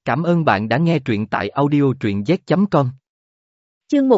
Cảm ơn bạn đã nghe truyện tại audio truyện z.com. Chương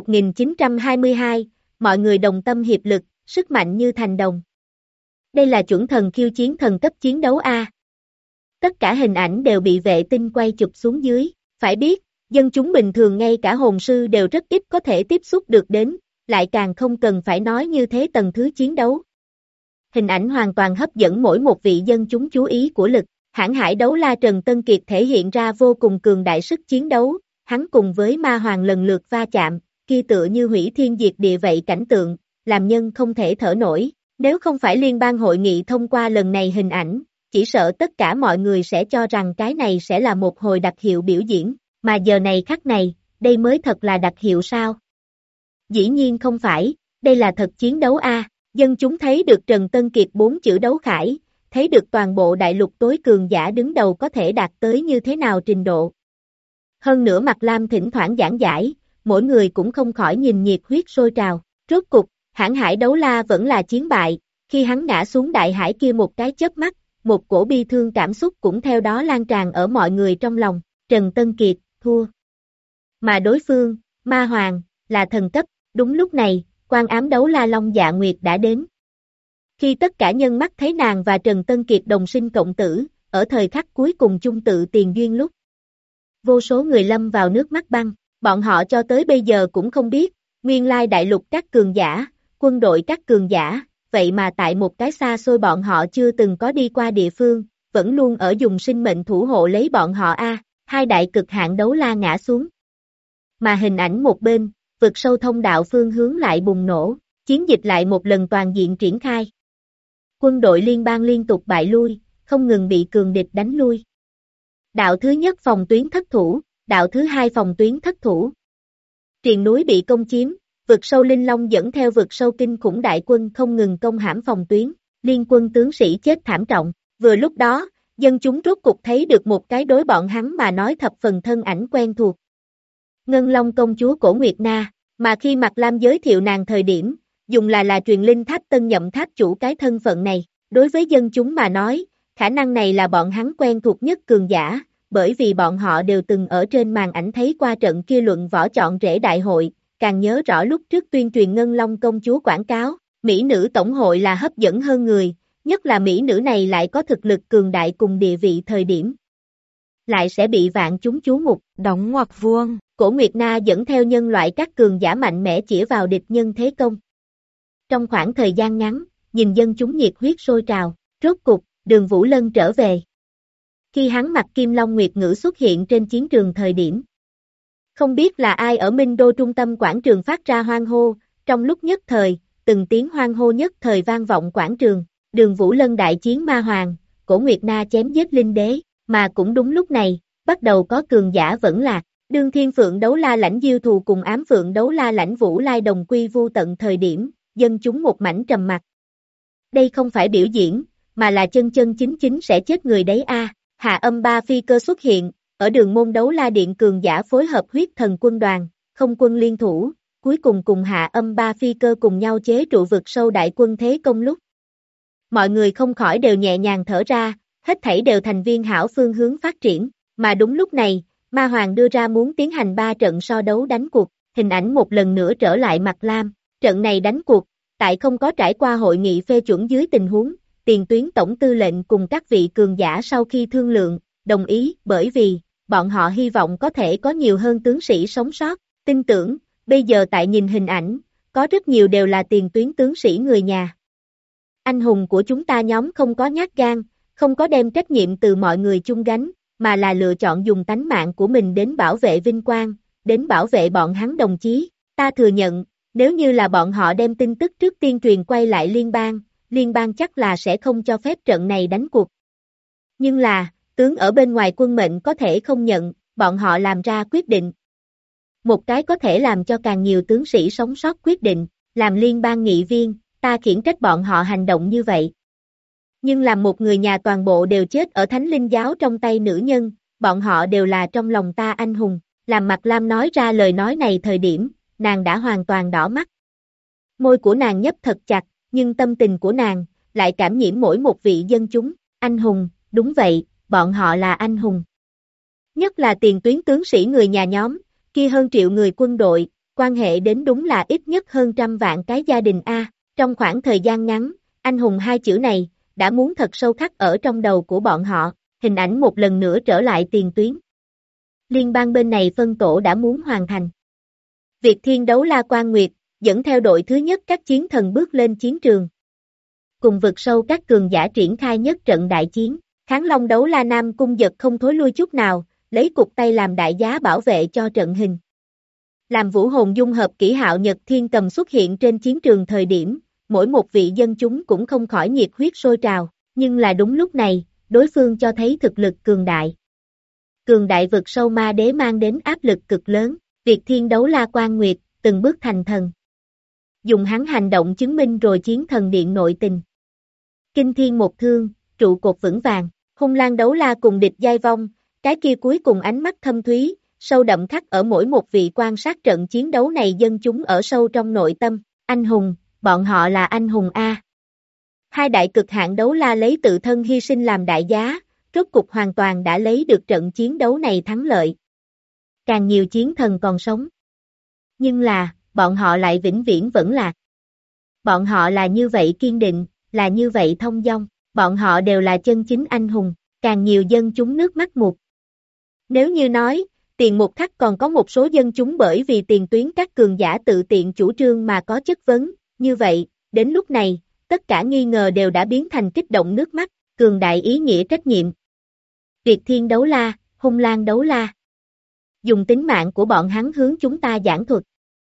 1922, mọi người đồng tâm hiệp lực, sức mạnh như thành đồng. Đây là chuẩn thần khiêu chiến thần cấp chiến đấu A. Tất cả hình ảnh đều bị vệ tinh quay chụp xuống dưới, phải biết, dân chúng bình thường ngay cả hồn sư đều rất ít có thể tiếp xúc được đến, lại càng không cần phải nói như thế tầng thứ chiến đấu. Hình ảnh hoàn toàn hấp dẫn mỗi một vị dân chúng chú ý của lực. Hãn hải đấu la Trần Tân Kiệt thể hiện ra vô cùng cường đại sức chiến đấu, hắn cùng với ma hoàng lần lượt va chạm, kia tựa như hủy thiên diệt địa vậy cảnh tượng, làm nhân không thể thở nổi. Nếu không phải liên bang hội nghị thông qua lần này hình ảnh, chỉ sợ tất cả mọi người sẽ cho rằng cái này sẽ là một hồi đặc hiệu biểu diễn, mà giờ này khắc này, đây mới thật là đặc hiệu sao? Dĩ nhiên không phải, đây là thật chiến đấu a. Dân chúng thấy được Trần Tân Kiệt 4 chữ đấu khải, thấy được toàn bộ đại lục tối cường giả đứng đầu có thể đạt tới như thế nào trình độ. Hơn nữa Mạc Lam thỉnh thoảng giảng giải, mỗi người cũng không khỏi nhìn nhiệt huyết sôi trào. Rốt cục, hãn hải đấu la vẫn là chiến bại, khi hắn ngã xuống đại hải kia một cái chớp mắt, một cổ bi thương cảm xúc cũng theo đó lan tràn ở mọi người trong lòng. Trần Tân Kiệt, thua. Mà đối phương, ma hoàng, là thần cấp. Đúng lúc này, quan ám đấu la Long Dạ Nguyệt đã đến. Khi tất cả nhân mắt thấy nàng và Trần Tân Kiệt đồng sinh cộng tử, ở thời khắc cuối cùng chung tự tiền duyên lúc. Vô số người lâm vào nước mắt băng, bọn họ cho tới bây giờ cũng không biết, nguyên lai đại lục các cường giả, quân đội các cường giả, vậy mà tại một cái xa xôi bọn họ chưa từng có đi qua địa phương, vẫn luôn ở dùng sinh mệnh thủ hộ lấy bọn họ a. Hai đại cực hạn đấu la ngã xuống. Mà hình ảnh một bên, vực sâu thông đạo phương hướng lại bùng nổ, chiến dịch lại một lần toàn diện triển khai. Quân đội liên bang liên tục bại lui, không ngừng bị cường địch đánh lui. Đạo thứ nhất phòng tuyến thất thủ, đạo thứ hai phòng tuyến thất thủ. Triền núi bị công chiếm, vực sâu linh long dẫn theo vực sâu kinh khủng đại quân không ngừng công hãm phòng tuyến, liên quân tướng sĩ chết thảm trọng. Vừa lúc đó, dân chúng rốt cục thấy được một cái đối bọn hắn mà nói thập phần thân ảnh quen thuộc. Ngân Long công chúa Cổ Nguyệt Na, mà khi Mạc Lam giới thiệu nàng thời điểm, dùng là truyền linh tháp tân nhậm tháp chủ cái thân phận này, đối với dân chúng mà nói, khả năng này là bọn hắn quen thuộc nhất cường giả, bởi vì bọn họ đều từng ở trên màn ảnh thấy qua trận kia luận võ chọn rể đại hội, càng nhớ rõ lúc trước tuyên truyền Ngân Long công chúa quảng cáo, mỹ nữ tổng hội là hấp dẫn hơn người, nhất là mỹ nữ này lại có thực lực cường đại cùng địa vị thời điểm. Lại sẽ bị vạn chúng chú mục, đóng ngoặc vuông, Cổ Nguyệt Na dẫn theo nhân loại các cường giả mạnh mẽ chĩa vào địch nhân thế công. Trong khoảng thời gian ngắn, nhìn dân chúng nhiệt huyết sôi trào, rốt cục, Đường Vũ Lân trở về. Khi hắn mặc Kim Long Nguyệt Ngữ xuất hiện trên chiến trường thời điểm. Không biết là ai ở Minh Đô trung tâm quảng trường phát ra hoan hô, trong lúc nhất thời, từng tiếng hoan hô nhất thời vang vọng quảng trường, Đường Vũ Lân đại chiến ma hoàng, Cổ Nguyệt Na chém giết linh đế, mà cũng đúng lúc này, bắt đầu có cường giả vẫn lạc. Đương Thiên Phượng đấu la lãnh Diêu Thù cùng Ám Phượng đấu la lãnh Vũ Lai đồng quy vu tận thời điểm, dân chúng một mảnh trầm mặc. Đây không phải biểu diễn, mà là chân chân chính chính sẽ chết người đấy a. Hạ Âm Ba phi cơ xuất hiện, ở đường môn đấu la điện cường giả phối hợp huyết thần quân đoàn, không quân liên thủ, cuối cùng cùng Hạ Âm Ba phi cơ cùng nhau chế trụ vực sâu đại quân thế công lúc. Mọi người không khỏi đều nhẹ nhàng thở ra, hết thảy đều thành viên hảo phương hướng phát triển, mà đúng lúc này, Ma Hoàng đưa ra muốn tiến hành 3 trận so đấu đánh cuộc, hình ảnh một lần nữa trở lại Mạc Lam, trận này đánh cuộc, tại không có trải qua hội nghị phê chuẩn dưới tình huống, tiền tuyến tổng tư lệnh cùng các vị cường giả sau khi thương lượng, đồng ý, bởi vì, bọn họ hy vọng có thể có nhiều hơn tướng sĩ sống sót, tin tưởng, bây giờ tại nhìn hình ảnh, có rất nhiều đều là tiền tuyến tướng sĩ người nhà. Anh hùng của chúng ta nhóm không có nhát gan, không có đem trách nhiệm từ mọi người chung gánh, mà là lựa chọn dùng tánh mạng của mình đến bảo vệ vinh quang, đến bảo vệ bọn hắn đồng chí. Ta thừa nhận, nếu như là bọn họ đem tin tức trước tiên truyền quay lại liên bang chắc là sẽ không cho phép trận này đánh cuộc. Nhưng là, tướng ở bên ngoài quân mệnh có thể không nhận, bọn họ làm ra quyết định. Một cái có thể làm cho càng nhiều tướng sĩ sống sót quyết định, làm liên bang nghị viên, ta khiển trách bọn họ hành động như vậy. Nhưng làm một người nhà toàn bộ đều chết ở Thánh Linh giáo trong tay nữ nhân, bọn họ đều là trong lòng ta anh hùng. Làm Mạc Lam nói ra lời nói này thời điểm, nàng đã hoàn toàn đỏ mắt. Môi của nàng nhấp thật chặt, nhưng tâm tình của nàng lại cảm nhiễm mỗi một vị dân chúng. Anh hùng, đúng vậy, bọn họ là anh hùng. Nhất là tiền tuyến tướng sĩ người nhà nhóm, kia hơn triệu người quân đội, quan hệ đến đúng là ít nhất hơn 100 vạn cái gia đình A. Trong khoảng thời gian ngắn, anh hùng hai chữ này, đã muốn thật sâu khắc ở trong đầu của bọn họ, hình ảnh một lần nữa trở lại tiền tuyến. Liên bang bên này phân tổ đã muốn hoàn thành. Việc Thiên Đấu La Quan Nguyệt, dẫn theo đội thứ nhất các chiến thần bước lên chiến trường. Cùng vực sâu các cường giả triển khai nhất trận đại chiến, Kháng Long Đấu La Nam Cung Giật không thối lui chút nào, lấy cục tay làm đại giá bảo vệ cho trận hình. Làm vũ hồn dung hợp kỹ hạo Nhật Thiên Cầm xuất hiện trên chiến trường thời điểm, mỗi một vị dân chúng cũng không khỏi nhiệt huyết sôi trào, nhưng là đúng lúc này, đối phương cho thấy thực lực cường đại. Cường đại vực sâu ma đế mang đến áp lực cực lớn, việc Thiên Đấu La Quan Nguyệt, từng bước thành thần. Dùng hắn hành động chứng minh rồi chiến thần điện nội tình. Kinh thiên một thương, trụ cột vững vàng, hung lang đấu la cùng địch giai vong, cái kia cuối cùng ánh mắt thâm thúy, sâu đậm khắc ở mỗi một vị quan sát trận chiến đấu này dân chúng ở sâu trong nội tâm, anh hùng, bọn họ là anh hùng A. Hai đại cực hạn đấu la lấy tự thân hy sinh làm đại giá, rốt cục hoàn toàn đã lấy được trận chiến đấu này thắng lợi. Càng nhiều chiến thần còn sống. Nhưng là, bọn họ lại vĩnh viễn vẫn lạc. Bọn họ là như vậy kiên định, là như vậy thông dong, bọn họ đều là chân chính anh hùng, càng nhiều dân chúng nước mắt mục. Nếu như nói, tiền một khắc còn có một số dân chúng bởi vì tiền tuyến các cường giả tự tiện chủ trương mà có chất vấn, như vậy, đến lúc này, tất cả nghi ngờ đều đã biến thành kích động nước mắt, cường đại ý nghĩa trách nhiệm. Việt Thiên Đấu La, hung lang đấu la. Dùng tính mạng của bọn hắn hướng chúng ta giảng thuật.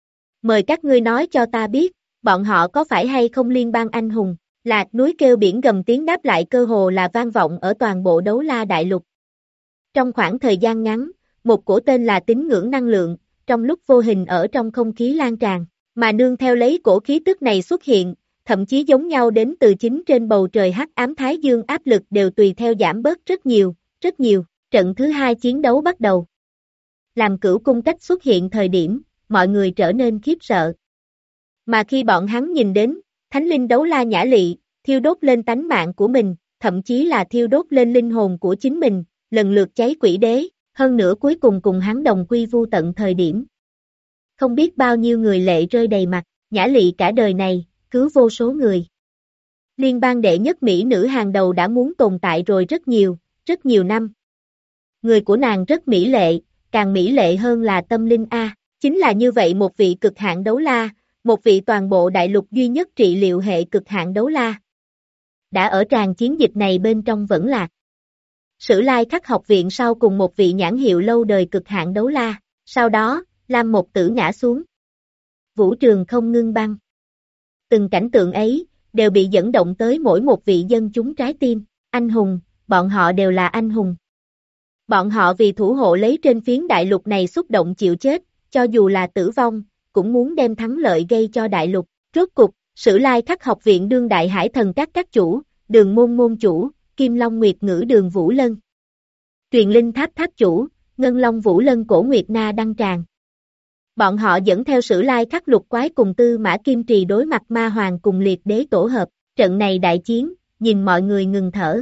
Mời các ngươi nói cho ta biết, bọn họ có phải hay không liên bang anh hùng, lạc núi kêu biển gầm tiếng đáp lại cơ hồ là vang vọng ở toàn bộ đấu la đại lục. Trong khoảng thời gian ngắn, một cổ tên là tín ngưỡng năng lượng, trong lúc vô hình ở trong không khí lan tràn, mà nương theo lấy cổ khí tức này xuất hiện, thậm chí giống nhau đến từ chính trên bầu trời hắc ám thái dương áp lực đều tùy theo giảm bớt rất nhiều, trận thứ hai chiến đấu bắt đầu. Làm cửu cung cách xuất hiện thời điểm, mọi người trở nên khiếp sợ. Mà khi bọn hắn nhìn đến, Thánh Linh Đấu La Nhã Lị, thiêu đốt lên tánh mạng của mình, thậm chí là thiêu đốt lên linh hồn của chính mình, lần lượt cháy quỷ đế, hơn nữa cuối cùng cùng hắn đồng quy vu tận thời điểm. Không biết bao nhiêu người lệ rơi đầy mặt, Nhã Lị cả đời này, cứu vô số người. Liên bang đệ nhất mỹ nữ hàng đầu đã muốn tồn tại rồi rất nhiều năm. Người của nàng rất mỹ lệ, càng mỹ lệ hơn là tâm linh A, chính là như vậy một vị cực hạn đấu la, một vị toàn bộ đại lục duy nhất trị liệu hệ cực hạn đấu la. Đã ở tràng chiến dịch này bên trong vẫn lạc. Sử Lai Khắc học viện sau cùng một vị nhãn hiệu lâu đời cực hạn đấu la, sau đó, Lam Một Tử ngã xuống. Vũ trường không ngưng băng. Từng cảnh tượng ấy, đều bị dẫn động tới mỗi một vị dân chúng trái tim, anh hùng, bọn họ đều là anh hùng. Bọn họ vì thủ hộ lấy trên phiến đại lục này xúc động chịu chết, cho dù là tử vong, cũng muốn đem thắng lợi gây cho đại lục. Rốt cục, Sử Lai Khắc học viện đương đại hải thần các chủ, Đường Môn môn chủ, Kim Long Nguyệt Ngữ Đường Vũ Lân. Truyền Linh Tháp tháp chủ, Ngân Long Vũ Lân Cổ Nguyệt Na đăng tràng. Bọn họ dẫn theo Sử Lai Khắc lục quái cùng Tư Mã Kim Trì đối mặt Ma Hoàng cùng Liệt Đế tổ hợp, trận này đại chiến, nhìn mọi người ngừng thở.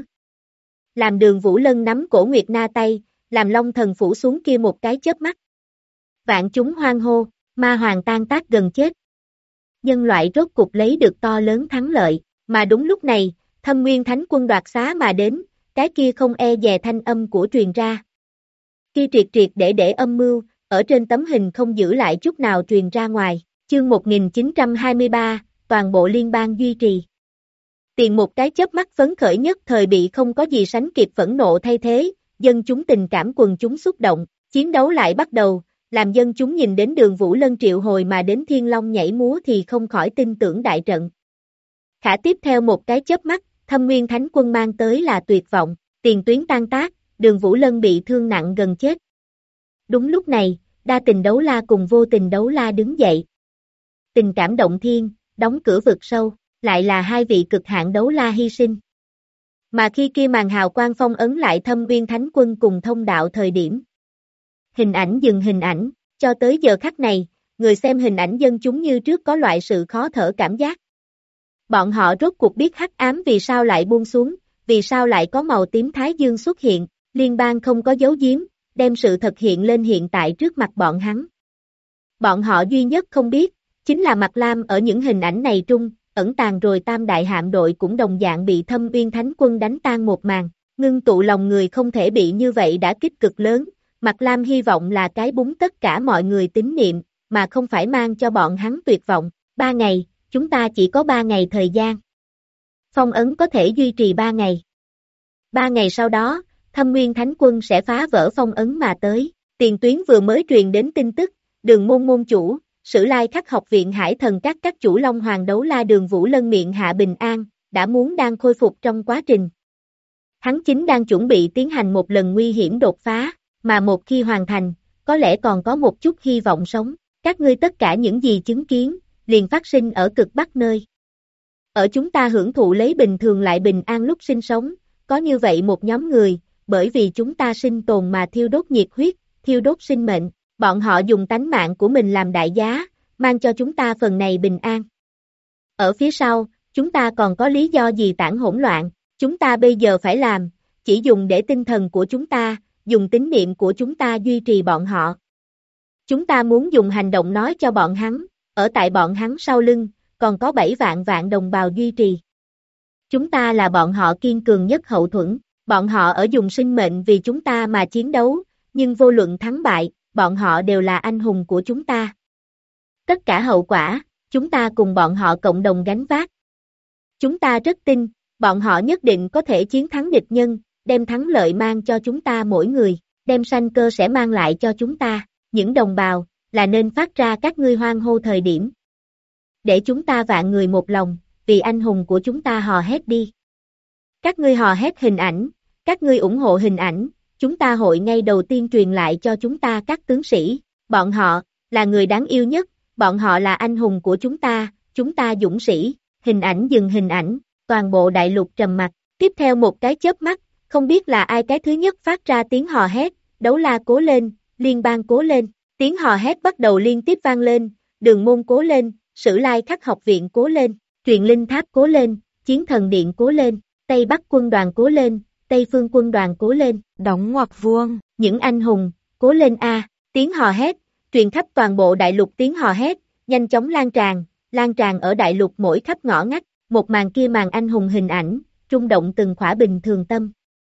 Làm Đường Vũ Lân nắm Cổ Nguyệt Na tay, làm Long Thần phủ xuống kia một cái chớp mắt. Vạn chúng hoan hô, Ma Hoàng tan tác gần chết. Nhân loại rốt cục lấy được to lớn thắng lợi, mà đúng lúc này, Thâm Nguyên Thánh Quân đoạt xá mà đến, cái kia không e dè thanh âm của truyền ra. Kia triệt để âm mưu, ở trên tấm hình không giữ lại chút nào truyền ra ngoài, chương 1923, toàn bộ liên bang duy trì. Tiền một cái chớp mắt phấn khởi nhất thời bị không có gì sánh kịp phẫn nộ thay thế, dân chúng tình cảm quần chúng xúc động, chiến đấu lại bắt đầu, làm dân chúng nhìn đến Đường Vũ Lân triệu hồi mà đến Thiên Long nhảy múa thì không khỏi tin tưởng đại trận. Khả tiếp theo một cái chớp mắt, Thâm Nguyên Thánh Quân mang tới là tuyệt vọng, tiền tuyến tan tác, Đường Vũ Lân bị thương nặng gần chết. Đúng lúc này, đa tình đấu la cùng vô tình đấu la đứng dậy. Tình cảm động thiên, đóng cửa vực sâu, lại là hai vị cực hạn đấu la hy sinh. Mà khi kia màn hào quang phong ấn lại Thâm Nguyên Thánh Quân cùng thông đạo thời điểm. Hình ảnh dừng hình ảnh, cho tới giờ khắc này, người xem hình ảnh dân chúng như trước có loại sự khó thở cảm giác. Bọn họ rốt cuộc biết hắc ám vì sao lại buông xuống, vì sao lại có màu tím thái dương xuất hiện, liên bang không có giấu giếm, đem sự thật hiện lên hiện tại trước mặt bọn hắn. Bọn họ duy nhất không biết, chính là Mạc Lam ở những hình ảnh này trung, ẩn tàng rồi Tam Đại Hạm đội cũng đồng dạng bị Thâm Uyên Thánh Quân đánh tan một màn, ngưng tụ lòng người không thể bị như vậy đã kích cực lớn, Mạc Lam hy vọng là cái búng tất cả mọi người tín niệm, mà không phải mang cho bọn hắn tuyệt vọng. 3 ngày, chúng ta chỉ có 3 ngày thời gian. Phong ấn có thể duy trì 3 ngày. 3 ngày sau đó, Thâm Nguyên Thánh Quân sẽ phá vỡ phong ấn mà tới. Tiền tuyến vừa mới truyền đến tin tức, Đường Môn môn chủ, Sử Lai Khắc học viện Hải Thần các chủ Long Hoàng Đấu La Đường Vũ Lân miệng hạ bình an, đã muốn đang khôi phục trong quá trình. Hắn chính đang chuẩn bị tiến hành một lần nguy hiểm đột phá, mà một khi hoàn thành, có lẽ còn có một chút hy vọng sống. Các ngươi tất cả những gì chứng kiến, liền phát sinh ở cực Bắc nơi. Ở chúng ta hưởng thụ lấy bình thường lại bình an lúc sinh sống, có như vậy một nhóm người, bởi vì chúng ta sinh tồn mà thiêu đốt nhiệt huyết, thiêu đốt sinh mệnh, bọn họ dùng tánh mạng của mình làm đại giá, mang cho chúng ta phần này bình an. Ở phía sau, chúng ta còn có lý do gì tản hỗn loạn, chúng ta bây giờ phải làm, chỉ dùng để tinh thần của chúng ta, dùng tín niệm của chúng ta duy trì bọn họ. Chúng ta muốn dùng hành động nói cho bọn hắn, ở tại bọn hắn sau lưng, còn có 7 vạn đồng bào duy trì. Chúng ta là bọn họ kiên cường nhất hậu thuẫn, bọn họ ở dùng sinh mệnh vì chúng ta mà chiến đấu, nhưng vô luận thắng bại, bọn họ đều là anh hùng của chúng ta. Tất cả hậu quả, chúng ta cùng bọn họ cộng đồng gánh vác. Chúng ta rất tin, bọn họ nhất định có thể chiến thắng địch nhân, đem thắng lợi mang cho chúng ta mỗi người, đem sanh cơ sẽ mang lại cho chúng ta, những đồng bào, là nên phát ra các ngươi hoan hô thời điểm. Để chúng ta vạn người một lòng, vì anh hùng của chúng ta hò hét đi. Các ngươi hò hét hình ảnh, các ngươi ủng hộ hình ảnh, chúng ta hội ngay đầu tiên truyền lại cho chúng ta các tướng sĩ, bọn họ, là người đáng yêu nhất, bọn họ là anh hùng của chúng ta dũng sĩ, hình ảnh dừng hình ảnh, toàn bộ đại lục trầm mặc, tiếp theo một cái chớp mắt, không biết là ai cái thứ nhất phát ra tiếng hò hét, Đấu La cố lên, Liên bang cố lên, tiếng hò hét bắt đầu liên tiếp vang lên, Đường Môn cố lên, Sử Lai Khắc học viện cố lên, Truyền Linh Tháp cố lên, Chiến Thần Điện cố lên, Tây Bắc quân đoàn cố lên, Tây Phương quân đoàn cố lên, đóng ngoặc vuông, những anh hùng, cố lên a, tiếng hò hét, truyền khắp toàn bộ đại lục tiếng hò hét, nhanh chóng lan tràn ở đại lục mỗi khắp ngõ ngách, một màn kia màn anh hùng hình ảnh, rung động từng khỏa bình thường tâm.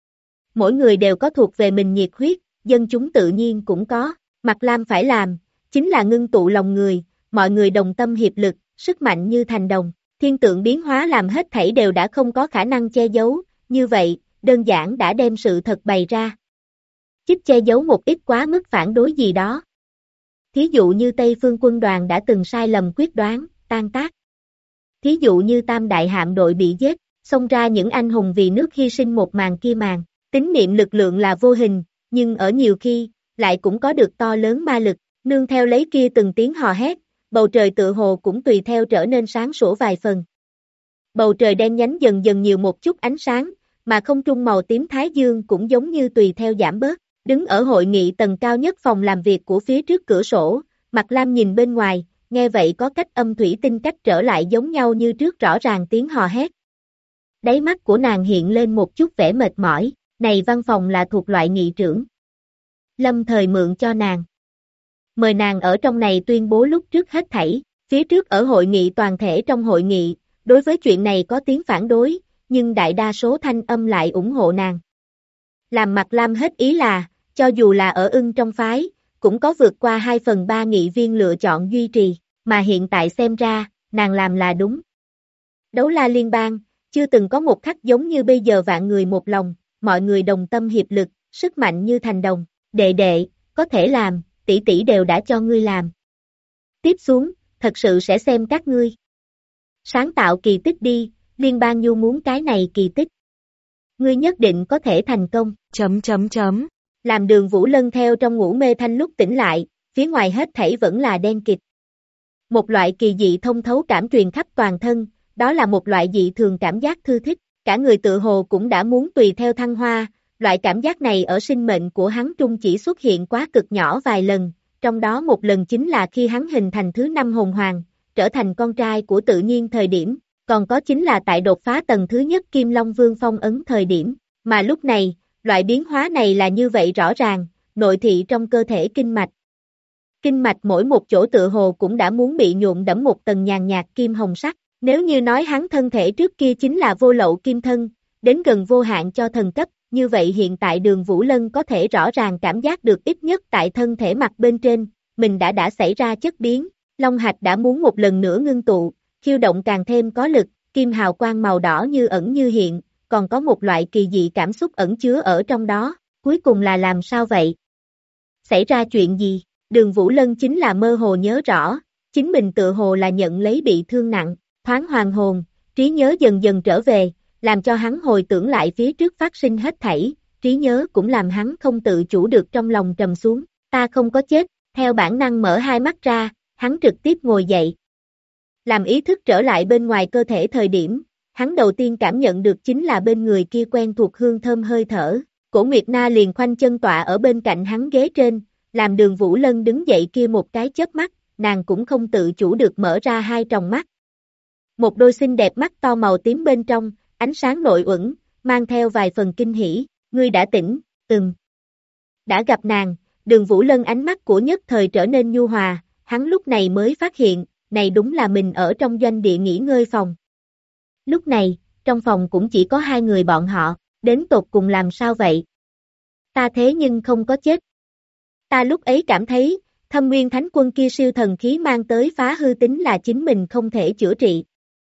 Mỗi người đều có thuộc về mình nhiệt huyết, dân chúng tự nhiên cũng có, Mạc Lam phải làm, chính là ngưng tụ lòng người, mọi người đồng tâm hiệp lực, sức mạnh như thành đồng, thiên tượng biến hóa làm hết thảy đều đã không có khả năng che giấu, như vậy, đơn giản đã đem sự thật bày ra. Chích che giấu một ít quá mức phản đối gì đó. Thí dụ như Tây Phương quân đoàn đã từng sai lầm quyết đoán, tan tác. Thí dụ như Tam Đại Hạm đội bị giết, xông ra những anh hùng vì nước hy sinh một màn kia màn. Tín niệm lực lượng là vô hình, nhưng ở nhiều khi, lại cũng có được to lớn ma lực, nương theo lấy kia từng tiếng hò hét, bầu trời tựa hồ cũng tùy theo trở nên sáng sủa vài phần. Bầu trời đen nhánh dần dần nhiều một chút ánh sáng, mà không trung màu tím thái dương cũng giống như tùy theo giảm bớt. Đứng ở hội nghị tầng cao nhất phòng làm việc của phía trước cửa sổ, Mạc Lam nhìn bên ngoài, nghe vậy có cách âm thủy tinh cách trở lại giống nhau như trước rõ ràng tiếng hò hét. Đáy mắt của nàng hiện lên một chút vẻ mệt mỏi, này văn phòng là thuộc loại nghị trưởng. Lâm thời mượn cho nàng. Mời nàng ở trong này tuyên bố lúc trước hết thảy, phía trước ở hội nghị toàn thể trong hội nghị, đối với chuyện này có tiếng phản đối, nhưng đại đa số thanh âm lại ủng hộ nàng. Làm Mạc Lam hết ý là, cho dù là ở Ưng trong phái, cũng có vượt qua 2/3 nghị viên lựa chọn duy trì, mà hiện tại xem ra, nàng làm là đúng. Đấu La liên bang, chưa từng có một khắc giống như bây giờ vạn người một lòng, mọi người đồng tâm hiệp lực, sức mạnh như thành đồng, đệ đệ, có thể làm, tỷ tỷ đều đã cho ngươi làm. Tiếp xuống, thật sự sẽ xem các ngươi. Sáng tạo kỳ tích đi, liên bang nhu muốn cái này kỳ tích. Ngươi nhất định có thể thành công. Làm Đường Vũ Lân theo trong ngủ mê thanh lúc tỉnh lại, phía ngoài hết thảy vẫn là đen kịt. Một loại kỳ dị thông thấu cảm truyền khắp toàn thân, đó là một loại dị thường cảm giác thư thích, cả người tự hồ cũng đã muốn tùy theo thăng hoa, loại cảm giác này ở sinh mệnh của hắn trung chỉ xuất hiện quá cực nhỏ vài lần, trong đó một lần chính là khi hắn hình thành thứ 5 hồn hoàng, trở thành con trai của tự nhiên thời điểm, còn có chính là tại đột phá tầng thứ nhất Kim Long Vương phong ấn thời điểm, mà lúc này, loại biến hóa này là như vậy rõ ràng, nội thị trong cơ thể kinh mạch. Kinh mạch mỗi một chỗ tựa hồ cũng đã muốn bị nhuộm đẫm một tầng nhàn nhạt kim hồng sắc. Nếu như nói hắn thân thể trước kia chính là vô lậu kim thân, đến gần vô hạn cho thần cấp, như vậy hiện tại Đường Vũ Lân có thể rõ ràng cảm giác được ít nhất tại thân thể mặt bên trên, mình đã xảy ra chất biến, long hạch đã muốn một lần nữa ngưng tụ, khiêu động càng thêm có lực, kim hào quang màu đỏ như ẩn như hiện, còn có một loại kỳ dị cảm xúc ẩn chứa ở trong đó, cuối cùng là làm sao vậy? Xảy ra chuyện gì? Đường Vũ Lân chính là mơ hồ nhớ rõ, chính mình tự hồ là nhận lấy bị thương nặng, thoáng hoàng hồn, trí nhớ dần dần trở về, làm cho hắn hồi tưởng lại phía trước phát sinh hết thảy, trí nhớ cũng làm hắn không tự chủ được trong lòng trầm xuống, ta không có chết, theo bản năng mở hai mắt ra, hắn trực tiếp ngồi dậy. Làm ý thức trở lại bên ngoài cơ thể thời điểm, hắn đầu tiên cảm nhận được chính là bên người kia quen thuộc hương thơm hơi thở, Cổ Nguyệt Na liền khoanh chân tọa ở bên cạnh hắn ghế trên, làm Đường Vũ Lân đứng dậy kia một cái chớp mắt, nàng cũng không tự chủ được mở ra hai tròng mắt. Một đôi xinh đẹp mắt to màu tím bên trong, ánh sáng nội uẩn, mang theo vài phần kinh hỉ, ngươi đã tỉnh, Đã gặp nàng, Đường Vũ Lân ánh mắt của nhất thời trở nên nhu hòa, hắn lúc này mới phát hiện, này đúng là mình ở trong doanh địa nghỉ ngơi phòng. Lúc này, trong phòng cũng chỉ có hai người bọn họ, đến tột cùng làm sao vậy? Ta thế nhưng không có chết. Ta lúc ấy cảm thấy, Thâm Nguyên Thánh Quân kia siêu thần khí mang tới phá hư tính là chính mình không thể chữa trị.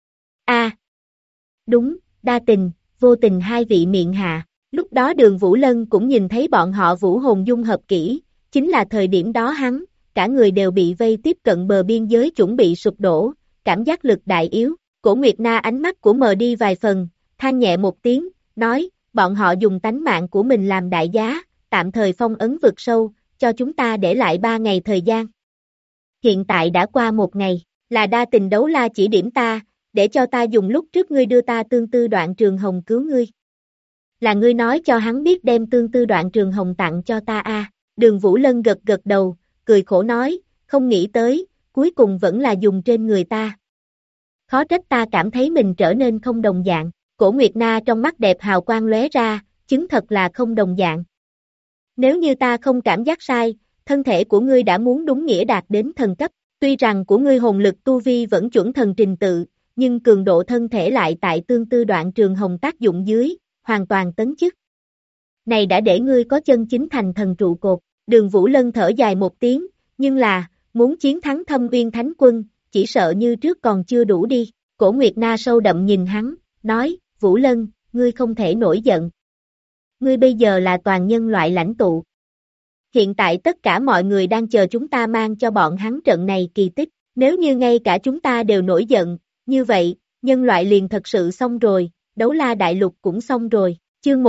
Đúng, đa tình, vô tình hai vị miệng hạ. Lúc đó Đường Vũ Lân cũng nhìn thấy bọn họ vũ hồn dung hợp kỹ, chính là thời điểm đó hắn, cả người đều bị vây tiếp cận bờ biên giới chuẩn bị sụp đổ, cảm giác lực đại yếu. Cổ Nguyệt Na ánh mắt của mờ đi vài phần, than nhẹ một tiếng, nói, bọn họ dùng tánh mạng của mình làm đại giá, tạm thời phong ấn vực sâu, cho chúng ta để lại 3 ngày thời gian. Hiện tại đã qua 1 ngày, là đa tình đấu la chỉ điểm ta, để cho ta dùng lúc trước ngươi đưa ta tương tư đoạn trường hồng cứu ngươi. Là ngươi nói cho hắn biết đem tương tư đoạn trường hồng tặng cho ta. Đường Vũ Lân gật gật đầu, cười khổ nói, không nghĩ tới, cuối cùng vẫn là dùng trên người ta. Khó trách ta cảm thấy mình trở nên không đồng dạng. Cổ Nguyệt Na trong mắt đẹp hào quang lóe ra, chứng thật là không đồng dạng. Nếu như ta không cảm giác sai, thân thể của ngươi đã muốn đúng nghĩa đạt đến thần cấp, tuy rằng của ngươi hồn lực tu vi vẫn chuẩn thần trình tự, nhưng cường độ thân thể lại tại tương tư đoạn trường hồng tác dụng dưới, hoàn toàn tấn chức. Này đã để ngươi có chân chính thành thần trụ cột. Đường Vũ Lân thở dài một tiếng, nhưng là, muốn chiến thắng Thâm Uyên Thánh Quân, chỉ sợ như trước còn chưa đủ đi. Cổ Nguyệt Na sâu đậm nhìn hắn, nói, Vũ Lân, ngươi không thể nổi giận. Ngươi bây giờ là toàn nhân loại lãnh tụ. Hiện tại tất cả mọi người đang chờ chúng ta mang cho bọn hắn trận này kỳ tích, nếu như ngay cả chúng ta đều nổi giận, như vậy, nhân loại liền thật sự xong rồi, Đấu La Đại Lục cũng xong rồi. Chương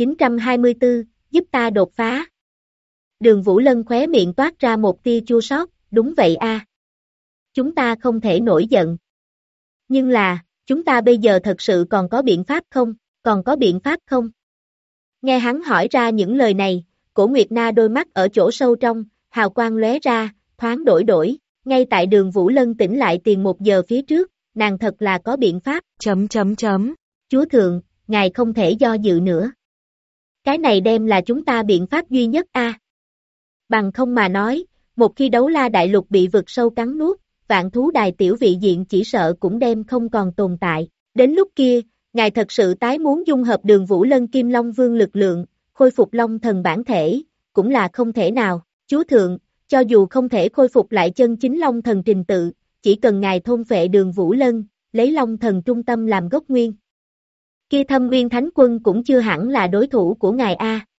1924, giúp ta đột phá. Đường Vũ Lân khóe miệng toát ra một tia chua xót, đúng vậy Chúng ta không thể nổi giận. Nhưng là, chúng ta bây giờ thật sự còn có biện pháp không? Còn có biện pháp không? Nghe hắn hỏi ra những lời này, Cổ Nguyệt Na đôi mắt ở chỗ sâu trong, hào quang lóe ra, thoáng đổi, ngay tại Đường Vũ Lân tỉnh lại tiền 1 giờ phía trước, nàng thật là có biện pháp. Chúa thượng, ngài không thể do dự nữa. Cái này đem là chúng ta biện pháp duy nhất Bằng không mà nói, một khi Đấu La Đại Lục bị vực sâu cắn nuốt, Vạn Thú Đài tiểu vị diện chỉ sợ cũng đem không còn tồn tại. Đến lúc kia, ngài thật sự tái muốn dung hợp Đường Vũ Lân Kim Long Vương lực lượng, khôi phục Long Thần bản thể, cũng là không thể nào. Chúa thượng, cho dù không thể khôi phục lại chân chính Long Thần trình tự, chỉ cần ngài thôn phệ Đường Vũ Lân, lấy Long Thần trung tâm làm gốc nguyên. Kia Thâm Nguyên Thánh Quân cũng chưa hẳn là đối thủ của ngài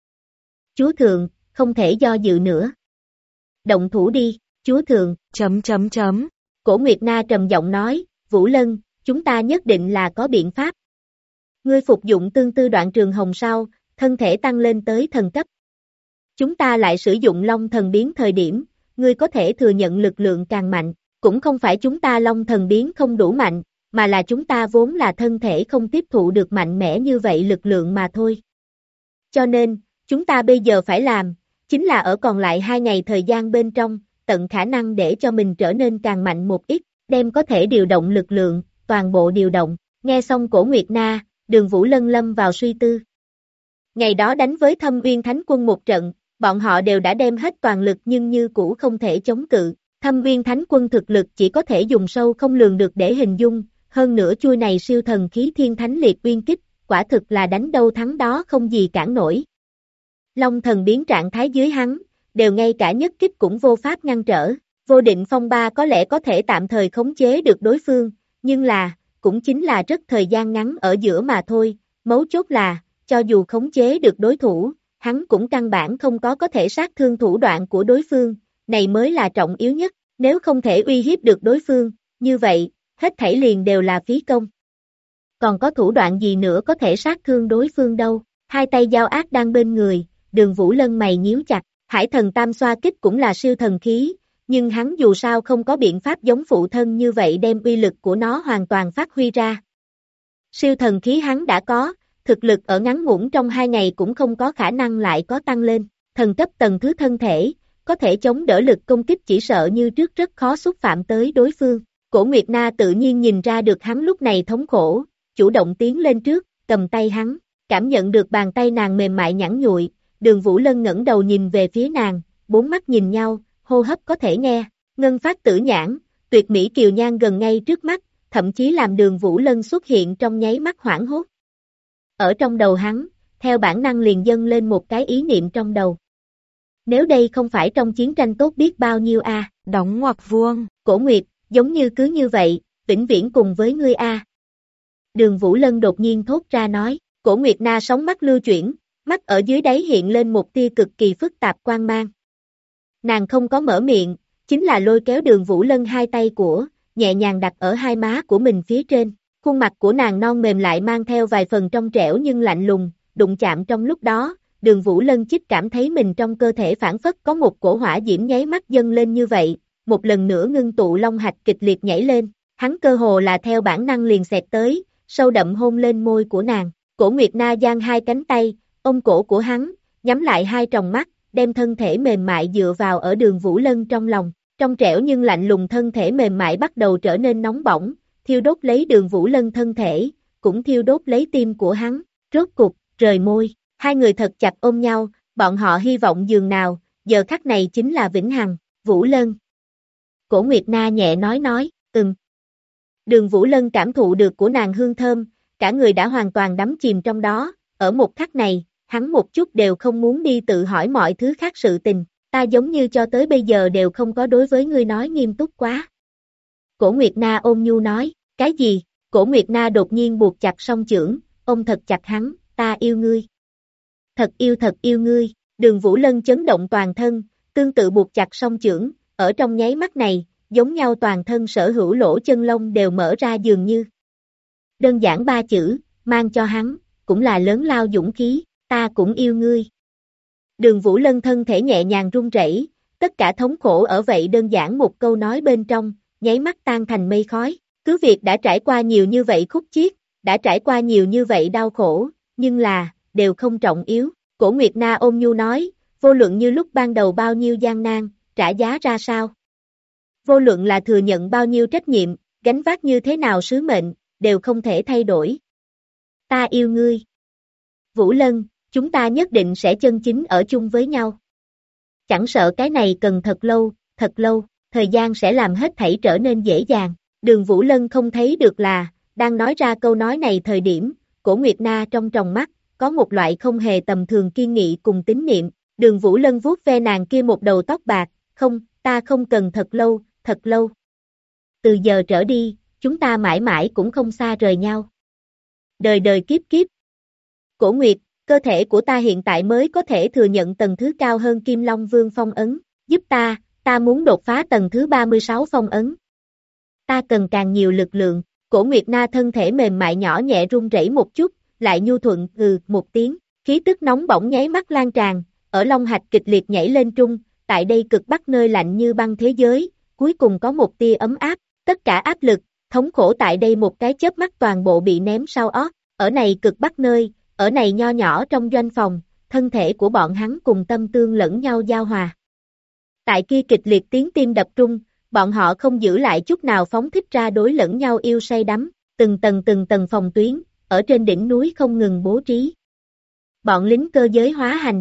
Chúa thượng, không thể do dự nữa. Động thủ đi, chúa thượng. Cổ Nguyệt Na trầm giọng nói, Vũ Lân, chúng ta nhất định là có biện pháp. Ngươi phục dụng tương tư đoạn trường hồng sau, thân thể tăng lên tới thần cấp. Chúng ta lại sử dụng Long Thần biến thời điểm, ngươi có thể thừa nhận lực lượng càng mạnh, cũng không phải chúng ta Long Thần biến không đủ mạnh, mà là chúng ta vốn là thân thể không tiếp thụ được mạnh mẽ như vậy lực lượng mà thôi. Cho nên, chúng ta bây giờ phải làm, chính là ở còn lại 2 ngày thời gian bên trong, tận khả năng để cho mình trở nên càng mạnh một ít, đem có thể điều động lực lượng, toàn bộ điều động. Nghe xong Cổ Nguyệt Na, Đường Vũ Lân lâm vào suy tư. Ngày đó đánh với Thâm Uyên Thánh Quân một trận, bọn họ đều đã đem hết toàn lực nhưng như cũ không thể chống cự. Thâm Viên Thánh Quân thực lực chỉ có thể dùng sâu không lường được để hình dung, hơn nữa chuôi này siêu thần khí Thiên Thánh Liệt Uyên Kích, quả thực là đánh đâu thắng đó không gì cản nổi. Long thần biến trạng thái dưới hắn, đều ngay cả nhất kích cũng vô pháp ngăn trở. Vô Định Phong Ba có lẽ có thể tạm thời khống chế được đối phương, nhưng cũng chính là rất thời gian ngắn ở giữa mà thôi, mấu chốt là, cho dù khống chế được đối thủ, hắn cũng căn bản không có thể sát thương thủ đoạn của đối phương, này mới là trọng yếu nhất, nếu không thể uy hiếp được đối phương, như vậy, hết thảy liền đều là phí công. Còn có thủ đoạn gì nữa có thể sát thương đối phương đâu, hai tay giao ác đang bên người, Đường Vũ Lân mày nhíu chặt, Hải Thần Tam Xoa Kích cũng là siêu thần khí, nhưng hắn dù sao không có biện pháp giống phụ thân như vậy đem uy lực của nó hoàn toàn phát huy ra. Siêu thần khí hắn đã có, thực lực ở ngắn ngủn trong 2 ngày cũng không có khả năng lại có tăng lên, thần cấp tầng thứ thân thể, có thể chống đỡ lực công kích chỉ sợ như trước rất khó xúc phạm tới đối phương. Cổ Nguyệt Na tự nhiên nhìn ra được hắn lúc này thống khổ, chủ động tiến lên trước, cầm tay hắn, cảm nhận được bàn tay nàng mềm mại nhẵn nhụi, Đường Vũ Lân ngẩng đầu nhìn về phía nàng, 4 mắt nhìn nhau, hô hấp có thể nghe, ngân phát tử nhãn, tuyệt mỹ kiều nhan gần ngay trước mắt, thậm chí làm Đường Vũ Lân xuất hiện trong nháy mắt hoảng hốt. Ở trong đầu hắn, theo bản năng liền dâng lên một cái ý niệm trong đầu. Nếu đây không phải trong chiến tranh tốt biết bao nhiêu a, đóng ngoặc vuông, Cổ Nguyệt, giống như cứ như vậy, vĩnh viễn cùng với ngươi a. Đường Vũ Lân đột nhiên thốt ra nói, Cổ Nguyệt Na sóng mắt lưu chuyển, mắt ở dưới đáy hiện lên một tia cực kỳ phức tạp quang mang. Nàng không có mở miệng, chính là lôi kéo Đường Vũ Lân hai tay của, nhẹ nhàng đặt ở hai má của mình phía trên. Khuôn mặt của nàng non mềm lại mang theo vài phần trong trẻo nhưng lạnh lùng, đụng chạm trong lúc đó, Đường Vũ Lân chích cảm thấy mình trong cơ thể phản phất có một cổ hỏa diễm nháy mắt dâng lên như vậy, một lần nữa ngưng tụ long hạch kịch liệt nhảy lên, hắn cơ hồ là theo bản năng liền xẹt tới, sâu đậm hôn lên môi của nàng. Cổ Nguyệt Na giang hai cánh tay, ôm cổ của hắn, nhắm lại hai tròng mắt, đem thân thể mềm mại dựa vào ở Đường Vũ Lân trong lòng, trong trẻo nhưng lạnh lùng thân thể mềm mại bắt đầu trở nên nóng bỏng, thiêu đốt lấy Đường Vũ Lân thân thể, cũng thiêu đốt lấy tim của hắn, rốt cục, rời môi, hai người thật chặt ôm nhau, bọn họ hy vọng dường nào, giờ khắc này chính là vĩnh hằng, Vũ Lân. Cổ Nguyệt Na nhẹ nói, Đường Vũ Lân cảm thụ được của nàng hương thơm, cả người đã hoàn toàn đắm chìm trong đó, ở một khắc này, hắn một chút đều không muốn đi tự hỏi mọi thứ khác sự tình, ta giống như cho tới bây giờ đều không có đối với ngươi nói nghiêm túc quá. Cổ Nguyệt Na ôn nhu nói, cái gì? Cổ Nguyệt Na đột nhiên buộc chặt song chưởng, ôm thật chặt hắn, ta yêu ngươi. Thật yêu ngươi, Đường Vũ Lân chấn động toàn thân, tương tự buộc chặt song chưởng, ở trong nháy mắt này, giống nhau toàn thân sở hữu lỗ chân lông đều mở ra dường như. Đơn giản 3 chữ, mang cho hắn, cũng là lớn lao dũng khí, ta cũng yêu ngươi. Đường Vũ Lân thân thể nhẹ nhàng run rẩy, tất cả thống khổ ở vậy đơn giản một câu nói bên trong, nháy mắt tan thành mây khói. Cứ việc đã trải qua nhiều như vậy khúc chiết, đã trải qua nhiều như vậy đau khổ, nhưng đều không trọng yếu. Cổ Nguyệt Na ôn nhu nói, vô luận như lúc ban đầu bao nhiêu gian nan, trả giá ra sao. Vô luận là thừa nhận bao nhiêu trách nhiệm, gánh vác như thế nào sứ mệnh, đều không thể thay đổi. Ta yêu ngươi. Vũ Lân, chúng ta nhất định sẽ chân chính ở chung với nhau. Chẳng sợ cái này cần thật lâu, thời gian sẽ làm hết thảy trở nên dễ dàng. Đường Vũ Lân không thấy được là, đang nói ra câu nói này thời điểm, Cổ Nguyệt Na trong tròng mắt, có một loại không hề tầm thường kiên nghị cùng tín niệm. Đường Vũ Lân vuốt ve nàng kia một đầu tóc bạc, không, ta không cần thật lâu. Từ giờ trở đi, chúng ta mãi mãi cũng không xa rời nhau. Đời đời kiếp kiếp. Cổ Nguyệt, cơ thể của ta hiện tại mới có thể thừa nhận tầng thứ cao hơn Kim Long Vương phong ấn, giúp ta muốn đột phá tầng thứ 36 phong ấn. Ta cần càng nhiều lực lượng. Cổ Nguyệt Na thân thể mềm mại nhỏ nhẹ run rẩy một chút, lại nhu thuận một tiếng, khí tức nóng bỏng nháy mắt lan tràn, ở long hạch kịch liệt nhảy lên trung, tại đây cực bắc nơi lạnh như băng thế giới, cuối cùng có một tia ấm áp, tất cả áp lực, thống khổ tại đây một cái chớp mắt toàn bộ bị ném sau ót, ở này cực bắc nơi, ở này nho nhỏ trong doanh phòng, thân thể của bọn hắn cùng tâm tương lẫn nhau giao hòa. Tại kia kịch liệt tiếng tim đập trung, bọn họ không giữ lại chút nào phóng thích ra đối lẫn nhau yêu say đắm, từng tầng phòng tuyến, ở trên đỉnh núi không ngừng bố trí. Bọn lính cơ giới hóa hành động,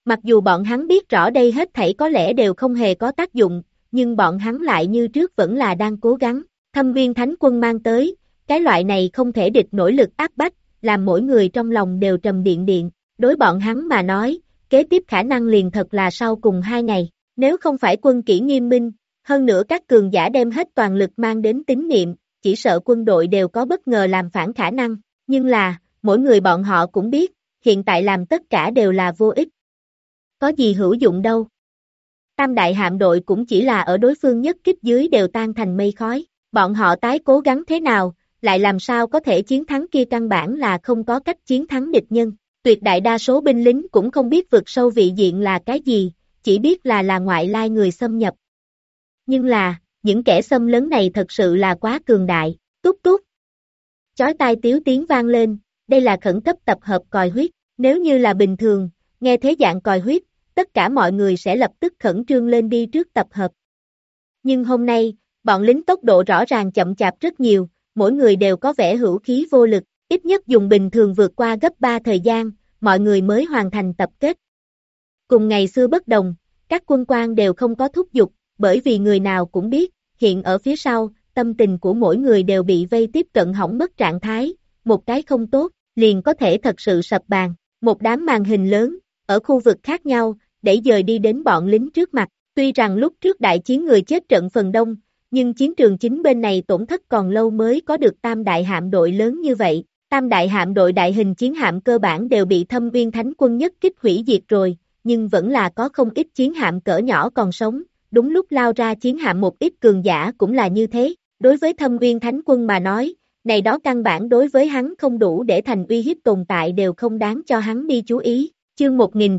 Mặc dù bọn hắn biết rõ đây hết thảy có lẽ đều không hề có tác dụng, nhưng bọn hắn lại như trước vẫn là đang cố gắng. Thâm Viên Thánh Quân mang tới, cái loại này không thể địch nổi lực áp bách, làm mỗi người trong lòng đều trầm điện điện. Đối bọn hắn mà nói, kế tiếp khả năng liền thật là sau cùng 2 ngày. Nếu không phải quân kỷ nghiêm minh, hơn nữa các cường giả đem hết toàn lực mang đến tín niệm, chỉ sợ quân đội đều có bất ngờ làm phản khả năng. Nhưng là, mỗi người bọn họ cũng biết, hiện tại làm tất cả đều là vô ích. Có gì hữu dụng đâu. Tam đại hạm đội cũng chỉ là ở đối phương nhất kích dưới đều tan thành mây khói. Bọn họ tái cố gắng thế nào, lại làm sao có thể chiến thắng kia, căn bản là không có cách chiến thắng địch nhân. Tuyệt đại đa số binh lính cũng không biết vực sâu vị diện là cái gì, chỉ biết là ngoại lai người xâm nhập. Nhưng là, những kẻ xâm lấn này thật sự là quá cường đại. Tút tút. Chói tai tiếu tiếng vang lên, đây là khẩn cấp tập hợp còi huyết. Nếu như là bình thường, nghe thế dạng còi huyết, tất cả mọi người sẽ lập tức khẩn trương lên đi trước tập hợp. Nhưng hôm nay, bọn lính tốc độ rõ ràng chậm chạp rất nhiều, mỗi người đều có vẻ hữu khí vô lực, ít nhất dùng bình thường vượt qua gấp 3 thời gian, mọi người mới hoàn thành tập kết. Cùng ngày xưa bất đồng, các quân quan đều không có thúc giục, bởi vì người nào cũng biết, hiện ở phía sau, tâm tình của mỗi người đều bị vây tiếp cận hỏng mất trạng thái, một cái không tốt, liền có thể thật sự sập bàn. Một đám màn hình lớn, ở khu vực khác nhau, đẩy dời đi đến bọn lính trước mặt. Tuy rằng lúc trước đại chiến người chết trận phần đông, nhưng chiến trường chính bên này tổn thất còn lâu mới có được tam đại hạm đội lớn như vậy. Tam đại hạm đội đại hình chiến hạm cơ bản đều bị Thâm Viên Thánh Quân nhất kích hủy diệt rồi, nhưng vẫn là có không ít chiến hạm cỡ nhỏ còn sống. Đúng lúc lao ra chiến hạm một ít cường giả cũng là như thế. Đối với Thâm Viên Thánh Quân mà nói, này đó căn bản đối với hắn không đủ để thành uy hiếp tồn tại, đều không đáng cho hắn đi chú ý. Chương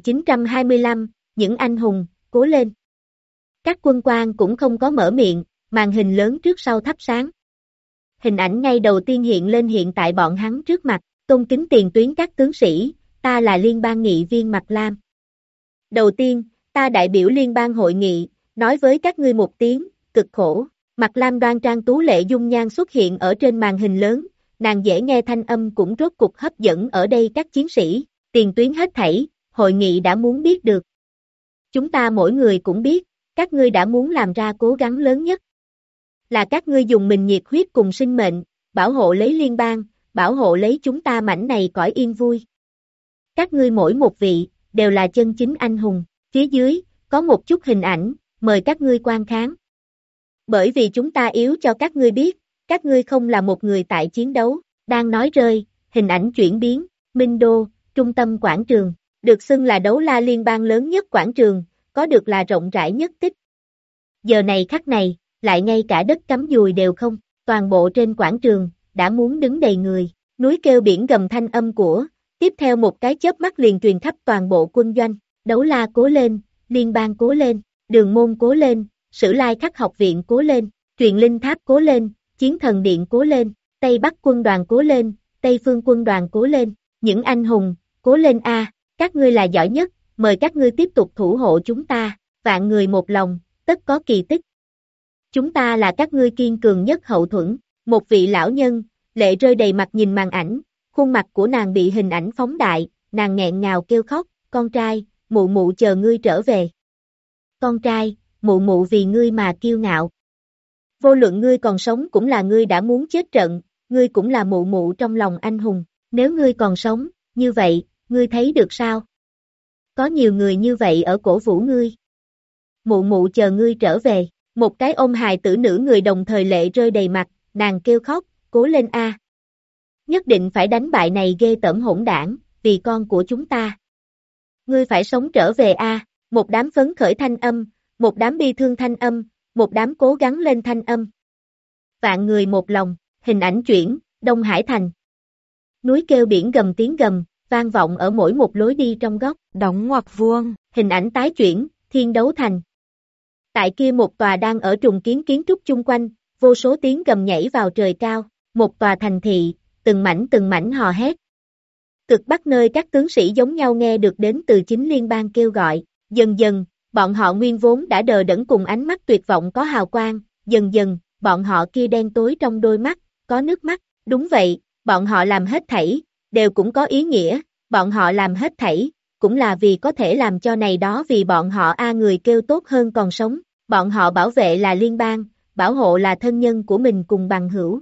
1925, những anh hùng, cố lên. Các quân quan cũng không có mở miệng, màn hình lớn trước sau thắp sáng. Hình ảnh ngay đầu tiên hiện lên hiện tại bọn hắn trước mặt, tôn kính tiền tuyến các tướng sĩ, ta là liên bang nghị viên Mạc Lam. Đầu tiên, ta đại biểu liên bang hội nghị, nói với các ngươi một tiếng, cực khổ. Mạc Lam đoan trang tú lệ dung nhan xuất hiện ở trên màn hình lớn, nàng dễ nghe thanh âm cũng rốt cục hấp dẫn ở đây các chiến sĩ, tiền tuyến hết thảy, hội nghị đã muốn biết được. Chúng ta mỗi người cũng biết, các ngươi đã muốn làm ra cố gắng lớn nhất. Là các ngươi dùng mình nhiệt huyết cùng sinh mệnh, bảo hộ lấy liên bang, bảo hộ lấy chúng ta mảnh này cõi yên vui. Các ngươi mỗi một vị, đều là chân chính anh hùng. Phía dưới, có một chút hình ảnh, mời các ngươi quan khán. Bởi vì chúng ta yếu cho các ngươi biết, các ngươi không là một người tại chiến đấu. Đang nói rơi, hình ảnh chuyển biến, Minh Đô, trung tâm quảng trường, được xưng là đấu la liên bang lớn nhất quảng trường, có được là rộng rãi nhất tích. Giờ này khắc này, lại ngay cả đất cắm dùi đều không, toàn bộ trên quảng trường, đã muốn đứng đầy người, núi kêu biển gầm thanh âm của, tiếp theo một cái chớp mắt liền truyền khắp toàn bộ quân doanh, đấu la cố lên, liên bang cố lên, đường môn cố lên, Sử Lai Khắc học viện cố lên, truyền linh tháp cố lên, chiến thần điện cố lên, Tây Bắc quân đoàn cố lên, Tây Phương quân đoàn cố lên, những anh hùng, cố lên a, các ngươi là giỏi nhất, mời các ngươi tiếp tục thủ hộ chúng ta, vạn người một lòng, tất có kỳ tích. Chúng ta là các ngươi kiên cường nhất hậu thuẫn. Một vị lão nhân, lệ rơi đầy mặt nhìn màn ảnh, khuôn mặt của nàng bị hình ảnh phóng đại, nàng nghẹn ngào kêu khóc, con trai, mụ mụ chờ ngươi trở về. Con trai, mụ mụ vì ngươi mà kiêu ngạo. Vô luận ngươi còn sống cũng là ngươi đã muốn chết trận, ngươi cũng là mụ mụ trong lòng anh hùng, nếu ngươi còn sống, như vậy, ngươi thấy được sao? Có nhiều người như vậy ở cổ vũ ngươi. Mụ mụ chờ ngươi trở về, một cái ôm hài tử nữ người đồng thời lệ rơi đầy mặt, nàng kêu khóc, cố lên a. Nhất định phải đánh bại này ghê tởm hỗn đảng, vì con của chúng ta. Ngươi phải sống trở về a, một đám phấn khởi thanh âm, một đám bi thương thanh âm, một đám cố gắng lên thanh âm. Vạn người một lòng, hình ảnh chuyển, Đông Hải Thành. Núi kêu biển gầm tiếng gầm, vang vọng ở mỗi một lối đi trong góc, đóng ngoặc vuông, hình ảnh tái chuyển, Thiên Đấu Thành. Tại kia một tòa đang ở trùng kiến trúc chung quanh, vô số tiếng gầm nhảy vào trời cao, một tòa thành thị, từng mảnh hò hét. Cực Bắc nơi các tướng sĩ giống nhau nghe được đến từ chính liên bang kêu gọi, dần dần, bọn họ nguyên vốn đã đờ đẫn cùng ánh mắt tuyệt vọng có hào quang, dần dần, bọn họ kia đen tối trong đôi mắt, có nước mắt, đúng vậy, bọn họ làm hết thảy, đều cũng có ý nghĩa, bọn họ làm hết thảy, cũng là vì có thể làm cho này đó vì bọn họ người kêu tốt hơn còn sống, bọn họ bảo vệ là liên bang, bảo hộ là thân nhân của mình cùng bằng hữu.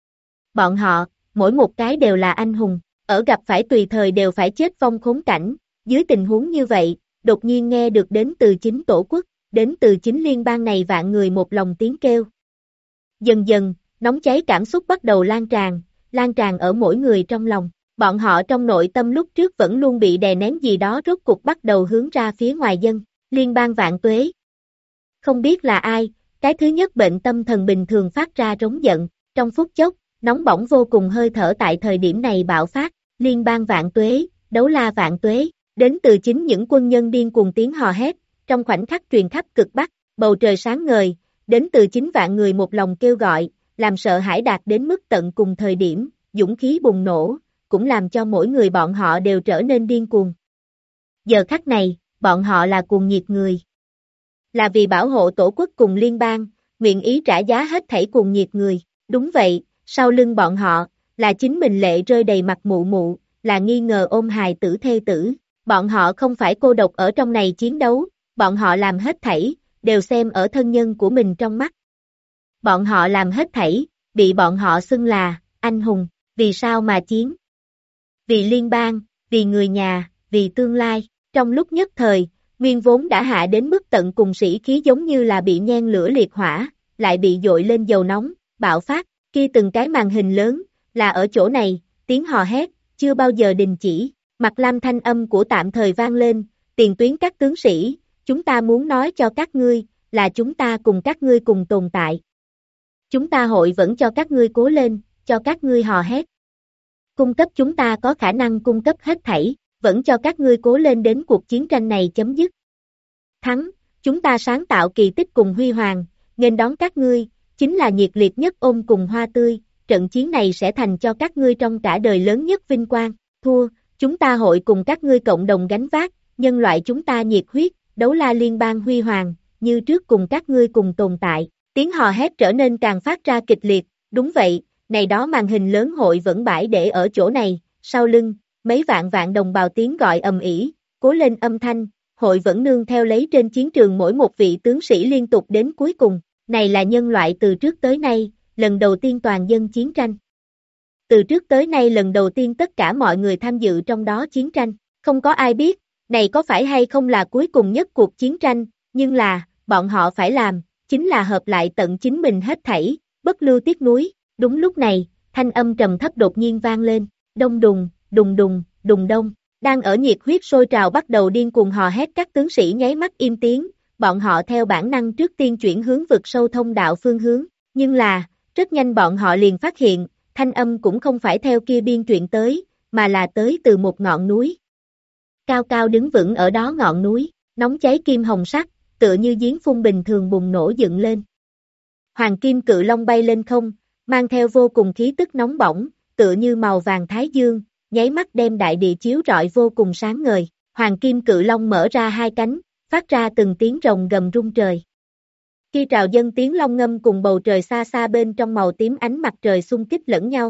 Bọn họ, mỗi một cái đều là anh hùng, ở gặp phải tùy thời đều phải chết vong khốn cảnh, dưới tình huống như vậy, đột nhiên nghe được đến từ chính tổ quốc, đến từ chính liên bang này vạn người một lòng tiếng kêu. Dần dần, nóng cháy cảm xúc bắt đầu lan tràn ở mỗi người trong lòng. Bọn họ trong nội tâm lúc trước vẫn luôn bị đè nén gì đó rốt cục bắt đầu hướng ra phía ngoài dân, liên bang vạn tuế. Không biết là ai, cái thứ nhất bệnh tâm thần bình thường phát ra rống giận, trong phút chốc, nóng bỏng vô cùng hơi thở tại thời điểm này bạo phát, liên bang vạn tuế, đấu la vạn tuế, đến từ chính những quân nhân điên cuồng tiếng hò hét, trong khoảnh khắc truyền khắp cực Bắc, bầu trời sáng ngời, đến từ chính vạn người một lòng kêu gọi, làm sợ hãi đạt đến mức tận cùng thời điểm, dũng khí bùng nổ, cũng làm cho mỗi người bọn họ đều trở nên điên cuồng. Giờ khắc này, bọn họ là cuồng nhiệt người. Là vì bảo hộ tổ quốc cùng liên bang, nguyện ý trả giá hết thảy cuồng nhiệt người. Đúng vậy, sau lưng bọn họ, là chính mình lệ rơi đầy mặt mụ mụ, là nghi ngờ ôm hài tử thê tử. Bọn họ không phải cô độc ở trong này chiến đấu, bọn họ làm hết thảy, đều xem ở thân nhân của mình trong mắt. Bọn họ làm hết thảy, bị bọn họ xưng là anh hùng, vì sao mà chiến? Vì liên bang, vì người nhà, vì tương lai. Trong lúc nhất thời, nguyên vốn đã hạ đến mức tận cùng sĩ khí giống như là bị nhen lửa liệt hỏa, lại bị dội lên dầu nóng, bạo phát, kia từng cái màn hình lớn, là ở chỗ này, tiếng hò hét, chưa bao giờ đình chỉ, Mặt Lam thanh âm của tạm thời vang lên, tiền tuyến các tướng sĩ, chúng ta muốn nói cho các ngươi, là chúng ta cùng các ngươi cùng tồn tại. Chúng ta hội vẫn cho các ngươi cố lên, cho các ngươi hò hét. Cung cấp chúng ta có khả năng cung cấp hết thảy, vẫn cho các ngươi cố lên đến cuộc chiến tranh này chấm dứt. Thắng, chúng ta sáng tạo kỳ tích cùng huy hoàng, nghênh đón các ngươi, chính là nhiệt liệt nhất ôm cùng hoa tươi, trận chiến này sẽ thành cho các ngươi trong cả đời lớn nhất vinh quang. Thua, chúng ta hội cùng các ngươi cộng đồng gánh vác, nhân loại chúng ta nhiệt huyết, đấu la liên bang huy hoàng, như trước cùng các ngươi cùng tồn tại. Tiếng hò hét trở nên càng phát ra kịch liệt, đúng vậy, này đó màn hình lớn hội vẫn bãi để ở chỗ này, sau lưng, mấy vạn đồng bào tiếng gọi ầm ĩ, cố lên âm thanh, hội vẫn nương theo lấy trên chiến trường mỗi một vị tướng sĩ liên tục đến cuối cùng, này là nhân loại từ trước tới nay, lần đầu tiên toàn dân chiến tranh. Từ trước tới nay lần đầu tiên tất cả mọi người tham dự trong đó chiến tranh, không có ai biết, này có phải hay không là cuối cùng nhất cuộc chiến tranh, nhưng là, bọn họ phải làm, chính là hợp lại tận chính mình hết thảy, bất lưu tiếc nuối. Đúng lúc này, thanh âm trầm thấp đột nhiên vang lên, đông đùng, đùng đùng, đùng đông, đang ở nhiệt huyết sôi trào bắt đầu điên cuồng hò hét các tướng sĩ nháy mắt im tiếng, bọn họ theo bản năng trước tiên chuyển hướng vực sâu thông đạo phương hướng, nhưng là, rất nhanh bọn họ liền phát hiện, thanh âm cũng không phải theo kia biên truyện tới, mà là tới từ một ngọn núi. Cao cao đứng vững ở đó ngọn núi, nóng cháy kim hồng sắc, tựa như giếng phun bình thường bùng nổ dựng lên. Hoàng kim cự long bay lên không, mang theo vô cùng khí tức nóng bỏng, tựa như màu vàng thái dương, nháy mắt đem đại địa chiếu rọi vô cùng sáng ngời. Hoàng kim cự long mở ra hai cánh, phát ra từng tiếng rồng gầm rung trời. Khi trào dân tiếng long ngâm cùng bầu trời xa xa bên trong màu tím ánh mặt trời xung kích lẫn nhau.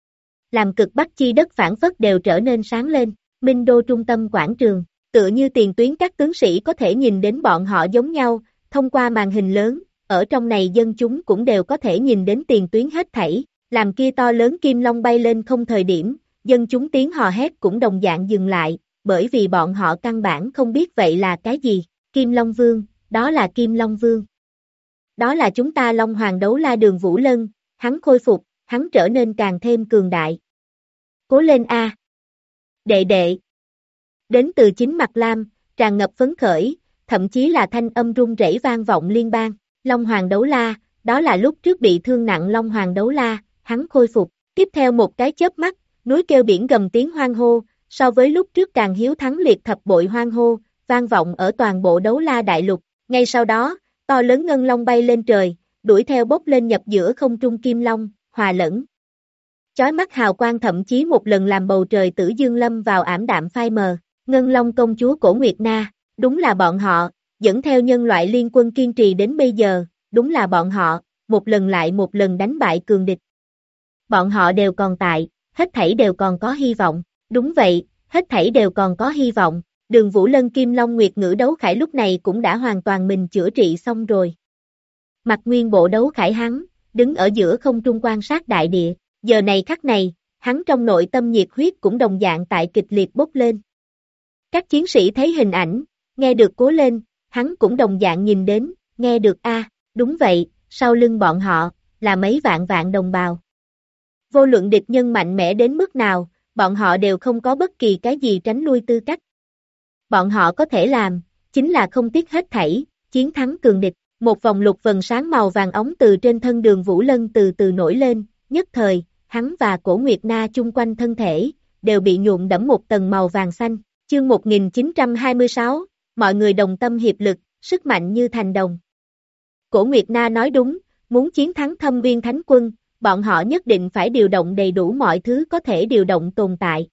Làm cực bắc chi đất phản phất đều trở nên sáng lên, Minh Đô trung tâm quảng trường, tựa như tiền tuyến các tướng sĩ có thể nhìn đến bọn họ giống nhau, thông qua màn hình lớn, ở trong này dân chúng cũng đều có thể nhìn đến tiền tuyến hết thảy, làm kia to lớn kim long bay lên không thời điểm, dân chúng tiếng hò hét cũng đồng dạng dừng lại, bởi vì bọn họ căn bản không biết vậy là cái gì, Kim Long Vương, đó là Kim Long Vương. Đó là chúng ta Long Hoàng đấu la Đường Vũ Lân, hắn khôi phục, hắn trở nên càng thêm cường đại. Cố lên a, đệ đệ. Đến từ chính Mặt Lam, tràn ngập phấn khởi, thậm chí là thanh âm rung rẩy vang vọng liên bang, Long Hoàng đấu la, đó là lúc trước bị thương nặng Long Hoàng đấu la, hắn khôi phục, tiếp theo một cái chớp mắt, núi kêu biển gầm tiếng hoan hô, so với lúc trước càng hiếu thắng liệt thập bội hoan hô, vang vọng ở toàn bộ đấu la đại lục, ngay sau đó, to lớn ngân long bay lên trời, đuổi theo bốc lên nhập giữa không trung kim long, hòa lẫn. Chói mắt hào quang thậm chí một lần làm bầu trời tử dương lâm vào ảm đạm phai mờ, Ngân Long công chúa Cổ Nguyệt Na, đúng là bọn họ, dẫn theo nhân loại liên quân kiên trì đến bây giờ, đúng là bọn họ, một lần lại một lần đánh bại cường địch. Bọn họ đều còn tại, hết thảy đều còn có hy vọng, đúng vậy, hết thảy đều còn có hy vọng, Đường Vũ Lân Kim Long Nguyệt Ngữ đấu khải lúc này cũng đã hoàn toàn mình chữa trị xong rồi. Mặc nguyên bộ đấu khải hắn, đứng ở giữa không trung quan sát đại địa, giờ này khắc này, hắn trong nội tâm nhiệt huyết cũng đồng dạng tại kịch liệt bốc lên. Các chiến sĩ thấy hình ảnh, nghe được cố lên, hắn cũng đồng dạng nhìn đến, nghe được đúng vậy, sau lưng bọn họ, là mấy vạn đồng bào. Vô luận địch nhân mạnh mẽ đến mức nào, bọn họ đều không có bất kỳ cái gì tránh lui tư cách. Bọn họ có thể làm, chính là không tiếc hết thảy, chiến thắng cường địch. Một vòng lục vần sáng màu vàng óng từ trên thân Đường Vũ Lân từ từ nổi lên, nhất thời, hắn và Cổ Nguyệt Na chung quanh thân thể, đều bị nhuộm đẫm một tầng màu vàng xanh. Chương 1926, mọi người đồng tâm hiệp lực, sức mạnh như thành đồng. Cổ Nguyệt Na nói đúng, muốn chiến thắng Thâm Uyên Thánh Quân, bọn họ nhất định phải điều động đầy đủ mọi thứ có thể điều động tồn tại.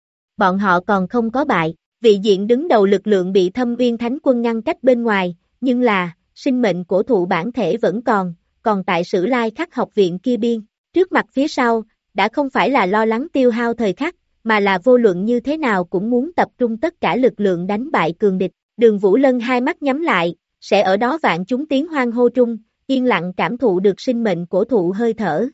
Bọn họ còn không có bại, vị diện đứng đầu lực lượng bị Thâm Uyên Thánh Quân ngăn cách bên ngoài, nhưng là, sinh mệnh cổ thụ bản thể vẫn còn tại Sử Lai Khắc học viện kia biên, trước mặt phía sau, đã không phải là lo lắng tiêu hao thời khắc, mà là vô luận như thế nào cũng muốn tập trung tất cả lực lượng đánh bại cường địch. Đường Vũ Lân hai mắt nhắm lại, sẽ ở đó vạn chúng tiếng hoan hô trung, yên lặng cảm thụ được sinh mệnh cổ thụ hơi thở.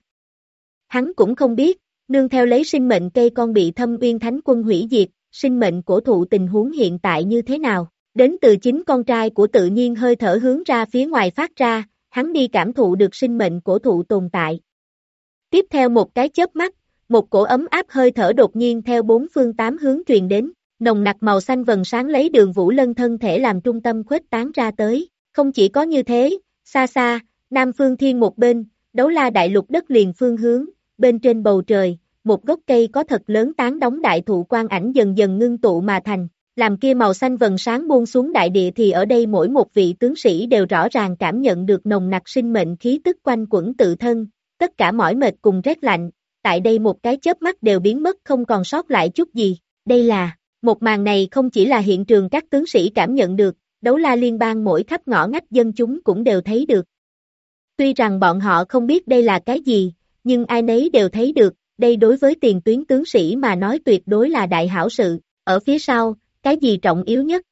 Hắn cũng không biết, nương theo lấy sinh mệnh cây con bị Thâm Uyên Thánh Quân hủy diệt, sinh mệnh cổ thụ tình huống hiện tại như thế nào. Đến từ chính con trai của tự nhiên hơi thở hướng ra phía ngoài phát ra, hắn đi cảm thụ được sinh mệnh cổ thụ tồn tại. Tiếp theo một cái chớp mắt, một cổ ấm áp hơi thở đột nhiên theo bốn phương tám hướng truyền đến, nồng nặc màu xanh vầng sáng lấy Đường Vũ Lân thân thể làm trung tâm khuếch tán ra tới. Không chỉ có như thế, xa xa, Nam Phương Thiên một bên, Đấu La Đại Lục đất liền phương hướng, bên trên bầu trời, một gốc cây có thật lớn tán đóng đại thụ quan ảnh dần dần ngưng tụ mà thành. Làm kia màu xanh vầng sáng buông xuống đại địa thì ở đây mỗi một vị tướng sĩ đều rõ ràng cảm nhận được nồng nặc sinh mệnh khí tức quanh quẩn tự thân, tất cả mỏi mệt cùng rét lạnh, tại đây một cái chớp mắt đều biến mất không còn sót lại chút gì. Đây là, một màn này không chỉ là hiện trường các tướng sĩ cảm nhận được, Đấu La Liên bang mỗi khắp ngõ ngách dân chúng cũng đều thấy được. Tuy rằng bọn họ không biết đây là cái gì, nhưng ai nấy đều thấy được, đây đối với tiền tuyến tướng sĩ mà nói tuyệt đối là đại hảo sự, ở phía sau. Cái gì trọng yếu nhất?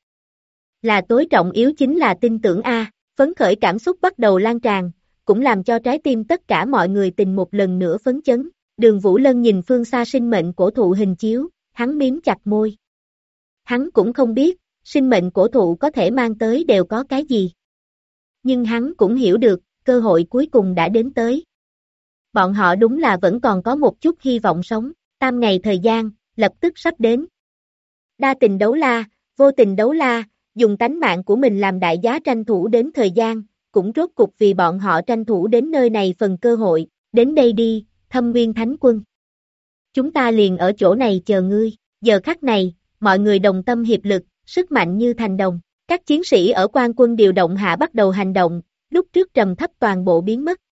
Là tối trọng yếu chính là tin tưởng phấn khởi cảm xúc bắt đầu lan tràn, cũng làm cho trái tim tất cả mọi người tình một lần nữa phấn chấn. Đường Vũ Lân nhìn phương xa sinh mệnh cổ thụ hình chiếu, hắn miếm chặt môi. Hắn cũng không biết, sinh mệnh cổ thụ có thể mang tới đều có cái gì. Nhưng hắn cũng hiểu được, cơ hội cuối cùng đã đến tới. Bọn họ đúng là vẫn còn có một chút hy vọng sống, 8 ngày thời gian, lập tức sắp đến. Đa tình đấu la, vô tình đấu la, dùng tánh mạng của mình làm đại giá tranh thủ đến thời gian, cũng rốt cục vì bọn họ tranh thủ đến nơi này phần cơ hội, đến đây đi, Thâm Uyên Thánh Quân. Chúng ta liền ở chỗ này chờ ngươi, giờ khắc này, mọi người đồng tâm hiệp lực, sức mạnh như thành đồng, các chiến sĩ ở quan quân điều động hạ bắt đầu hành động, lúc trước trầm thấp toàn bộ biến mất.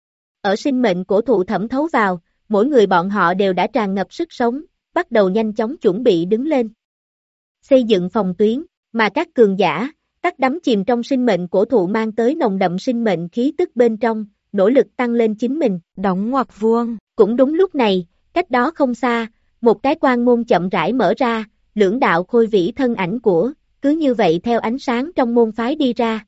Ở sinh mệnh cổ thụ thẩm thấu vào, mỗi người bọn họ đều đã tràn ngập sức sống, bắt đầu nhanh chóng chuẩn bị đứng lên. Xây dựng phòng tuyến, mà các cường giả, tắt đắm chìm trong sinh mệnh cổ thụ mang tới nồng đậm sinh mệnh khí tức bên trong, nỗ lực tăng lên chính mình. Đóng ngoặc vuông. Cũng đúng lúc này, cách đó không xa, một cái quan môn chậm rãi mở ra, lưỡng đạo khôi vĩ thân ảnh của, cứ như vậy theo ánh sáng trong môn phái đi ra.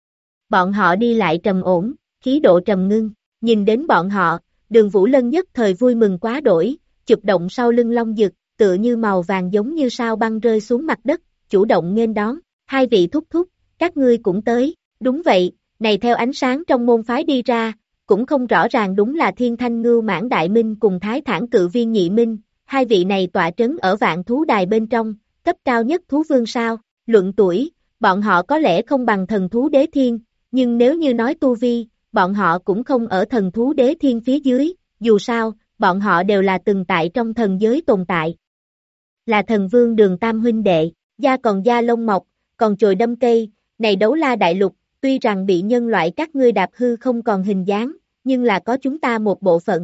Bọn họ đi lại trầm ổn, khí độ trầm ngưng, nhìn đến bọn họ, Đường Vũ Lân nhất thời vui mừng quá đổi, chụp động sau lưng long dực, tựa như màu vàng giống như sao băng rơi xuống mặt đất, chủ động nghênh đón, hai vị thúc thúc, các ngươi cũng tới, đúng vậy, này theo ánh sáng trong môn phái đi ra, cũng không rõ ràng đúng là Thiên Thanh Ngưu Mãn Đại Minh cùng Thái Thản Cự Viên Nhị Minh, hai vị này tọa trấn ở vạn thú đài bên trong, cấp cao nhất thú vương sao, luận tuổi, bọn họ có lẽ không bằng thần thú đế thiên, nhưng nếu như nói tu vi, bọn họ cũng không ở thần thú đế thiên phía dưới, dù sao, bọn họ đều là từng tại trong thần giới tồn tại. Là thần vương Đường Tam huynh đệ, da còn da lông mọc, còn chồi đâm cây, này Đấu La Đại Lục, tuy rằng bị nhân loại các ngươi đạp hư không còn hình dáng, nhưng là có chúng ta một bộ phận.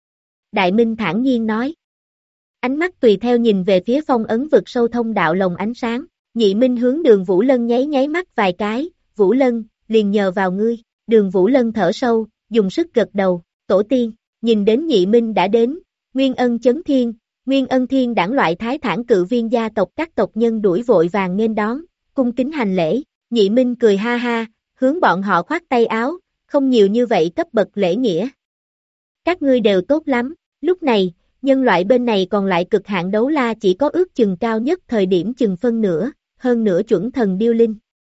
Đại Minh thản nhiên nói. Ánh mắt tùy theo nhìn về phía phong ấn vực sâu thông đạo lồng ánh sáng, Nhị Minh hướng Đường Vũ Lân nháy nháy mắt vài cái, Vũ Lân, liền nhờ vào ngươi, Đường Vũ Lân thở sâu, dùng sức gật đầu, tổ tiên, nhìn đến Nhị Minh đã đến, Nguyên Ân chấn thiên, Nguyên Ân Thiên đảng loại Thái Thản cự viên gia tộc các tộc nhân đuổi vội vàng nghênh đón, cung kính hành lễ, Nhị Minh cười ha ha, hướng bọn họ khoát tay áo, không nhiều như vậy cấp bậc lễ nghĩa. Các ngươi đều tốt lắm, lúc này, nhân loại bên này còn lại cực hạn đấu la chỉ có ước chừng cao nhất thời điểm chừng phân nửa, hơn nửa chuẩn thần điêu linh.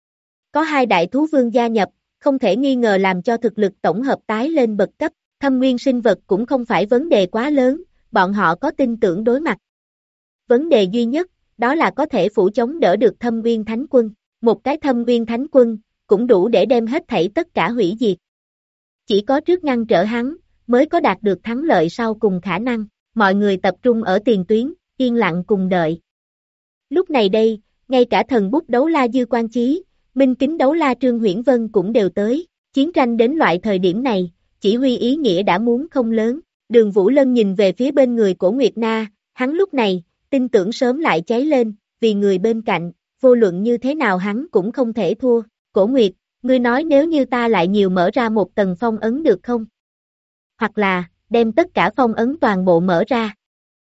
Có 2 đại thú vương gia nhập, không thể nghi ngờ làm cho thực lực tổng hợp tái lên bậc cấp, thâm nguyên sinh vật cũng không phải vấn đề quá lớn, bọn họ có tin tưởng đối mặt. Vấn đề duy nhất, đó là có thể phủ chống đỡ được thâm nguyên thánh quân, một cái thâm nguyên thánh quân, cũng đủ để đem hết thảy tất cả hủy diệt. Chỉ có trước ngăn trở hắn, mới có đạt được thắng lợi sau cùng khả năng, mọi người tập trung ở tiền tuyến, yên lặng cùng đợi. Lúc này đây, ngay cả thần bút đấu la Dư Quan Chí, minh kính đấu la Trương Huyễn Vân cũng đều tới, chiến tranh đến loại thời điểm này, chỉ huy ý nghĩa đã muốn không lớn, Đường Vũ Lân nhìn về phía bên người của Nguyệt Na, hắn lúc này, tin tưởng sớm lại cháy lên, vì người bên cạnh, vô luận như thế nào hắn cũng không thể thua, Cổ Nguyệt, ngươi nói nếu như ta lại nhiều mở ra một tầng phong ấn được không? Hoặc là, đem tất cả phong ấn toàn bộ mở ra.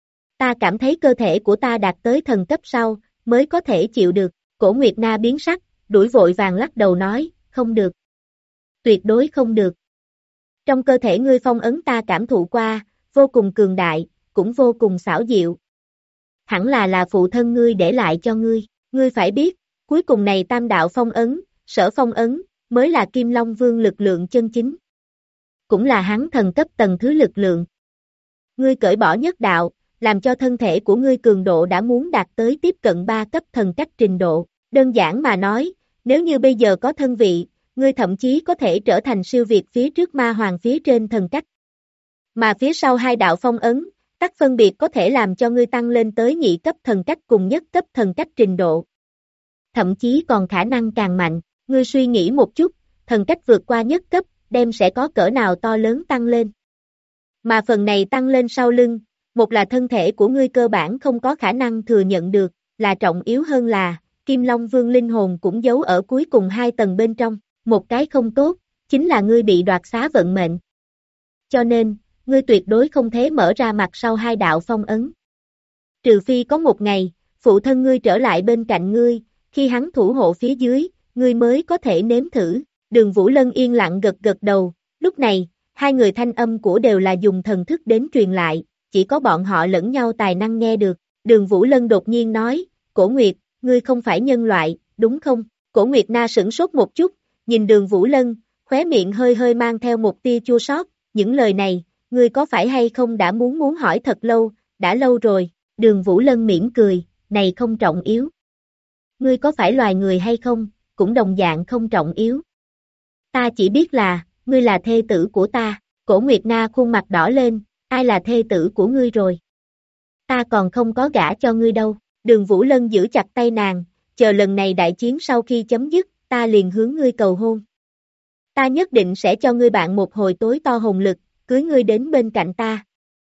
Ta cảm thấy cơ thể của ta đạt tới thần cấp sau, mới có thể chịu được, Cổ Nguyệt Na biến sắc, đuổi vội vàng lắc đầu nói, không được. Tuyệt đối không được. Trong cơ thể ngươi phong ấn ta cảm thụ qua, vô cùng cường đại, cũng vô cùng xảo diệu. Hẳn là phụ thân ngươi để lại cho ngươi phải biết, cuối cùng này tam đạo phong ấn, sở phong ấn, mới là Kim Long Vương lực lượng chân chính. Cũng là hắn thần cấp tầng thứ lực lượng. Ngươi cởi bỏ nhất đạo, làm cho thân thể của ngươi cường độ đã muốn đạt tới tiếp cận 3 cấp thần cách trình độ. Đơn giản mà nói, nếu như bây giờ có thân vị, ngươi thậm chí có thể trở thành siêu việt phía trước ma hoàng phía trên thần cách. Mà phía sau 2 đạo phong ấn, tắc phân biệt có thể làm cho ngươi tăng lên tới nhị cấp thần cách cùng nhất cấp thần cách trình độ. Thậm chí còn khả năng càng mạnh, ngươi suy nghĩ một chút, thần cách vượt qua nhất cấp, đem sẽ có cỡ nào to lớn tăng lên. Mà phần này tăng lên sau lưng, một là thân thể của ngươi cơ bản không có khả năng thừa nhận được, là trọng yếu hơn là, Kim Long Vương linh hồn cũng giấu ở cuối cùng 2 tầng bên trong, một cái không tốt, chính là ngươi bị đoạt xá vận mệnh. Cho nên, ngươi tuyệt đối không thể mở ra mặt sau 2 đạo phong ấn. Trừ phi có một ngày, phụ thân ngươi trở lại bên cạnh ngươi, khi hắn thủ hộ phía dưới, ngươi mới có thể nếm thử. Đường Vũ Lân yên lặng gật gật đầu, lúc này, 2 người thanh âm của đều là dùng thần thức đến truyền lại, chỉ có bọn họ lẫn nhau tài năng nghe được. Đường Vũ Lân đột nhiên nói, Cổ Nguyệt, ngươi không phải nhân loại, đúng không? Cổ Nguyệt Na sửng sốt một chút, nhìn Đường Vũ Lân, khóe miệng hơi hơi mang theo một tia chua xót, những lời này, ngươi có phải hay không đã muốn hỏi thật lâu, đã lâu rồi. Đường Vũ Lân mỉm cười, này không trọng yếu. Ngươi có phải loài người hay không, cũng đồng dạng không trọng yếu. Ta chỉ biết là, ngươi là thê tử của ta. Cổ Nguyệt Na khuôn mặt đỏ lên, ai là thê tử của ngươi rồi? Ta còn không có gả cho ngươi đâu. Đường Vũ Lân giữ chặt tay nàng, chờ lần này đại chiến sau khi chấm dứt, ta liền hướng ngươi cầu hôn. Ta nhất định sẽ cho ngươi bạn một hồi tối to hồn lực, cưới ngươi đến bên cạnh ta.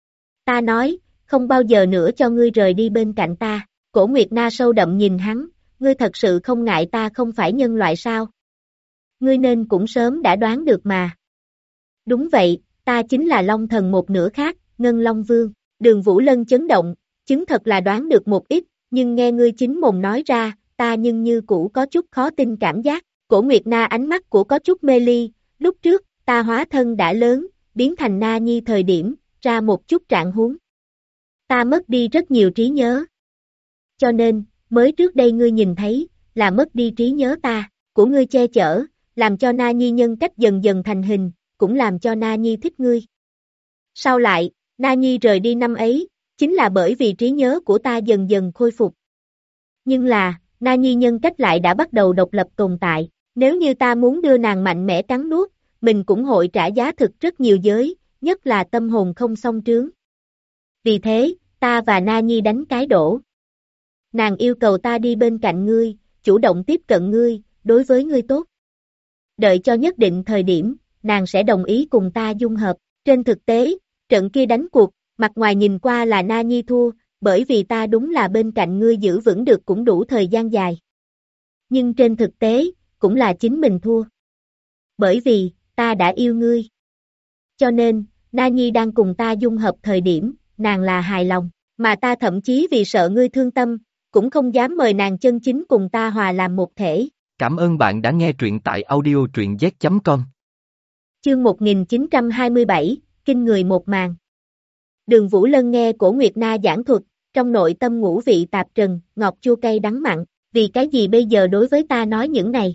Ta nói, không bao giờ nữa cho ngươi rời đi bên cạnh ta. Cổ Nguyệt Na sâu đậm nhìn hắn, ngươi thật sự không ngại ta không phải nhân loại sao? Ngươi nên cũng sớm đã đoán được mà. Đúng vậy, ta chính là Long Thần một nửa khác, Ngân Long Vương. Đường Vũ Lân chấn động, chứng thật là đoán được một ít, nhưng nghe ngươi chính mồm nói ra, ta nhưng như cũ có chút khó tin cảm giác. Cổ Nguyệt Na ánh mắt của có chút mê ly, lúc trước, ta hóa thân đã lớn, biến thành Na Nhi thời điểm, ra một chút trạng huống. Ta mất đi rất nhiều trí nhớ. Cho nên, mới trước đây ngươi nhìn thấy, là mất đi trí nhớ ta, của ngươi che chở, làm cho Na Nhi nhân cách dần dần thành hình, cũng làm cho Na Nhi thích ngươi. Sau lại, Na Nhi rời đi năm ấy, chính là bởi vì trí nhớ của ta dần dần khôi phục. Nhưng là, Na Nhi nhân cách lại đã bắt đầu độc lập tồn tại, nếu như ta muốn đưa nàng mạnh mẽ cắn nuốt, mình cũng hội trả giá thực rất nhiều giới, nhất là tâm hồn không song trướng. Vì thế, ta và Na Nhi đánh cái đổ. Nàng yêu cầu ta đi bên cạnh ngươi, chủ động tiếp cận ngươi, đối với ngươi tốt. Đợi cho nhất định thời điểm, nàng sẽ đồng ý cùng ta dung hợp. Trên thực tế, trận kia đánh cuộc, mặt ngoài nhìn qua là Na Nhi thua, bởi vì ta đúng là bên cạnh ngươi giữ vững được cũng đủ thời gian dài. Nhưng trên thực tế, cũng là chính mình thua. Bởi vì, ta đã yêu ngươi. Cho nên, Na Nhi đang cùng ta dung hợp thời điểm, nàng là hài lòng. mà ta thậm chí vì sợ ngươi thương tâm, cũng không dám mời nàng chân chính cùng ta hòa làm một thể. Cảm ơn bạn đã nghe truyện tại audio truyện z.com. Chương 1927, Kinh người một màn. Đường Vũ Lân nghe Cổ Nguyệt Na giảng thuật, trong nội tâm ngũ vị tạp trần, ngọt chua cay đắng mặn, vì cái gì bây giờ đối với ta nói những này?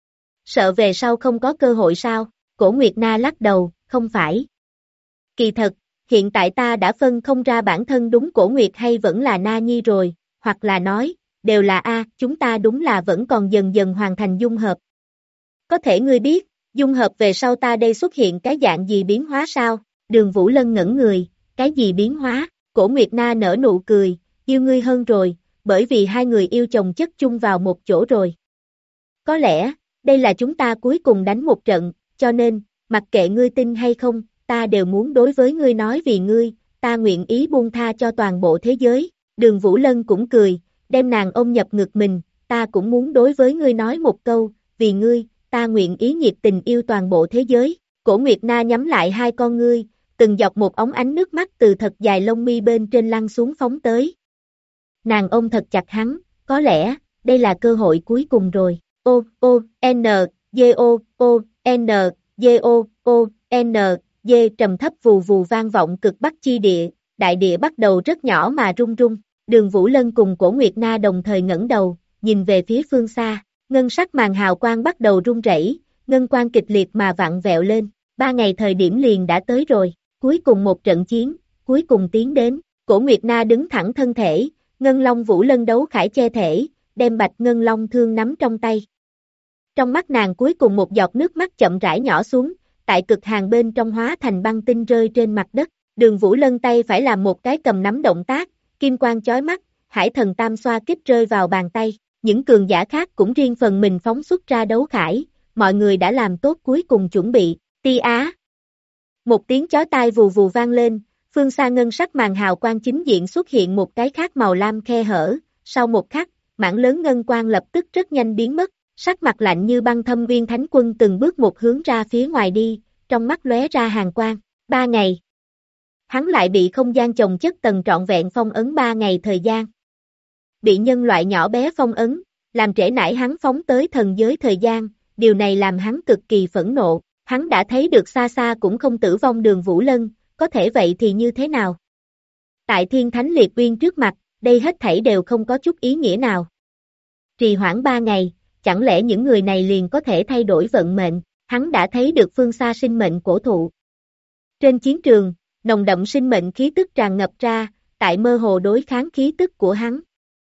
Sợ về sau không có cơ hội sao? Cổ Nguyệt Na lắc đầu, không phải. Kỳ thật, hiện tại ta đã phân không ra bản thân đúng Cổ Nguyệt hay vẫn là Na Nhi rồi, hoặc là nói, đều là chúng ta đúng là vẫn còn dần dần hoàn thành dung hợp. Có thể ngươi biết, dung hợp về sau ta đây xuất hiện cái dạng gì biến hóa sao? Đường Vũ Lân ngẩn người, cái gì biến hóa? Cổ Nguyệt Na nở nụ cười, yêu ngươi hơn rồi, bởi vì hai người yêu chồng chất chung vào một chỗ rồi. Có lẽ, đây là chúng ta cuối cùng đánh một trận, cho nên, mặc kệ ngươi tin hay không, ta đều muốn đối với ngươi nói vì ngươi, ta nguyện ý buông tha cho toàn bộ thế giới. Đường Vũ Lân cũng cười, đem nàng ôm nhập ngực mình, ta cũng muốn đối với ngươi nói một câu, vì ngươi, ta nguyện ý nhiệt tình yêu toàn bộ thế giới. Cổ Nguyệt Na nhắm lại hai con ngươi, từng dọc một ống ánh nước mắt từ thật dài lông mi bên trên lăn xuống phóng tới. Nàng ôm thật chặt hắn, có lẽ, đây là cơ hội cuối cùng rồi. N, G, N, G, N, G trầm thấp vù vù vang vọng cực bắc chi địa, đại địa bắt đầu rất nhỏ mà rung rung. Đường Vũ Lân cùng Cổ Nguyệt Na đồng thời ngẩng đầu, nhìn về phía phương xa, ngân sắc màn hào quang bắt đầu rung rẩy, ngân quang kịch liệt mà vặn vẹo lên. 3 ngày thời điểm liền đã tới rồi, cuối cùng một trận chiến, cuối cùng tiến đến. Cổ Nguyệt Na đứng thẳng thân thể, Ngân Long Vũ Lân đấu khải che thể, đem Bạch Ngân Long thương nắm trong tay. Trong mắt nàng cuối cùng một giọt nước mắt chậm rãi nhỏ xuống, tại cực hàn bên trong hóa thành băng tinh rơi trên mặt đất. Đường Vũ Lân tay phải làm một cái cầm nắm động tác, kim quang chói mắt, Hải Thần Tam Xoa Kích rơi vào bàn tay. Những cường giả khác cũng riêng phần mình phóng xuất ra đấu khải, mọi người đã làm tốt cuối cùng chuẩn bị. Ti á. Một tiếng chói tai vù vù vang lên, phương xa ngân sắc màn hào quang chính diện xuất hiện một cái khác màu lam khe hở, sau một khắc, mảng lớn ngân quang lập tức rất nhanh biến mất, sắc mặt lạnh như băng Thâm Uyên Thánh Quân từng bước một hướng ra phía ngoài đi, trong mắt lóe ra hàn quang. 3 ngày. Hắn lại bị không gian chồng chất tầng trọn vẹn phong ấn 3 ngày thời gian. Bị nhân loại nhỏ bé phong ấn, làm trễ nải hắn phóng tới thần giới thời gian, điều này làm hắn cực kỳ phẫn nộ. Hắn đã thấy được xa xa cũng không tử vong Đường Vũ Lân, có thể vậy thì như thế nào? Tại Thiên Thánh Liệt Uyên trước mặt, đây hết thảy đều không có chút ý nghĩa nào. Trì hoãn 3 ngày, chẳng lẽ những người này liền có thể thay đổi vận mệnh? Hắn đã thấy được phương xa sinh mệnh cổ thụ. Trên chiến trường, nồng đậm sinh mệnh khí tức tràn ngập ra, tại mơ hồ đối kháng khí tức của hắn.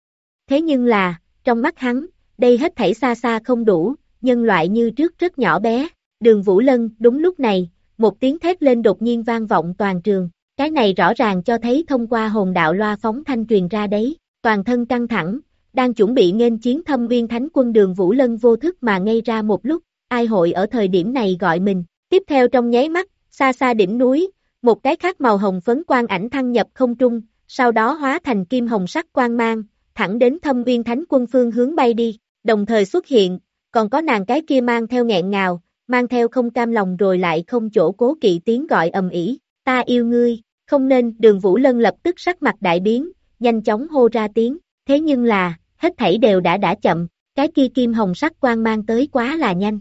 Thế nhưng là, trong mắt hắn, đây hết thảy xa xa không đủ, nhân loại như trước rất nhỏ bé. Đường Vũ Lân, đúng lúc này, một tiếng thét lên đột nhiên vang vọng toàn trường. Cái này rõ ràng cho thấy thông qua hồn đạo loa phóng thanh truyền ra đấy. Toàn thân căng thẳng, đang chuẩn bị nghênh chiến Thâm Uyên Thánh Quân Đường Vũ Lân vô thức mà ngây ra một lúc, ai hội ở thời điểm này gọi mình. Tiếp theo trong nháy mắt, xa xa đỉnh núi, một cái khác màu hồng phấn quang ảnh thăng nhập không trung, sau đó hóa thành kim hồng sắc quang mang, thẳng đến Thâm Uyên Thánh Quân phương hướng bay đi. Đồng thời xuất hiện, còn có nàng cái kia mang theo nghẹn ngào, mang theo không cam lòng rồi lại không chỗ cố kỵ tiếng gọi ầm ĩ, ta yêu ngươi, không nên. Đường Vũ Lân lập tức sắc mặt đại biến, nhanh chóng hô ra tiếng, thế nhưng là, hết thảy đều đã chậm, cái kia kim hồng sắc quang mang tới quá là nhanh.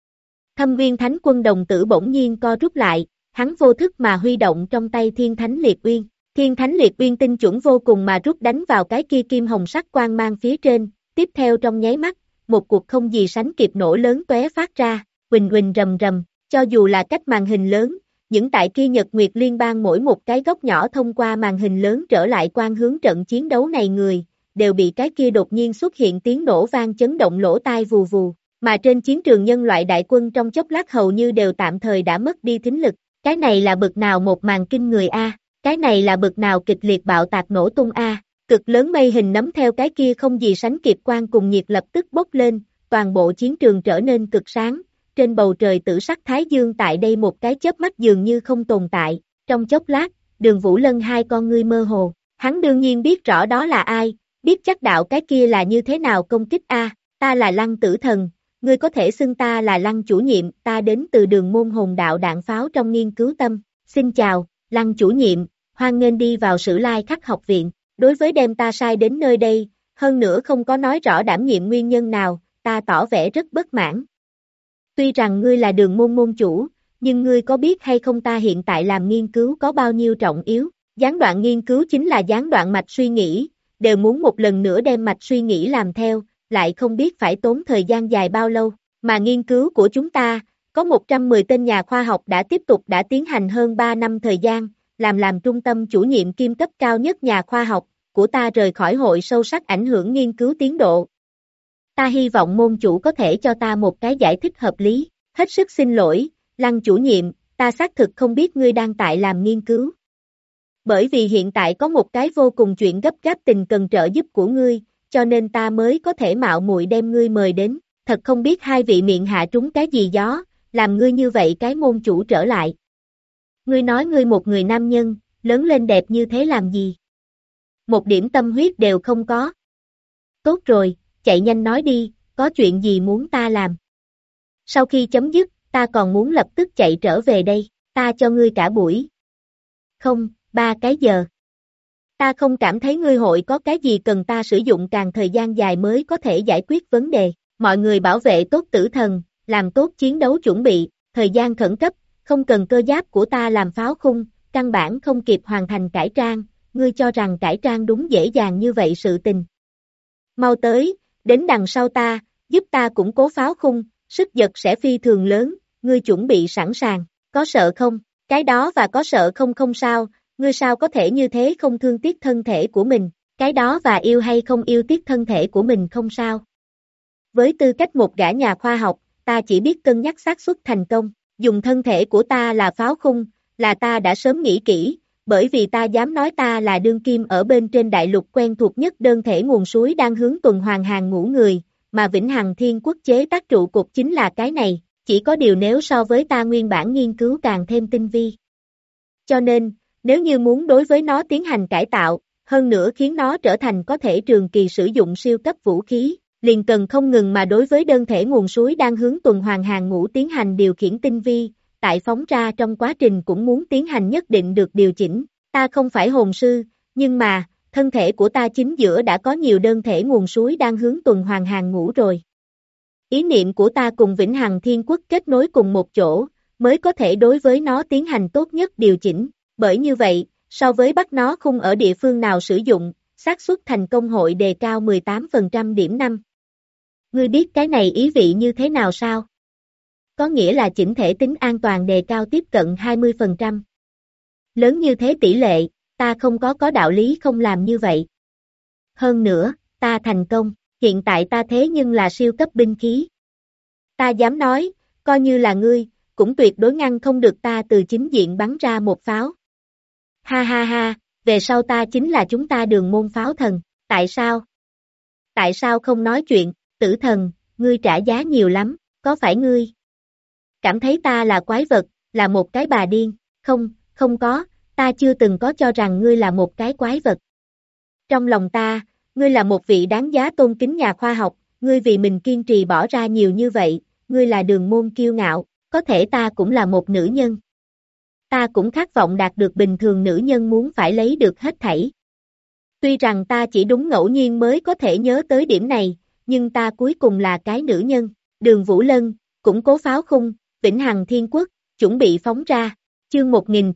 Thâm Uyên Thánh Quân đồng tử bỗng nhiên co rút lại, hắn vô thức mà huy động trong tay Thiên Thánh Liệt Uyên. Thiên Thánh Liệt Uyên tinh chuẩn vô cùng mà rút đánh vào cái kia kim hồng sắc quang mang phía trên, tiếp theo trong nháy mắt, một cuộc không gì sánh kịp nổ lớn tóe phát ra, huỳnh huỳnh rầm rầm, cho dù là cách màn hình lớn, những tại kia Nhật Nguyệt Liên bang mỗi một cái góc nhỏ thông qua màn hình lớn trở lại quan hướng trận chiến đấu này người, đều bị cái kia đột nhiên xuất hiện tiếng nổ vang chấn động lỗ tai vù vù, mà trên chiến trường nhân loại đại quân trong chốc lát hầu như đều tạm thời đã mất đi thính lực. Cái này là bực nào một màn kinh người a, cái này là bực nào kịch liệt bạo tạc nổ tung a. Cực lớn mây hình nấm theo cái kia không gì sánh kịp quang cùng nhiệt lập tức bốc lên, toàn bộ chiến trường trở nên cực sáng, trên bầu trời tử sắc thái dương tại đây một cái chớp mắt dường như không tồn tại. Trong chốc lát, Đường Vũ Lân hai con ngươi mơ hồ, hắn đương nhiên biết rõ đó là ai, biết chắc đạo cái kia là như thế nào công kích a. Ta là Lăng Tử Thần, ngươi có thể xưng ta là Lăng chủ nhiệm, ta đến từ Đường môn hồn đạo đạn pháo trong nghiên cứu tâm. Xin chào, Lăng chủ nhiệm, hoan nghênh đi vào Sử Lai Khắc học viện. đối với đem ta sai đến nơi đây, hơn nữa không có nói rõ đảm nhiệm nguyên nhân nào, ta tỏ vẻ rất bất mãn. Tuy rằng ngươi là Đường môn môn chủ, nhưng ngươi có biết hay không ta hiện tại làm nghiên cứu có bao nhiêu trọng yếu? Gián đoạn nghiên cứu chính là gián đoạn mạch suy nghĩ, đều muốn một lần nữa đem mạch suy nghĩ làm theo, lại không biết phải tốn thời gian dài bao lâu, mà nghiên cứu của chúng ta, có 110 tên nhà khoa học đã tiến hành hơn 3 năm thời gian, làm trung tâm chủ nhiệm kiêm cấp cao nhất nhà khoa học của ta rời khỏi hội sâu sắc ảnh hưởng nghiên cứu tiến độ. Ta hy vọng môn chủ có thể cho ta một cái giải thích hợp lý, hết sức xin lỗi, Lăng chủ nhiệm, ta xác thực không biết ngươi đang tại làm nghiên cứu. Bởi vì hiện tại có một cái vô cùng chuyện gấp gáp tình cần trợ giúp của ngươi, cho nên ta mới có thể mạo muội đem ngươi mời đến, thật không biết hai vị miệng hạ trúng cái gì gió, làm ngươi như vậy cái môn chủ trở lại. Ngươi nói ngươi một người nam nhân, lớn lên đẹp như thế làm gì? Một điểm tâm huyết đều không có. Tốt rồi, chạy nhanh nói đi, có chuyện gì muốn ta làm? Sau khi chấm dứt, ta còn muốn lập tức chạy trở về đây, ta cho ngươi cả buổi. Không, 3 cái giờ. Ta không cảm thấy ngươi hội có cái gì cần ta sử dụng càng thời gian dài mới có thể giải quyết vấn đề. Mọi người bảo vệ tốt tử thần, làm tốt chiến đấu chuẩn bị, thời gian khẩn cấp, không cần cơ giáp của ta làm pháo khung, căn bản không kịp hoàn thành cải trang, ngươi cho rằng cải trang đúng dễ dàng như vậy sự tình. Mau tới, đến đằng sau ta, giúp ta củng cố pháo khung, sức giật sẽ phi thường lớn, ngươi chuẩn bị sẵn sàng, có sợ không? Cái đó và có sợ không sao, ngươi sao có thể như thế không thương tiếc thân thể của mình, cái đó và yêu hay không yêu tiếc thân thể của mình không sao. Với tư cách một gã nhà khoa học, ta chỉ biết cân nhắc xác suất thành công, dùng thân thể của ta là pháo khung, là ta đã sớm nghĩ kỹ, bởi vì ta dám nói ta là đương kim ở bên trên đại lục quen thuộc nhất đơn thể nguồn suối đang hướng tuần hoàn hàng ngũ người, mà Vĩnh Hằng Thiên Quốc chế tác trụ cột chính là cái này, chỉ có điều nếu so với ta nguyên bản nghiên cứu càng thêm tinh vi. Cho nên, nếu như muốn đối với nó tiến hành cải tạo, hơn nữa khiến nó trở thành có thể trường kỳ sử dụng siêu cấp vũ khí, liền cần không ngừng mà đối với đơn thể nguồn suối đang hướng tuần hoàn hàng ngũ tiến hành điều khiển tinh vi, tại phóng ra trong quá trình cũng muốn tiến hành nhất định được điều chỉnh. Ta không phải hồn sư, nhưng mà, thân thể của ta chính giữa đã có nhiều đơn thể nguồn suối đang hướng tuần hoàn hàng ngũ rồi. Ý niệm của ta cùng Vĩnh Hằng Thiên Quốc kết nối cùng một chỗ, mới có thể đối với nó tiến hành tốt nhất điều chỉnh. Bởi như vậy, so với bắt nó khung ở địa phương nào sử dụng, xác suất thành công hội đề cao 18% điểm 5. Ngươi biết cái này ý vị như thế nào sao? Có nghĩa là chỉnh thể tính an toàn đề cao tiếp cận 20%. Lớn như thế tỷ lệ, ta không có đạo lý không làm như vậy. Hơn nữa, ta thành công, hiện tại ta thế nhưng là siêu cấp binh khí. Ta dám nói, coi như là ngươi, cũng tuyệt đối ngăn không được ta từ chính diện bắn ra một pháo. Ha ha ha, về sau ta chính là chúng ta Đường môn pháo thần, tại sao? Tại sao không nói chuyện, tử thần, ngươi trả giá nhiều lắm, có phải ngươi? Cảm thấy ta là quái vật, là một cái bà điên, không có, ta chưa từng có cho rằng ngươi là một cái quái vật. Trong lòng ta, ngươi là một vị đáng giá tôn kính nhà khoa học, ngươi vì mình kiên trì bỏ ra nhiều như vậy, ngươi là Đường môn kiêu ngạo, có thể ta cũng là một nữ nhân. Ta cũng khát vọng đạt được bình thường nữ nhân muốn phải lấy được hết thảy. Tuy rằng ta chỉ đúng ngẫu nhiên mới có thể nhớ tới điểm này, nhưng ta cuối cùng là cái nữ nhân. Đường Vũ Lân, củng cố pháo khung, Vĩnh Hằng Thiên Quốc, chuẩn bị phóng ra. Chương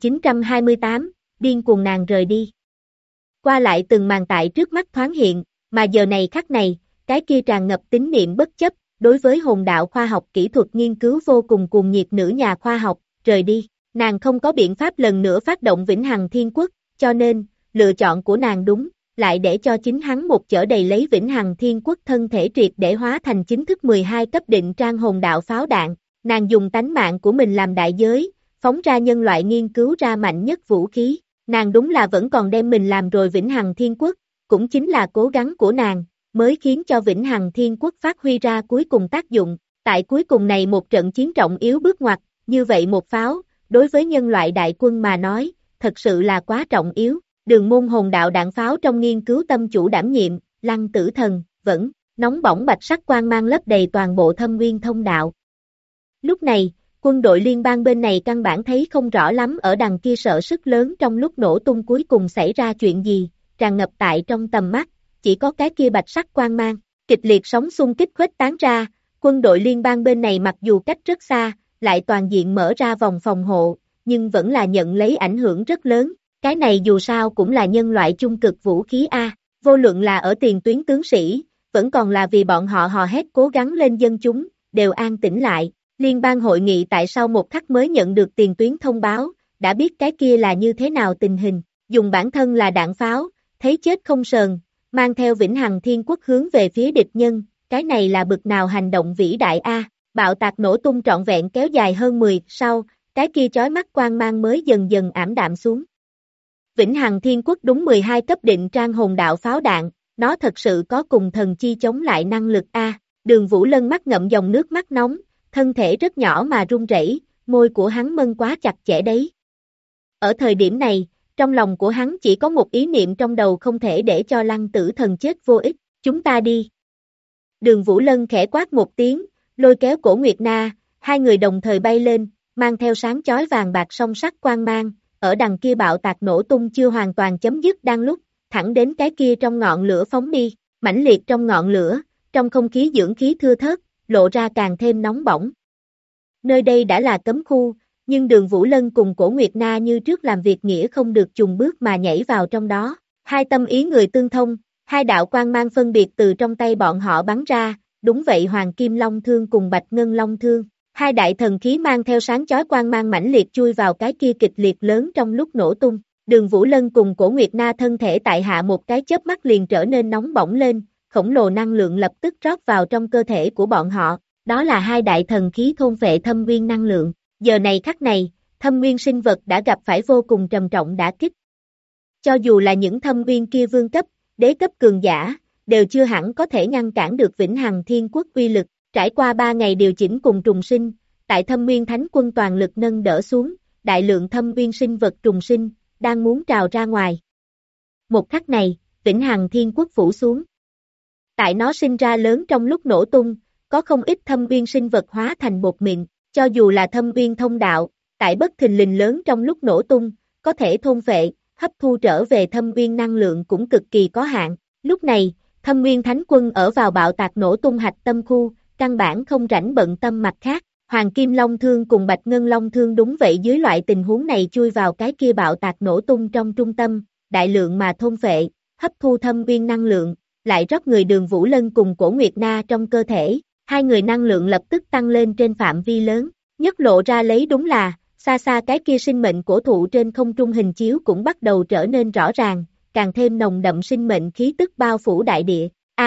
1928, điên cuồng nàng rời đi. Qua lại từng màn tại trước mắt thoáng hiện, mà giờ này khắc này, cái kia tràn ngập tín niệm bất chấp, đối với hồn đạo khoa học kỹ thuật nghiên cứu vô cùng cuồng nhiệt nữ nhà khoa học, rời đi. Nàng không có biện pháp lần nữa phát động Vĩnh Hằng Thiên Quốc, cho nên, lựa chọn của nàng đúng, lại để cho chính hắn một chở đầy lấy Vĩnh Hằng Thiên Quốc thân thể triệt để hóa thành chính thức 12 cấp định trang hồn đạo pháo đạn. Nàng dùng tánh mạng của mình làm đại giới, phóng ra nhân loại nghiên cứu ra mạnh nhất vũ khí. Nàng đúng là vẫn còn đem mình làm rồi Vĩnh Hằng Thiên Quốc, cũng chính là cố gắng của nàng, mới khiến cho Vĩnh Hằng Thiên Quốc phát huy ra cuối cùng tác dụng. Tại cuối cùng này một trận chiến trọng yếu bước ngoặt, như vậy một pháo, đối với nhân loại đại quân mà nói, thật sự là quá trọng yếu. Đường môn hồn đạo đạn pháo trong nghiên cứu tâm chủ đảm nhiệm, Lăng Tử Thần, vẫn, nóng bỏng bạch sắc quang mang lấp đầy toàn bộ thâm nguyên thông đạo. Lúc này, quân đội liên bang bên này căn bản thấy không rõ lắm ở đằng kia sợ sức lớn trong lúc nổ tung cuối cùng xảy ra chuyện gì, tràn ngập tại trong tầm mắt, chỉ có cái kia bạch sắc quang mang, kịch liệt sóng xung kích khuếch tán ra, quân đội liên bang bên này mặc dù cách rất xa, lại toàn diện mở ra vòng phòng hộ, nhưng vẫn là nhận lấy ảnh hưởng rất lớn, cái này dù sao cũng là nhân loại chung cực vũ khí A, vô luận là ở tiền tuyến tướng sĩ, vẫn còn là vì bọn họ hò hét cố gắng lên dân chúng, đều an tĩnh lại, liên bang hội nghị tại sau một khắc mới nhận được tiền tuyến thông báo, đã biết cái kia là như thế nào tình hình, dùng bản thân là đạn pháo, thấy chết không sờn, mang theo vĩnh hằng thiên quốc hướng về phía địch nhân, cái này là bực nào hành động vĩ đại A, bạo tạc nổ tung trọn vẹn kéo dài hơn 10 sau, cái kia chói mắt quang mang mới dần dần ảm đạm xuống. Vĩnh hằng thiên quốc đúng 12 cấp định trang hồn đạo pháo đạn, nó thật sự có cùng thần chi chống lại năng lực A, Đường Vũ Lân mắt ngậm dòng nước mắt nóng, thân thể rất nhỏ mà run rẩy, môi của hắn mân quá chặt chẽ đấy. Ở thời điểm này, trong lòng của hắn chỉ có một ý niệm trong đầu không thể để cho Lăng Tử Thần chết vô ích, chúng ta đi. Đường Vũ Lân khẽ quát một tiếng, lôi kéo Cổ Nguyệt Na, hai người đồng thời bay lên, mang theo sáng chói vàng bạc song sắc quang mang, ở đằng kia bạo tạc nổ tung chưa hoàn toàn chấm dứt đang lúc, thẳng đến cái kia trong ngọn lửa phóng đi, mãnh liệt trong ngọn lửa, trong không khí dưỡng khí thưa thớt, lộ ra càng thêm nóng bỏng. Nơi đây đã là cấm khu, nhưng Đường Vũ Lân cùng Cổ Nguyệt Na như trước làm việc nghĩa không được chùng bước mà nhảy vào trong đó, hai tâm ý người tương thông, hai đạo quang mang phân biệt từ trong tay bọn họ bắn ra, đúng vậy Hoàng Kim Long Thương cùng Bạch Ngân Long Thương, hai đại thần khí mang theo sáng chói quang mang mãnh liệt chui vào cái kia kịch liệt lớn trong lúc nổ tung, Đường Vũ Lân cùng Cổ Nguyệt Na thân thể tại hạ một cái chớp mắt liền trở nên nóng bỏng lên, khổng lồ năng lượng lập tức rót vào trong cơ thể của bọn họ, đó là hai đại thần khí thôn phệ thâm nguyên năng lượng. Giờ này khắc này, thâm nguyên sinh vật đã gặp phải vô cùng trầm trọng đả kích. Cho dù là những thâm nguyên kia vương cấp, đế cấp cường giả, đều chưa hẳn có thể ngăn cản được vĩnh hằng thiên quốc uy lực, trải qua 3 ngày điều chỉnh cùng trùng sinh, tại thâm nguyên thánh quân toàn lực nâng đỡ xuống, đại lượng thâm nguyên sinh vật trùng sinh, đang muốn trào ra ngoài. Một khắc này, vĩnh hằng thiên quốc phủ xuống. Tại nó sinh ra lớn trong lúc nổ tung, có không ít thâm nguyên sinh vật hóa thành bột mịn. Cho dù là thâm nguyên thông đạo, tại bất thình lình lớn trong lúc nổ tung, có thể thôn phệ, hấp thu trở về thâm nguyên năng lượng cũng cực kỳ có hạn. Lúc này, thâm nguyên thánh quân ở vào bạo tạc nổ tung hạch tâm khu, căn bản không rảnh bận tâm mặt khác. Hoàng Kim Long Thương cùng Bạch Ngân Long Thương đúng vậy dưới loại tình huống này chui vào cái kia bạo tạc nổ tung trong trung tâm, đại lượng mà thôn phệ, hấp thu thâm nguyên năng lượng, lại rót người Đường Vũ Lân cùng Cổ Nguyệt Na trong cơ thể. Hai người năng lượng lập tức tăng lên trên phạm vi lớn, nhất lộ ra lấy đúng là, xa xa cái kia sinh mệnh cổ thụ trên không trung hình chiếu cũng bắt đầu trở nên rõ ràng, càng thêm nồng đậm sinh mệnh khí tức bao phủ đại địa,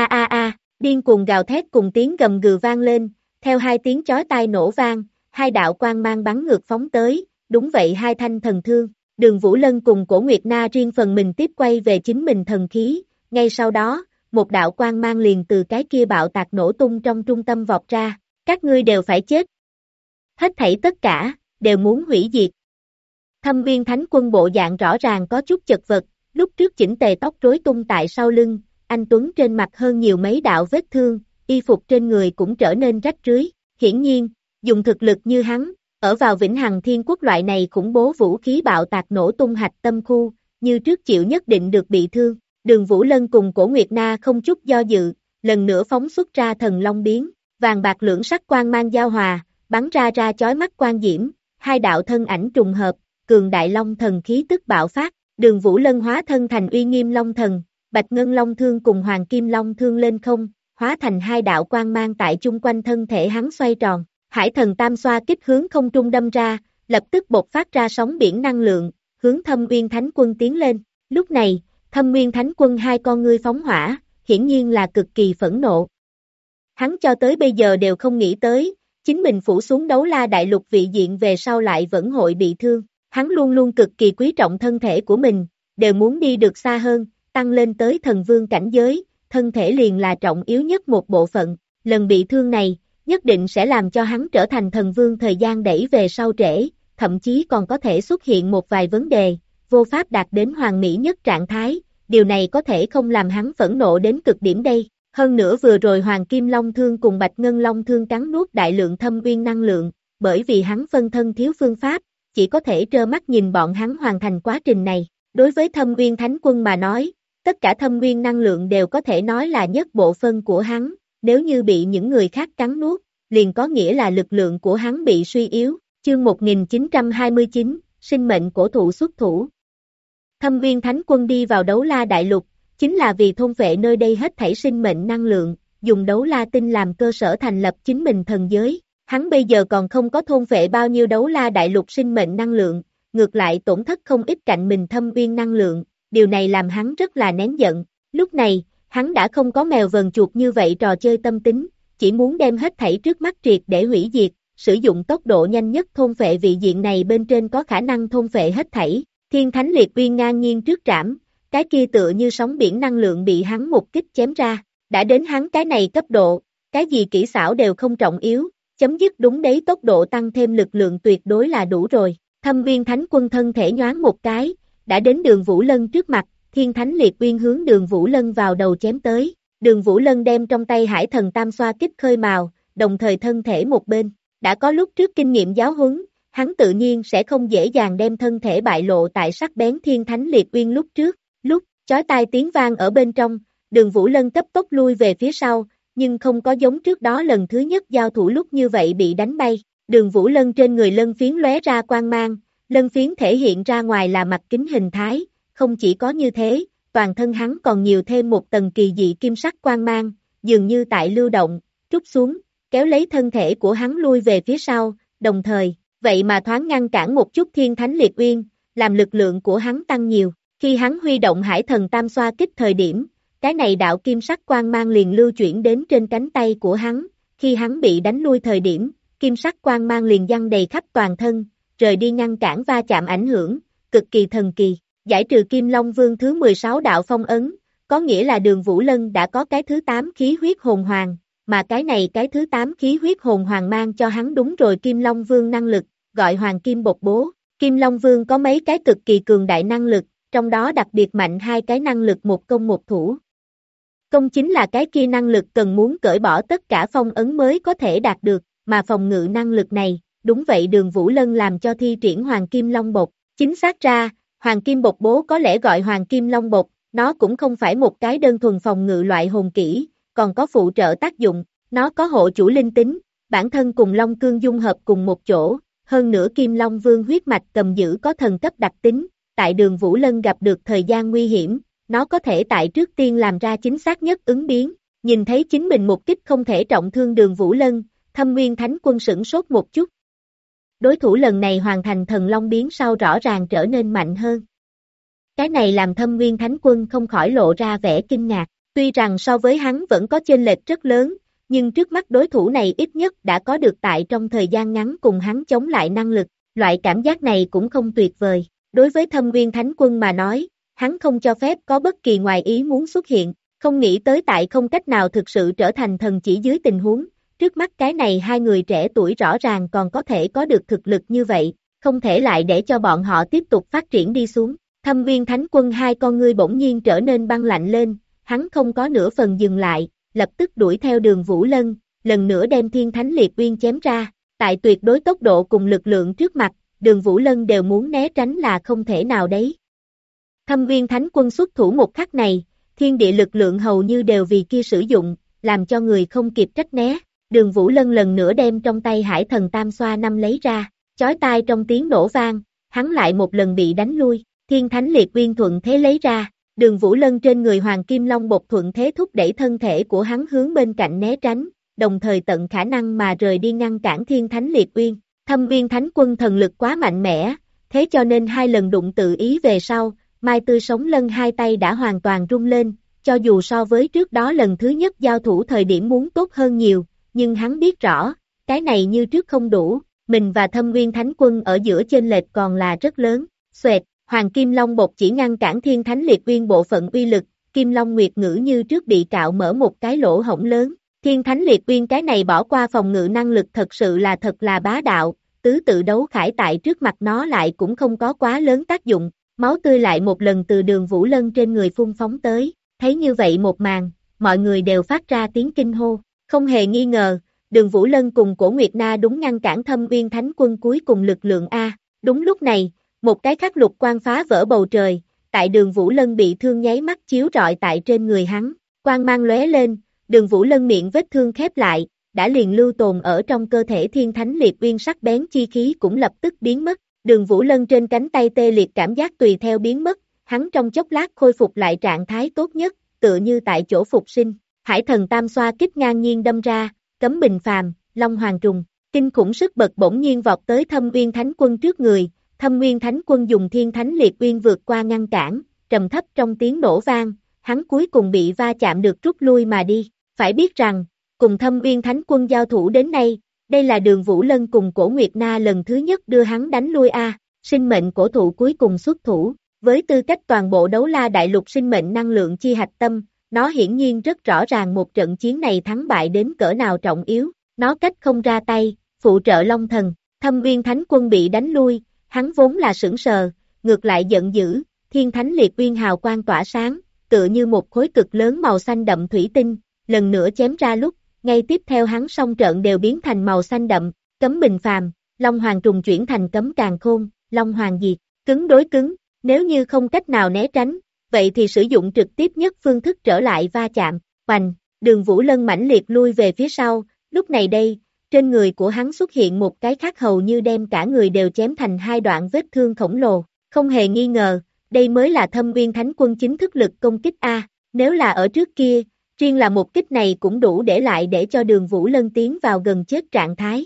điên cuồng gào thét cùng tiếng gầm gừ vang lên, theo hai tiếng chói tai nổ vang, hai đạo quang mang bắn ngược phóng tới, đúng vậy hai thanh thần thương, Đường Vũ Lân cùng Cổ Nguyệt Na riêng phần mình tiếp quay về chính mình thần khí, ngay sau đó, một đạo quang mang liền từ cái kia bạo tạc nổ tung trong trung tâm vọt ra, các ngươi đều phải chết. Hết thảy tất cả, đều muốn hủy diệt. Thâm Nguyên Thánh Quân bộ dạng rõ ràng có chút chật vật, lúc trước chỉnh tề tóc rối tung tại sau lưng, anh Tuấn trên mặt hơn nhiều mấy đạo vết thương, y phục trên người cũng trở nên rách rưới, hiển nhiên, dùng thực lực như hắn, ở vào vĩnh hằng thiên quốc loại này khủng bố vũ khí bạo tạc nổ tung hạch tâm khu, như trước chịu nhất định được bị thương. Đường Vũ Lân cùng Cổ Nguyệt Na không chút do dự, lần nữa phóng xuất ra thần long biến, vàng bạc lưỡng sắc quang mang giao hòa, bắn ra chói mắt quang diễm, hai đạo thân ảnh trùng hợp, cường đại long thần khí tức bạo phát, Đường Vũ Lân hóa thân thành uy nghiêm long thần, Bạch Ngân Long Thương cùng Hoàng Kim Long Thương lên không, hóa thành hai đạo quang mang tại chung quanh thân thể hắn xoay tròn, Hải Thần Tam Xoa kích hướng không trung đâm ra, lập tức bộc phát ra sóng biển năng lượng, hướng Thâm Nguyên Thánh Quân tiến lên, lúc này, Thâm Nguyên Thánh Quân hai con ngươi phóng hỏa, hiển nhiên là cực kỳ phẫn nộ. Hắn cho tới bây giờ đều không nghĩ tới, chính mình phủ xuống Đấu La Đại Lục vị diện về sau lại vẫn hội bị thương. Hắn luôn luôn cực kỳ quý trọng thân thể của mình, đều muốn đi được xa hơn, tăng lên tới thần vương cảnh giới, thân thể liền là trọng yếu nhất một bộ phận. Lần bị thương này, nhất định sẽ làm cho hắn trở thành thần vương thời gian đẩy về sau trễ, thậm chí còn có thể xuất hiện một vài vấn đề, vô pháp đạt đến hoàn mỹ nhất trạng thái, điều này có thể không làm hắn phẫn nộ đến cực điểm đây. Hơn nữa vừa rồi Hoàng Kim Long Thương cùng Bạch Ngân Long Thương cắn nuốt đại lượng thâm uyên năng lượng, bởi vì hắn phân thân thiếu phương pháp, chỉ có thể trơ mắt nhìn bọn hắn hoàn thành quá trình này. Đối với Thâm Uyên Thánh Quân mà nói, tất cả thâm nguyên năng lượng đều có thể nói là nhất bộ phân của hắn, nếu như bị những người khác cắn nuốt, liền có nghĩa là lực lượng của hắn bị suy yếu. Chương 1929, sinh mệnh cổ thụ xuất thủ. Thâm Viên Thánh Quân đi vào Đấu La Đại Lục, chính là vì thôn phệ nơi đây hết thảy sinh mệnh năng lượng, dùng Đấu La Tinh làm cơ sở thành lập chính mình thần giới. Hắn bây giờ còn không có thôn phệ bao nhiêu Đấu La Đại Lục sinh mệnh năng lượng, ngược lại tổn thất không ít cạnh mình thâm uyên năng lượng, điều này làm hắn rất là nén giận. Lúc này, hắn đã không có mèo vờn chuột như vậy trò chơi tâm tính, chỉ muốn đem hết thảy trước mắt triệt để hủy diệt, sử dụng tốc độ nhanh nhất thôn phệ vị diện này bên trên có khả năng thôn phệ hết thảy. Thiên Thánh Liệt Uyên ngang nhiên trước trảm, cái kia tựa như sóng biển năng lượng bị hắn một kích chém ra, đã đến hắn cái này cấp độ, cái gì kỹ xảo đều không trọng yếu, chấm dứt đúng đấy tốc độ tăng thêm lực lượng tuyệt đối là đủ rồi. Thâm Viên Thánh Quân thân thể nhoáng một cái, đã đến Đường Vũ Lân trước mặt, Thiên Thánh Liệt Uyên hướng Đường Vũ Lân vào đầu chém tới, Đường Vũ Lân đem trong tay Hải Thần Tam Xoa kích khơi mào, đồng thời thân thể một bên, đã có lúc trước kinh nghiệm giáo huấn, hắn tự nhiên sẽ không dễ dàng đem thân thể bại lộ tại sắc bén Thiên Thánh Liệt Uyên lúc trước, lúc, chói tai tiếng vang ở bên trong, Đường Vũ Lân cấp tốc lui về phía sau, nhưng không có giống trước đó lần thứ nhất giao thủ lúc như vậy bị đánh bay, Đường Vũ Lân trên người lân phiến lóe ra quang mang, lân phiến thể hiện ra ngoài là mặt kính hình thái, không chỉ có như thế, toàn thân hắn còn nhiều thêm một tầng kỳ dị kim sắc quang mang, dường như tại lưu động, trút xuống, kéo lấy thân thể của hắn lui về phía sau, đồng thời, vậy mà thoáng ngăn cản một chút Thiên Thánh Liệt Uyên, làm lực lượng của hắn tăng nhiều, khi hắn huy động Hải Thần Tam Xoa kích thời điểm, cái này đạo kim sắc quang mang liền lưu chuyển đến trên cánh tay của hắn, khi hắn bị đánh lui thời điểm, kim sắc quang mang liền giăng đầy khắp toàn thân, rời đi ngăn cản va chạm ảnh hưởng, cực kỳ thần kỳ, giải trừ Kim Long Vương thứ 16 đạo phong ấn, có nghĩa là Đường Vũ Lân đã có cái thứ 8 khí huyết hồn hoàng, mà cái này cái thứ 8 khí huyết hồn hoàng mang cho hắn đúng rồi Kim Long Vương năng lực, gọi Hoàng Kim Bộc Bố. Kim Long Vương có mấy cái cực kỳ cường đại năng lực, trong đó đặc biệt mạnh hai cái năng lực một công một thủ. Công chính là cái kia năng lực cần muốn cởi bỏ tất cả phong ấn mới có thể đạt được, mà phòng ngự năng lực này, đúng vậy Đường Vũ Lân làm cho thi triển Hoàng Kim Long Bộc. Chính xác ra, Hoàng Kim Bộc Bố có lẽ gọi Hoàng Kim Long Bộc, nó cũng không phải một cái đơn thuần phòng ngự loại hồn kỹ, còn có phụ trợ tác dụng, nó có hộ chủ linh tính, bản thân cùng Long Cương dung hợp cùng một chỗ, hơn nữa Kim Long Vương huyết mạch cầm giữ có thần cấp đặc tính, tại Đường Vũ Lân gặp được thời gian nguy hiểm, nó có thể tại trước tiên làm ra chính xác nhất ứng biến, nhìn thấy chính mình một kích không thể trọng thương Đường Vũ Lân, Thâm Nguyên Thánh Quân sửng sốt một chút. Đối thủ lần này hoàn thành thần long biến sau rõ ràng trở nên mạnh hơn. Cái này làm Thâm Nguyên Thánh Quân không khỏi lộ ra vẻ kinh ngạc, tuy rằng so với hắn vẫn có chênh lệch rất lớn, nhưng trước mắt đối thủ này ít nhất đã có được tại trong thời gian ngắn cùng hắn chống lại năng lực, loại cảm giác này cũng không tuyệt vời. Đối với Thâm Nguyên Thánh Quân mà nói, hắn không cho phép có bất kỳ ngoài ý muốn xuất hiện, không nghĩ tới tại không cách nào thực sự trở thành thần chỉ dưới tình huống, trước mắt cái này hai người trẻ tuổi rõ ràng còn có thể có được thực lực như vậy, không thể lại để cho bọn họ tiếp tục phát triển đi xuống. Thâm Nguyên Thánh Quân hai con ngươi bỗng nhiên trở nên băng lạnh lên, hắn không có nửa phần dừng lại, lập tức đuổi theo Đường Vũ Lân, lần nữa đem Thiên Thánh Liệt Uyên chém ra, tại tuyệt đối tốc độ cùng lực lượng trước mặt, Đường Vũ Lân đều muốn né tránh là không thể nào đấy. Thâm Nguyên Thánh Quân xuất thủ một khắc này, thiên địa lực lượng hầu như đều vì kia sử dụng, làm cho người không kịp trách né. Đường Vũ Lân lần nữa đem trong tay Hải Thần Tam Xoa năm lấy ra, chói tai trong tiếng nổ vang, hắn lại một lần bị đánh lui, Thiên Thánh Liệt Uyên thuận thế lấy ra, Đường Vũ Lân trên người Hoàng Kim Long Bộc thuận thế thúc đẩy thân thể của hắn hướng bên cạnh né tránh, đồng thời tận khả năng mà rời đi ngăn cản Thiên Thánh Liệt Uyên. Thâm Viên Thánh Quân thần lực quá mạnh mẽ, thế cho nên hai lần đụng tự ý về sau, Mai Tươi Sống Lân hai tay đã hoàn toàn rung lên, cho dù so với trước đó lần thứ nhất giao thủ thời điểm muốn tốt hơn nhiều, nhưng hắn biết rõ, cái này như trước không đủ, mình và Thâm Nguyên Thánh Quân ở giữa chênh lệch còn là rất lớn. Xoẹt, Hoàng Kim Long Bộc chỉ ngăn cản Thiên Thánh Liệt Uyên bộ phận uy lực, Kim Long Nguyệt Ngữ như trước bị cạo mở một cái lỗ hổng lớn. Thiên Thánh Liệt Uyên cái này bỏ qua phòng ngự năng lực thật sự là thật là bá đạo, tứ tự đấu khải tại trước mặt nó lại cũng không có quá lớn tác dụng, máu tươi lại một lần từ Đường Vũ Lân trên người phun phóng tới, thấy như vậy một màn, mọi người đều phát ra tiếng kinh hô, không hề nghi ngờ, Đường Vũ Lân cùng Cổ Nguyệt Na đúng ngăn cản Thâm Uyên Thánh Quân cuối cùng lực lượng A, đúng lúc này, một cái khắc lục quang phá vỡ bầu trời, tại Đường Vũ Lân bị thương nháy mắt chiếu rọi tại trên người hắn, quang mang lóe lên, Đường Vũ Lân miệng vết thương khép lại, đã liền lưu tồn ở trong cơ thể Thiên Thánh Liệt Uyên sắc bén chi khí cũng lập tức biến mất, Đường Vũ Lân trên cánh tay tê liệt cảm giác tùy theo biến mất, hắn trong chốc lát khôi phục lại trạng thái tốt nhất, tựa như tại chỗ phục sinh, Hải Thần Tam Xoa kích ngang nhiên đâm ra, Cấm Bình Phàm, Long Hoàng Trùng, kinh khủng sức bật bỗng nhiên vọt tới Thâm Uyên Thánh Quân trước người, Thâm Uyên Thánh Quân dùng Thiên Thánh Liệt Uyên vượt qua ngăn cản, trầm thấp trong tiếng nổ vang, hắn cuối cùng bị va chạm được rút lui mà đi, phải biết rằng, cùng Thâm Uyên Thánh Quân giao thủ đến nay, đây là Đường Vũ Lân cùng Cổ Nguyệt Na lần thứ nhất đưa hắn đánh lui sinh mệnh cổ thụ cuối cùng xuất thủ, với tư cách toàn bộ đấu la đại lục sinh mệnh năng lượng chi hạch tâm, nó hiển nhiên rất rõ ràng một trận chiến này thắng bại đến cỡ nào trọng yếu, nó cách không ra tay, phụ trợ Long Thần, Thâm Uyên Thánh Quân bị đánh lui, hắn vốn là sững sờ, ngược lại giận dữ, Thiên Thánh Liệt Uyên hào quang tỏa sáng, tựa như một khối cực lớn màu xanh đậm thủy tinh, lần nữa chém ra lúc, ngay tiếp theo hắn song trợn đều biến thành màu xanh đậm, Cấm Bình Phàm, Long Hoàng Trùng chuyển thành Cấm Càn Khôn, Long Hoàng Diệt, cứng đối cứng, nếu như không cách nào né tránh, vậy thì sử dụng trực tiếp nhất phương thức trở lại va chạm, hoành, Đường Vũ Lân mãnh liệt lui về phía sau, lúc này đây, trên người của hắn xuất hiện một cái khác hầu như đem cả người đều chém thành hai đoạn vết thương khổng lồ, không hề nghi ngờ, đây mới là Thâm Uyên Thánh Quân chính thức lực công kích nếu là ở trước kia, riêng là một kích này cũng đủ để lại để cho Đường Vũ Lân tiến vào gần chết trạng thái.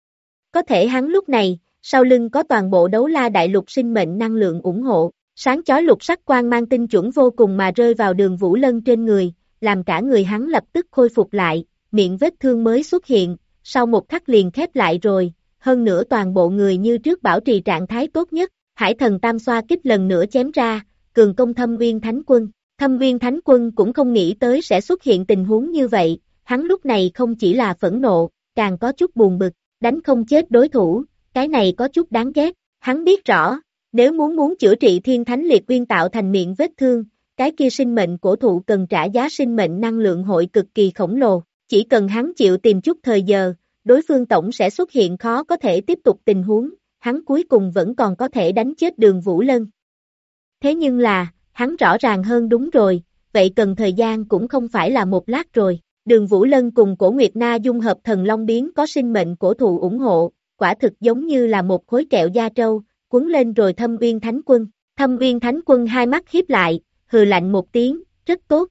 Có thể hắn lúc này, sau lưng có toàn bộ đấu la đại lục sinh mệnh năng lượng ủng hộ, sáng chói lục sắc quang mang tinh chuẩn vô cùng mà rơi vào Đường Vũ Lân trên người, làm cả người hắn lập tức khôi phục lại, miệng vết thương mới xuất hiện, sau một khắc liền khép lại rồi, hơn nữa toàn bộ người như trước bảo trì trạng thái tốt nhất, Hải Thần Tam Xoa kích lần nữa chém ra, cường công Thâm Uyên Thánh Quân. Thâm Uyên Thánh Quân cũng không nghĩ tới sẽ xuất hiện tình huống như vậy, hắn lúc này không chỉ là phẫn nộ, càng có chút buồn bực, đánh không chết đối thủ, cái này có chút đáng ghét, hắn biết rõ, nếu muốn chữa trị Thiên Thánh Liệt Uyên tạo thành miệng vết thương, cái kia sinh mệnh cổ thụ cần trả giá sinh mệnh năng lượng hội cực kỳ khổng lồ, chỉ cần hắn chịu tìm chút thời giờ, đối phương tổng sẽ xuất hiện khó có thể tiếp tục tình huống, hắn cuối cùng vẫn còn có thể đánh chết Đường Vũ Lân. Thế nhưng là, hắn rõ ràng hơn đúng rồi, vậy cần thời gian cũng không phải là một lát rồi. Đường Vũ Lân cùng Cổ Nguyệt Na dung hợp thần long biến có sinh mệnh cổ thụ ủng hộ, quả thực giống như là một khối kẹo da trâu, cuốn lên rồi Thâm Uyên Thánh Quân. Thâm Uyên Thánh Quân hai mắt híp lại, hừ lạnh một tiếng, rất tốt.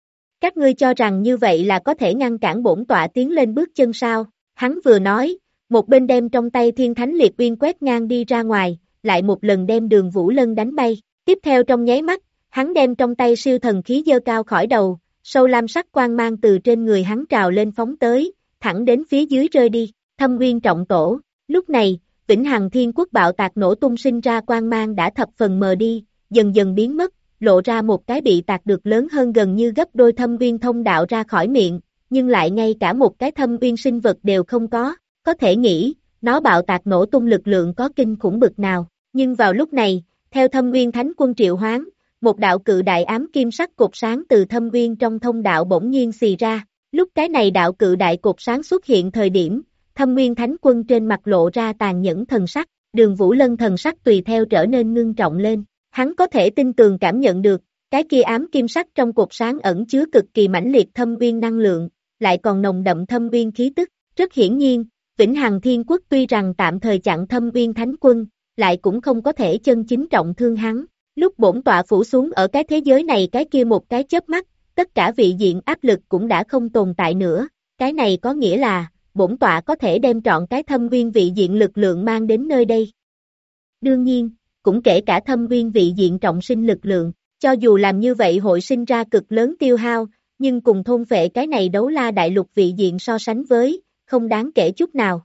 Các ngươi cho rằng như vậy là có thể ngăn cản bổn tọa tiến lên bước chân sao? Hắn vừa nói, một bên đem trong tay Thiên Thánh Liệt Uyên quét ngang đi ra ngoài, lại một lần đem Đường Vũ Lân đánh bay. Tiếp theo trong nháy mắt, hắn đem trong tay siêu thần khí giơ cao khỏi đầu, sâu lam sắc quang mang từ trên người hắn trào lên phóng tới, thẳng đến phía dưới rơi đi, Thâm Uyên Trọng Tổ. Lúc này, Vĩnh Hằng Thiên Quốc bạo tạc nổ tung sinh ra quang mang đã thập phần mờ đi, dần dần biến mất, lộ ra một cái bị tạc được lớn hơn gần như gấp đôi Thâm Uyên thông đạo ra khỏi miệng, nhưng lại ngay cả một cái Thâm Uyên sinh vật đều không có thể nghĩ, nó bạo tạc nổ tung lực lượng có kinh khủng bực nào, nhưng vào lúc này, theo Thâm Uyên Thánh Quân triệu hoán, một đạo cự đại ám kim sắc cột sáng từ Thâm Uyên trong thông đạo bỗng nhiên xì ra, lúc cái này đạo cự đại cột sáng xuất hiện thời điểm, Thâm Uyên Thánh Quân trên mặt lộ ra tàn nhẫn thần sắc, Đường Vũ Lân thần sắc tùy theo trở nên ngưng trọng lên, hắn có thể tin tường cảm nhận được, cái kia ám kim sắc trong cột sáng ẩn chứa cực kỳ mãnh liệt Thâm Uyên năng lượng, lại còn nồng đậm Thâm Uyên khí tức, rất hiển nhiên, Vĩnh Hằng Thiên Quốc tuy rằng tạm thời chặn Thâm Uyên Thánh Quân, lại cũng không có thể chân chính trọng thương hắn. Lúc bổn tọa phủ xuống ở cái thế giới này cái kia một cái chớp mắt, tất cả vị diện áp lực cũng đã không tồn tại nữa, cái này có nghĩa là, bổn tọa có thể đem trọn cái Thâm Uyên vị diện lực lượng mang đến nơi đây. Đương nhiên, cũng kể cả Thâm Uyên vị diện trọng sinh lực lượng, cho dù làm như vậy hội sinh ra cực lớn tiêu hao, nhưng cùng thôn phệ cái này đấu la đại lục vị diện so sánh với, không đáng kể chút nào.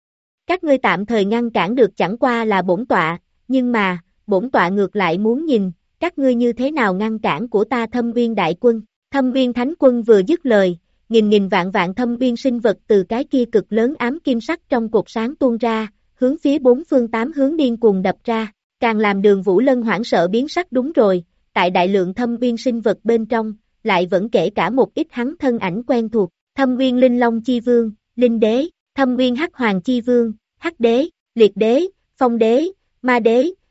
Các ngươi tạm thời ngăn cản được chẳng qua là bổn tọa, nhưng mà, bổn tọa ngược lại muốn nhìn, các ngươi như thế nào ngăn cản của ta Thâm Uyên đại quân. Thâm Uyên Thánh Quân vừa dứt lời, nghìn vạn Thâm Uyên sinh vật từ cái kia cực lớn ám kim sắc trong cột sáng tuôn ra, hướng phía bốn phương tám hướng điên cuồng đập ra, càng làm Đường Vũ Lân hoảng sợ biến sắc. Đúng rồi, tại đại lượng Thâm Uyên sinh vật bên trong, lại vẫn kể cả một ít hắn thân ảnh quen thuộc, Thâm Uyên Linh Long Chi Vương, Linh Đế, Thâm Uyên Hắc Hoàng Chi Vương, Hắc Đế, Liệt Đế, Phong Đế, Ma Đế,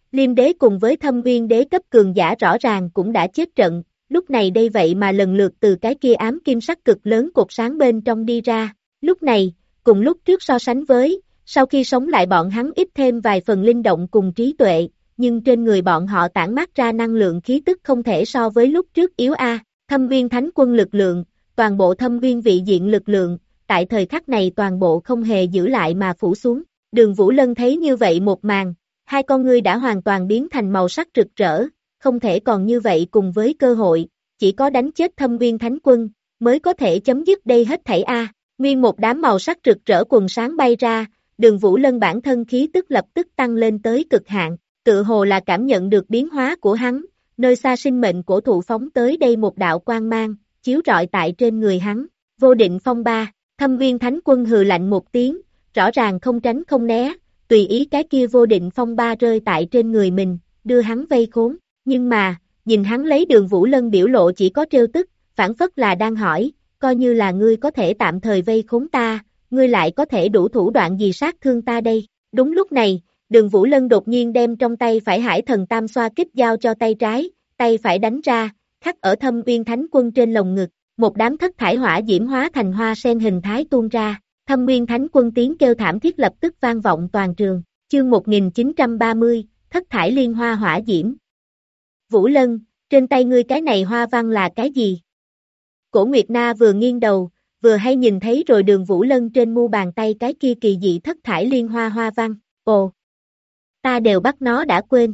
Liêm đế cùng với Thâm Uyên đế cấp cường giả rõ ràng cũng đã chết trận, lúc này đây vậy mà lần lượt từ cái kia ám kim sắc cực lớn cột sáng bên trong đi ra, lúc này, cùng lúc trước so sánh với, sau khi sống lại bọn hắn ít thêm vài phần linh động cùng trí tuệ, nhưng trên người bọn họ tản mát ra năng lượng khí tức không thể so với lúc trước yếu a. Thâm Uyên Thánh Quân lực lượng, toàn bộ Thâm Uyên vị diện lực lượng, tại thời khắc này toàn bộ không hề giữ lại mà phủ xuống. Đường Vũ Lân thấy như vậy một màn, hai con ngươi đã hoàn toàn biến thành màu sắc rực rỡ, không thể còn như vậy cùng với cơ hội, chỉ có đánh chết Thâm Uyên Thánh Quân, mới có thể chấm dứt đây hết thảy a. Nguyên một đám màu sắc rực rỡ quần sáng bay ra, Đường Vũ Lân bản thân khí tức lập tức tăng lên tới cực hạn, tự hồ là cảm nhận được biến hóa của hắn, nơi xa sinh mệnh cổ thụ phóng tới đây một đạo quang mang, chiếu rọi tại trên người hắn, vô định phong ba, Thâm Uyên Thánh Quân hừ lạnh một tiếng, rõ ràng không tránh không né, tùy ý cái kia vô định phong ba rơi tại trên người mình, đưa hắn vây khốn, nhưng mà, nhìn hắn lấy Đường Vũ Lân biểu lộ chỉ có trêu tức, phản phất là đang hỏi, coi như là ngươi có thể tạm thời vây khốn ta, ngươi lại có thể đủ thủ đoạn gì sát thương ta đây, đúng lúc này, Đường Vũ Lân đột nhiên đem trong tay phải Hải Thần Tam Xoa Kích giao cho tay trái, tay phải đánh ra, khắc ở Thâm Uyên Thánh Quân trên lồng ngực, một đám thất thải hỏa diễm hóa thành hoa sen hình thái tuôn ra, Thâm Uyên Thánh Quân tiếng kêu thảm thiết lập tức vang vọng toàn trường, chương 1930, thất thải liên hoa hỏa diễm. Vũ Lân, trên tay ngươi cái này hoa văn là cái gì? Cổ Nguyệt Na vừa nghiêng đầu, vừa hay nhìn thấy rồi Đường Vũ Lân trên mu bàn tay cái kia kỳ dị thất thải liên hoa hoa văn, ồ, ta đều bắt nó đã quên.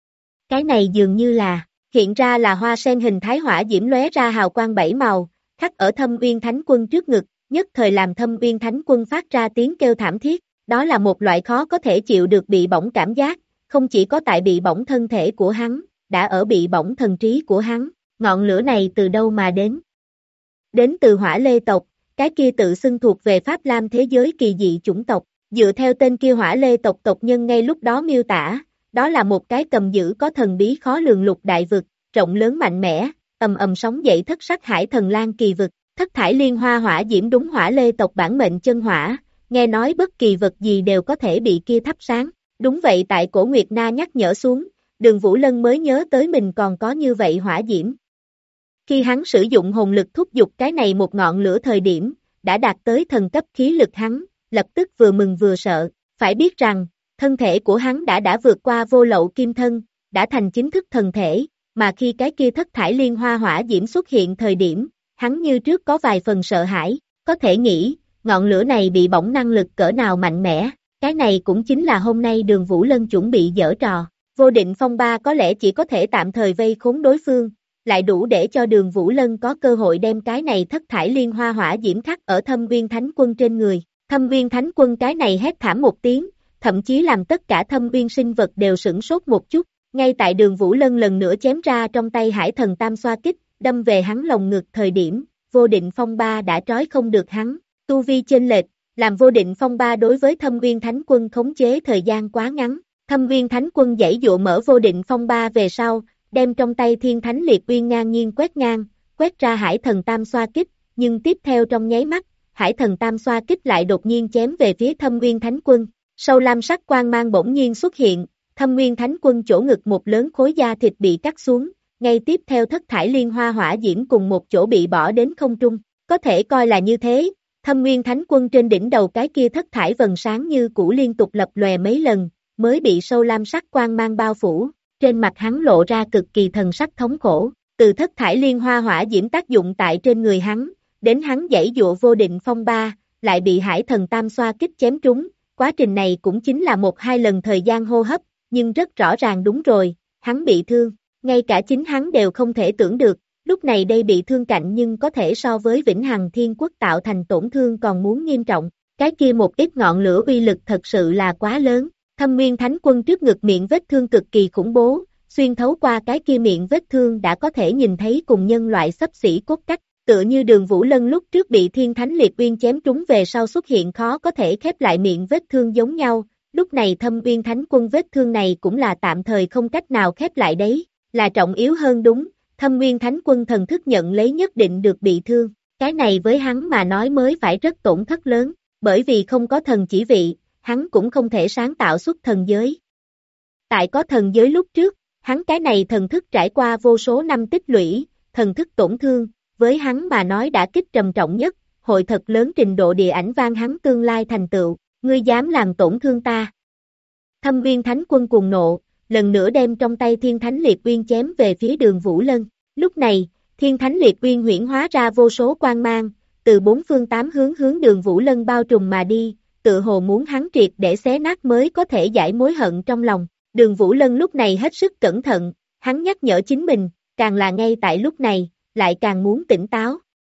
Cái này dường như là, hiện ra là hoa sen hình thái hỏa diễm lóe ra hào quang bảy màu, khắc ở Thâm Uyên Thánh Quân trước ngực, nhất thời làm Thâm Uyên Thánh Quân phát ra tiếng kêu thảm thiết, đó là một loại khó có thể chịu được bị bỏng cảm giác, không chỉ có tại bị bỏng thân thể của hắn, đã ở bị bỏng thần trí của hắn, ngọn lửa này từ đâu mà đến? Đến từ Hỏa Lê tộc, cái kia tự xưng thuộc về Pháp Lam thế giới kỳ dị chủng tộc, dựa theo tên kia Hỏa Lê tộc tộc nhân ngay lúc đó miêu tả, đó là một cái cầm giữ có thần bí khó lường lục đại vực, rộng lớn mạnh mẽ, ầm ầm sóng dậy thất sắc hải thần lan kỳ vực, thất thải liên hoa hỏa diễm đúng Hỏa Lê tộc bản mệnh chân hỏa, nghe nói bất kỳ vật gì đều có thể bị kia thắp sáng, đúng vậy tại Cổ Nguyệt Na nhắc nhở xuống, Đường Vũ Lân mới nhớ tới mình còn có như vậy hỏa diễm. Khi hắn sử dụng hồn lực thúc giục cái này một ngọn lửa thời điểm, đã đạt tới thần cấp khí lực hắn, lập tức vừa mừng vừa sợ, phải biết rằng, thân thể của hắn đã vượt qua vô lậu kim thân, đã thành chính thức thần thể, mà khi cái kia thất thải liên hoa hỏa diễm xuất hiện thời điểm, hắn như trước có vài phần sợ hãi, có thể nghĩ, ngọn lửa này bị bỏng năng lực cỡ nào mạnh mẽ, cái này cũng chính là hôm nay Đường Vũ Lân chuẩn bị giở trò, vô định phong ba có lẽ chỉ có thể tạm thời vây khốn đối phương, lại đủ để cho Đường Vũ Lân có cơ hội đem cái này thất thải liên hoa hỏa diễm khắc ở Thâm Uyên Thánh Quân trên người. Thâm Uyên Thánh Quân cái này hét thảm một tiếng, thậm chí làm tất cả Thâm Uyên sinh vật đều sửng sốt một chút, ngay tại Đường Vũ Lân lần nữa chém ra trong tay Hải Thần Tam Xoa Kích, đâm về hắn lồng ngực thời điểm, vô định phong ba đã trói không được hắn, tu vi chênh lệch, làm vô định phong ba đối với Thâm Uyên Thánh Quân khống chế thời gian quá ngắn, Thâm Uyên Thánh Quân giãy dụa mở vô định phong ba về sau, đem trong tay Thiên Thánh Liệt Uyên ngang nhiên quét ra Hải Thần Tam Xoa Kích, nhưng tiếp theo trong nháy mắt, Hải Thần Tam Xoa Kích lại đột nhiên chém về phía Thâm Uyên Thánh Quân, sâu lam sắc quang mang bỗng nhiên xuất hiện, Thâm Uyên Thánh Quân chỗ ngực một lớn khối da thịt bị cắt xuống, ngay tiếp theo thất thải liên hoa hỏa diễm cùng một chỗ bị bỏ đến không trung, có thể coi là như thế, Thâm Uyên Thánh Quân trên đỉnh đầu cái kia thất thải vầng sáng như cũ liên tục lập lòe mấy lần, mới bị sâu lam sắc quang mang bao phủ. Trên mặt hắn lộ ra cực kỳ thần sắc thống khổ, từ thất thải liên hoa hỏa diễm tác dụng tại trên người hắn, đến hắn giãy dụa vô định phong ba, lại bị Hải Thần Tam Xoa Kích chém trúng, quá trình này cũng chính là một hai lần thời gian hô hấp, nhưng rất rõ ràng đúng rồi, hắn bị thương, ngay cả chính hắn đều không thể tưởng được, lúc này đây bị thương cạnh nhưng có thể so với Vĩnh Hằng Thiên Quốc tạo thành tổn thương còn muốn nghiêm trọng, cái kia một ít ngọn lửa uy lực thật sự là quá lớn. Thâm Uyên Thánh Quân trước ngực miệng vết thương cực kỳ khủng bố, xuyên thấu qua cái kia miệng vết thương đã có thể nhìn thấy cùng nhân loại xấp xỉ cốt cách, tựa như Đường Vũ Lân lúc trước bị Thiên Thánh Liệt Uyên chém trúng về sau xuất hiện khó có thể khép lại miệng vết thương giống nhau, lúc này Thâm Uyên Thánh Quân vết thương này cũng là tạm thời không cách nào khép lại đấy, là trọng yếu hơn đúng, Thâm Uyên Thánh Quân thần thức nhận lấy nhất định được bị thương, cái này với hắn mà nói mới phải rất tổn thất lớn, bởi vì không có thần chỉ vị, hắn cũng không thể sáng tạo xuất thần giới. Tại có thần giới lúc trước, hắn cái này thần thức trải qua vô số năm tích lũy, thần thức tổn thương, với hắn mà nói đã kích trầm trọng nhất, hội thật lớn trình độ địa ảnh vang hắn tương lai thành tựu, ngươi dám làm tổn thương ta. Thâm Viên Thánh Quân cuồng nộ, lần nữa đem trong tay Thiên Thánh Liệt Uyên chém về phía Đường Vũ Lân. Lúc này, Thiên Thánh Liệt Uyên huyễn hóa ra vô số quang mang, từ bốn phương tám hướng hướng Đường Vũ Lân bao trùm mà đi, tự hồ muốn hắn triệt để xé nát mới có thể giải mối hận trong lòng. Đường Vũ Lân lúc này hết sức cẩn thận, hắn nhắc nhở chính mình, càng là ngay tại lúc này, lại càng muốn tỉnh táo.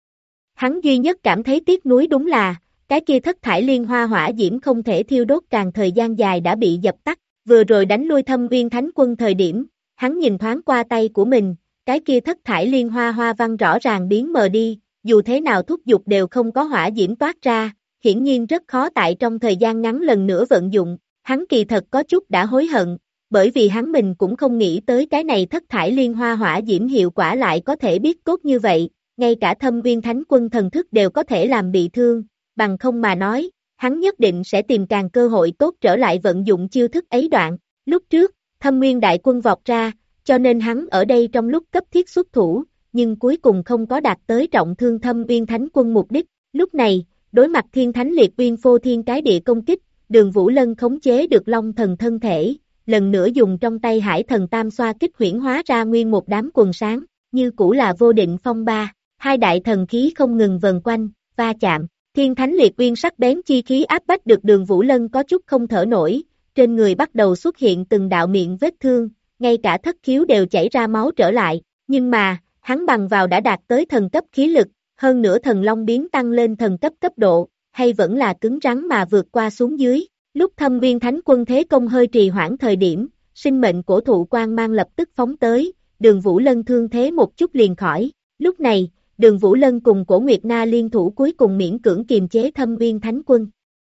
Hắn duy nhất cảm thấy tiếc nuối đúng là, cái kia thất thải liên hoa hỏa diễm không thể thiêu đốt càng thời gian dài đã bị dập tắt, vừa rồi đánh lui Thâm Viên Thánh Quân thời điểm, hắn nhìn thoáng qua tay của mình, cái kia thất thải liên hoa hoa văn rõ ràng biến mờ đi, dù thế nào thúc giục đều không có hỏa diễm toát ra, hiển nhiên rất khó tại trong thời gian ngắn lần nữa vận dụng, hắn kỳ thật có chút đã hối hận, bởi vì hắn mình cũng không nghĩ tới cái này thất thải liên hoa hỏa diễm hiệu quả lại có thể biết tốt như vậy, ngay cả Thâm Viên Thánh Quân thần thức đều có thể làm bị thương, bằng không mà nói, hắn nhất định sẽ tìm càng cơ hội tốt trở lại vận dụng chiêu thức ấy đoạn. Lúc trước, Thâm Nguyên Đại Quân vọt ra, cho nên hắn ở đây trong lúc cấp thiết xuất thủ, nhưng cuối cùng không có đạt tới trọng thương Thâm Viên Thánh Quân mục đích. Lúc này, đối mặt Thiên Thánh Liệt Uyên phô thiên cái địa công kích, Đường Vũ Lân khống chế được Long Thần thân thể, lần nữa dùng trong tay Hải Thần Tam Xoa kích huyễn hóa ra nguyên một đám quần sáng, như cũ là vô định phong ba, hai đại thần khí không ngừng vần quanh, va chạm. Thiên Thánh Liệt Uyên sắc bén chi khí áp bách được Đường Vũ Lân có chút không thở nổi, trên người bắt đầu xuất hiện từng đạo miệng vết thương, ngay cả thất khiếu đều chảy ra máu trở lại, nhưng mà, hắn bằng vào đã đạt tới thần cấp khí lực, hơn nữa thần long biến tăng lên thần cấp cấp độ, hay vẫn là cứng rắn mà vượt qua xuống dưới. Lúc Thâm Viên Thánh Quân thế công hơi trì hoãn thời điểm, sinh mệnh cổ thụ quang mang lập tức phóng tới, Đường Vũ Lân thương thế một chút liền khỏi. Lúc này, Đường Vũ Lân cùng Cổ Nguyệt Na liên thủ cuối cùng miễn cưỡng kiềm chế Thâm Viên Thánh Quân.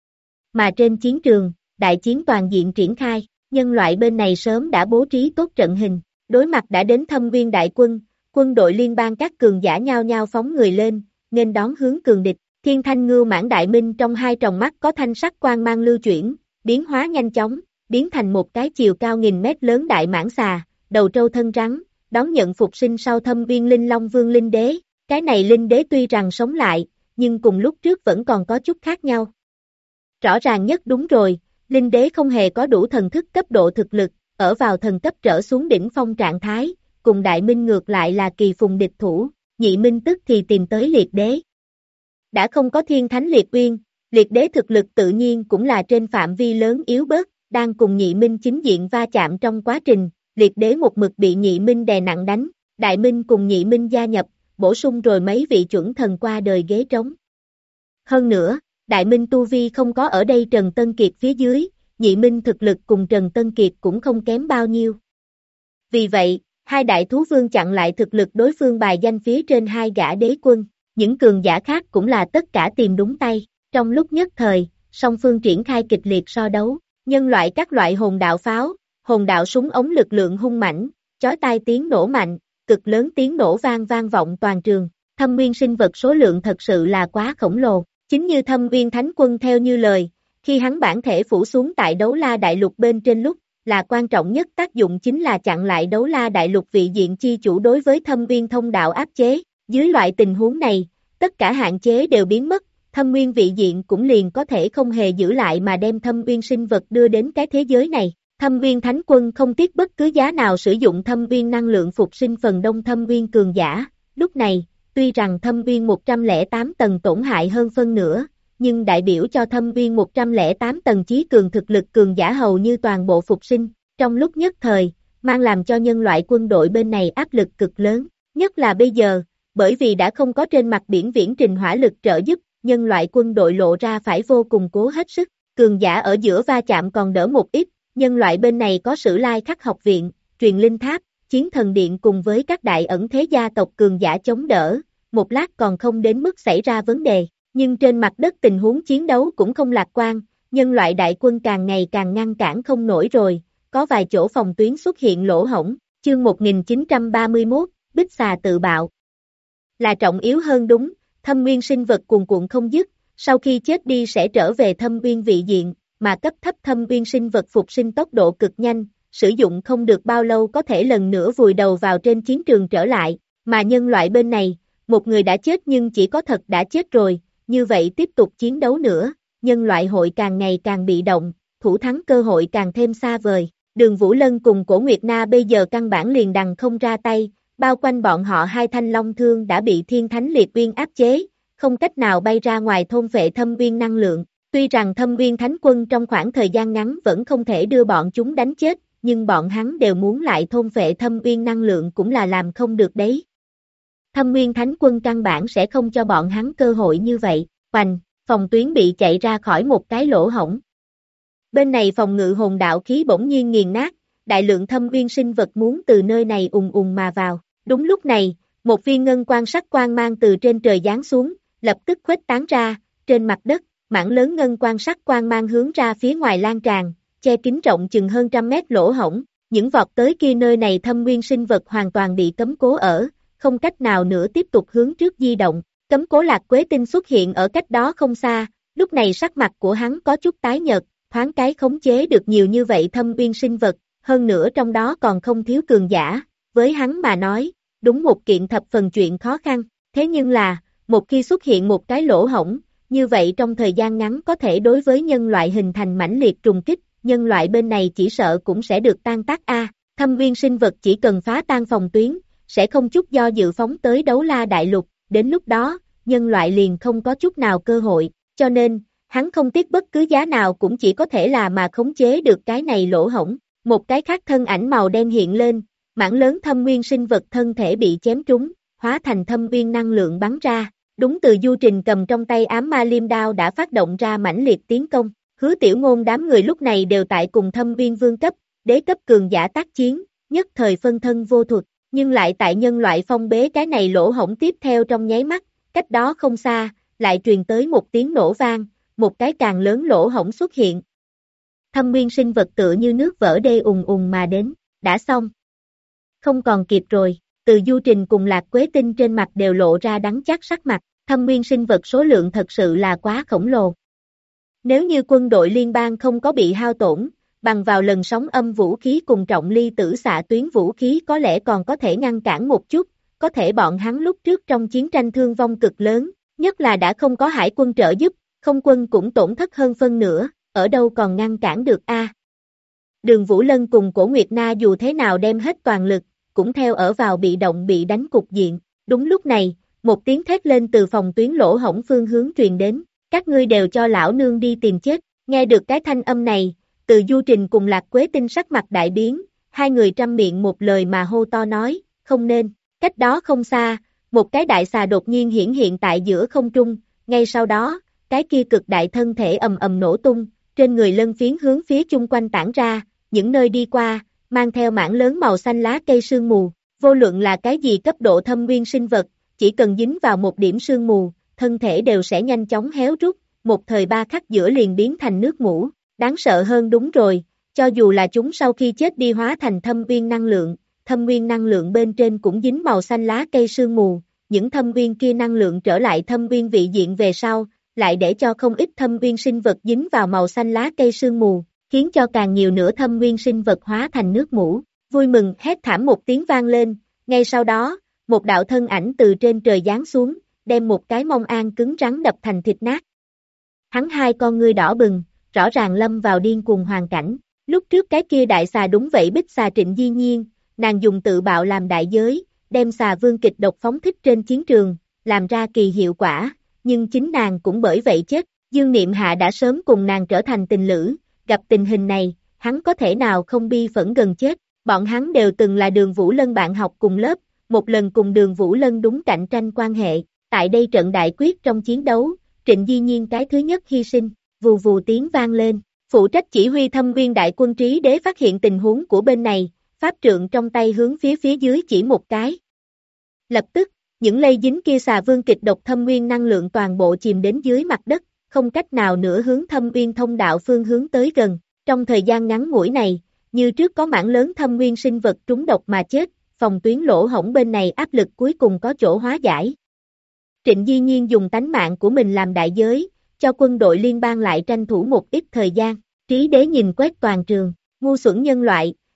Mà trên chiến trường, đại chiến toàn diện triển khai, nhân loại bên này sớm đã bố trí tốt trận hình, đối mặt đã đến Thâm Viên Đại Quân, quân đội liên bang các cường giả nhao nhao phóng người lên, nên đón hướng cường địch. Thiên Thanh Ngưu Mãn Đại Minh trong hai tròng mắt có thanh sắc quang mang lưu chuyển, biến hóa nhanh chóng, biến thành một cái chiều cao nghìn mét lớn đại mãng xà, đầu trâu thân rắn, đón nhận phục sinh sau Thâm Viên Linh Long Vương Linh Đế. Cái này Linh Đế tuy rằng sống lại, nhưng cùng lúc trước vẫn còn có chút khác nhau. Rõ ràng nhất đúng rồi, Linh Đế không hề có đủ thần thức cấp độ thực lực, ở vào thần cấp trở xuống đỉnh phong trạng thái, cùng Đại Minh ngược lại là kỳ phùng địch thủ, Nhị Minh tức thì tìm tới Liệt Đế. Đã không có Thiên Thánh Liệt Uyên, Liệt Đế thực lực tự nhiên cũng là trên phạm vi lớn yếu bớt, đang cùng Nhị Minh chính diện va chạm trong quá trình, Liệt Đế một mực bị Nhị Minh đè nặng đánh, Đại Minh cùng Nhị Minh gia nhập, bổ sung rồi mấy vị chuẩn thần qua đời ghế trống. Hơn nữa, Đại Minh tu vi không có ở đây Trần Tân Kiệt phía dưới, Nhị Minh thực lực cùng Trần Tân Kiệt cũng không kém bao nhiêu. Vì vậy, hai đại thú vương chặn lại thực lực đối phương bài danh phía trên hai gã đế quân, những cường giả khác cũng là tất cả tìm đúng tay. Trong lúc nhất thời, song phương triển khai kịch liệt so đấu, nhân loại các loại hồn đạo pháo, hồn đạo súng ống lực lượng hung mãnh, chói tai tiếng nổ mạnh, cực lớn tiếng nổ vang vọng toàn trường, Thâm Nguyên sinh vật số lượng thật sự là quá khổng lồ, chính như Thâm Viên Thánh Quân theo như lời, khi hắn bản thể phủ xuống tại Đấu La Đại Lục bên trên lúc, là quan trọng nhất tác dụng chính là chặn lại Đấu La Đại Lục vị diện chi chủ đối với Thâm Viên thông đạo áp chế, dưới loại tình huống này, tất cả hạn chế đều biến mất, Thâm Nguyên vị diện cũng liền có thể không hề giữ lại mà đem Thâm Nguyên sinh vật đưa đến cái thế giới này. Thâm Nguyên Thánh Quân không tiếc bất cứ giá nào sử dụng Thâm Nguyên năng lượng phục sinh phần đông Thâm Nguyên cường giả, lúc này, tuy rằng Thâm Nguyên 108 tầng tổn hại hơn phân nửa, nhưng đại biểu cho Thâm Nguyên 108 tầng chí cường thực lực cường giả hầu như toàn bộ phục sinh, trong lúc nhất thời, mang làm cho nhân loại quân đội bên này áp lực cực lớn, nhất là bây giờ, bởi vì đã không có trên mặt biển viễn trình hỏa lực trợ giúp, nhân loại quân đội lộ ra phải vô cùng cố hết sức, cường giả ở giữa va chạm còn đỡ một ít, nhân loại bên này có Sử Lai Khắc học viện, Truyền Linh Tháp, Chiến Thần Điện cùng với các đại ẩn thế gia tộc cường giả chống đỡ, một lát còn không đến mức xảy ra vấn đề, nhưng trên mặt đất tình huống chiến đấu cũng không lạc quan, nhân loại đại quân càng ngày càng ngăn cản không nổi rồi, có vài chỗ phòng tuyến xuất hiện lỗ hổng, chương 1931, Bích Xà tự bạo. Là trọng yếu hơn đúng, Thâm Nguyên sinh vật cuồn cuộn không dứt, sau khi chết đi sẽ trở về Thâm Nguyên vị diện, mà cấp thấp Thâm Nguyên sinh vật phục sinh tốc độ cực nhanh, sử dụng không được bao lâu có thể lần nữa vùi đầu vào trên chiến trường trở lại, mà nhân loại bên này, một người đã chết nhưng chỉ có thật đã chết rồi, như vậy tiếp tục chiến đấu nữa, nhân loại hội càng ngày càng bị động, thủ thắng cơ hội càng thêm xa vời. Đường Vũ Lân cùng Cổ Nguyệt Na bây giờ căn bản liền đằng không ra tay, bao quanh bọn họ hai thanh long thương đã bị Thiên Thánh Liệt Uyên áp chế, không cách nào bay ra ngoài thôn phệ thâm uyên năng lượng. Tuy rằng thâm uyên thánh quân trong khoảng thời gian ngắn vẫn không thể đưa bọn chúng đánh chết, nhưng bọn hắn đều muốn lại thôn phệ thâm uyên năng lượng cũng là làm không được đấy. Thâm uyên thánh quân căn bản sẽ không cho bọn hắn cơ hội như vậy, hoành, phòng tuyến bị chạy ra khỏi một cái lỗ hổng. Bên này phòng ngự hồn đạo khí bỗng nhiên nghiền nát, đại lượng thâm uyên sinh vật muốn từ nơi này ùn ùn mà vào. Đúng lúc này, một viên ngân quang sắc quang mang từ trên trời giáng xuống, lập tức khuếch tán ra, trên mặt đất, mảng lớn ngân quang sắc quang mang hướng ra phía ngoài lan tràn, che kín rộng chừng hơn 100 mét lỗ hổng, những vọt tới kia nơi này thâm nguyên sinh vật hoàn toàn bị cấm cố ở, không cách nào nữa tiếp tục hướng trước di động. Cấm cố Lạc Quế Tinh xuất hiện ở cách đó không xa, lúc này sắc mặt của hắn có chút tái nhợt, thoáng cái khống chế được nhiều như vậy thâm nguyên sinh vật, hơn nữa trong đó còn không thiếu cường giả, với hắn mà nói, đúng một kiện thập phần chuyện khó khăn, thế nhưng là, một khi xuất hiện một cái lỗ hổng, như vậy trong thời gian ngắn có thể đối với nhân loại hình thành mãnh liệt trùng kích, nhân loại bên này chỉ sợ cũng sẽ được tan tác a. Thâm nguyên sinh vật chỉ cần phá tan phòng tuyến, sẽ không chút do dự phóng tới Đấu La Đại Lục, đến lúc đó, nhân loại liền không có chút nào cơ hội, cho nên, hắn không tiếc bất cứ giá nào cũng chỉ có thể là mà khống chế được cái này lỗ hổng. Một cái khác thân ảnh màu đen hiện lên, mảng lớn thâm nguyên sinh vật thân thể bị chém trúng, hóa thành thâm nguyên năng lượng bắn ra. Đúng từ Du Trình cầm trong tay ám ma liêm đao đã phát động ra mãnh liệt tiến công, Hứa Tiểu Ngôn đám người lúc này đều tại cùng thâm nguyên vương cấp, đế cấp cường giả tác chiến, nhất thời phân thân vô thuật, nhưng lại tại nhân loại phong bế cái này lỗ hổng tiếp theo trong nháy mắt, cách đó không xa, lại truyền tới một tiếng nổ vang, một cái càng lớn lỗ hổng xuất hiện. Thâm nguyên sinh vật tựa như nước vỡ đê ùn ùn mà đến, đã xong. Không còn kịp rồi, từ Du Trình cùng Lạc Quế Tinh trên mặt đều lộ ra đắng chát sắc mặt, thâm nguyên sinh vật số lượng thật sự là quá khổng lồ. Nếu như quân đội liên bang không có bị hao tổn, bằng vào lần sóng âm vũ khí cùng trọng ly tử xạ tuyến vũ khí có lẽ còn có thể ngăn cản một chút, có thể bọn hắn lúc trước trong chiến tranh thương vong cực lớn, nhất là đã không có hải quân trợ giúp, không quân cũng tổn thất hơn phân nửa, ở đâu còn ngăn cản được a. Đường Vũ Lân cùng Cổ Nguyệt Na dù thế nào đem hết toàn lực, cũng theo ở vào bị động bị đánh cục diện. Đúng lúc này, một tiếng thét lên từ phòng tuyến lỗ hổng phương hướng truyền đến, các ngươi đều cho lão nương đi tìm chết. Nghe được cái thanh âm này, từ Du Trình cùng Lạc Quế Tinh sắc mặt đại biến, hai người trăm miệng một lời mà hô to nói, không nên. Cách đó không xa, một cái đại xà đột nhiên hiển hiện tại giữa không trung, ngay sau đó, cái kia cực đại thân thể ầm ầm nổ tung, trên người lân phiến hướng phía chung quanh tản ra, những nơi đi qua, mang theo mảng lớn màu xanh lá cây sương mù, vô luận là cái gì cấp độ thâm nguyên sinh vật, chỉ cần dính vào một điểm sương mù, thân thể đều sẽ nhanh chóng héo rút, một thời ba khắc giữa liền biến thành nước ngủ, đáng sợ hơn đúng rồi, cho dù là chúng sau khi chết đi hóa thành thâm nguyên năng lượng bên trên cũng dính màu xanh lá cây sương mù, những thâm nguyên kia năng lượng trở lại thâm nguyên vị diện về sau, lại để cho không ít thâm nguyên sinh vật dính vào màu xanh lá cây sương mù, khiến cho càng nhiều nữa thâm nguyên sinh vật hóa thành nước mủ. Vui mừng hét thảm một tiếng vang lên, ngay sau đó, một đạo thân ảnh từ trên trời giáng xuống, đem một cái mông an cứng rắn đập thành thịt nát. Hắn hai con ngươi đỏ bừng, rõ ràng lâm vào điên cuồng hoàn cảnh. Lúc trước cái kia đại xà đúng vậy bích xà Trịnh Di Nhiên, nàng dùng tự bạo làm đại giới, đem xà vương kịch độc phóng thích trên chiến trường, làm ra kỳ hiệu quả, nhưng chính nàng cũng bởi vậy chết. Dương Niệm Hạ đã sớm cùng nàng trở thành tình lữ, gặp tình hình này, hắn có thể nào không bi phẫn gần chết. Bọn hắn đều từng là Đường Vũ Lân bạn học cùng lớp, một lần cùng Đường Vũ Lân đúng cạnh tranh quan hệ. Tại đây trận đại quyết trong chiến đấu, Trịnh Di Nhiên cái thứ nhất hy sinh, vù vù tiếng vang lên. Phụ trách chỉ huy thâm viên đại quân Trí Đế phát hiện tình huống của bên này, pháp trượng trong tay hướng phía dưới chỉ một cái. Lập tức, những lây dính kia xà vương kịch độc thâm nguyên năng lượng toàn bộ chìm đến dưới mặt đất, không cách nào nữa hướng thâm nguyên thông đạo phương hướng tới gần. Trong thời gian ngắn ngủi này, như trước có mảng lớn thâm nguyên sinh vật trúng độc mà chết, phòng tuyến lỗ hổng bên này áp lực cuối cùng có chỗ hóa giải. Trịnh Di Nhiên dùng tánh mạng của mình làm đại giới, cho quân đội liên bang lại tranh thủ một ít thời gian. Trí Đế nhìn quét toàn trường, ngu xuẩn nhân loại,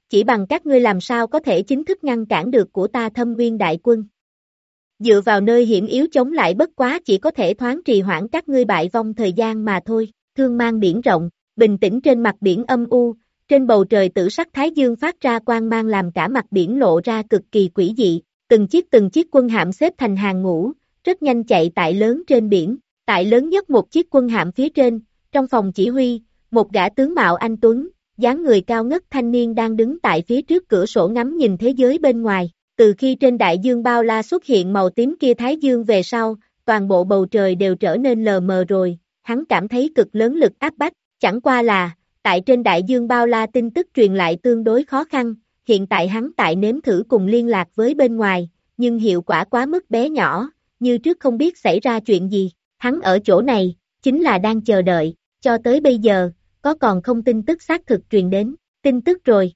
chỉ bằng các ngươi làm sao có thể chính thức ngăn cản được của ta Thâm Uyên đại quân. Dựa vào nơi hiểm yếu chống lại bất quá chỉ có thể thoáng trì hoãn các ngươi bại vong thời gian mà thôi. Thương mang biển rộng, bình tĩnh trên mặt biển âm u, trên bầu trời tử sắc thái dương phát ra quang mang làm cả mặt biển lộ ra cực kỳ quỷ dị. Từng chiếc quân hạm xếp thành hàng ngũ, rất nhanh chạy tại lớn trên biển. Tại lớn nhất một chiếc quân hạm phía trên, trong phòng chỉ huy, một gã tướng mạo anh tuấn, dáng người cao ngất thanh niên đang đứng tại phía trước cửa sổ ngắm nhìn thế giới bên ngoài. Từ khi trên đại dương bao la xuất hiện màu tím kia thái dương về sau, toàn bộ bầu trời đều trở nên lờ mờ rồi, hắn cảm thấy cực lớn lực áp bách, chẳng qua là, tại trên đại dương bao la tin tức truyền lại tương đối khó khăn, hiện tại hắn tại nếm thử cùng liên lạc với bên ngoài, nhưng hiệu quả quá mức bé nhỏ, như trước không biết xảy ra chuyện gì, hắn ở chỗ này, chính là đang chờ đợi, cho tới bây giờ, có còn không tin tức xác thực truyền đến, tin tức rồi.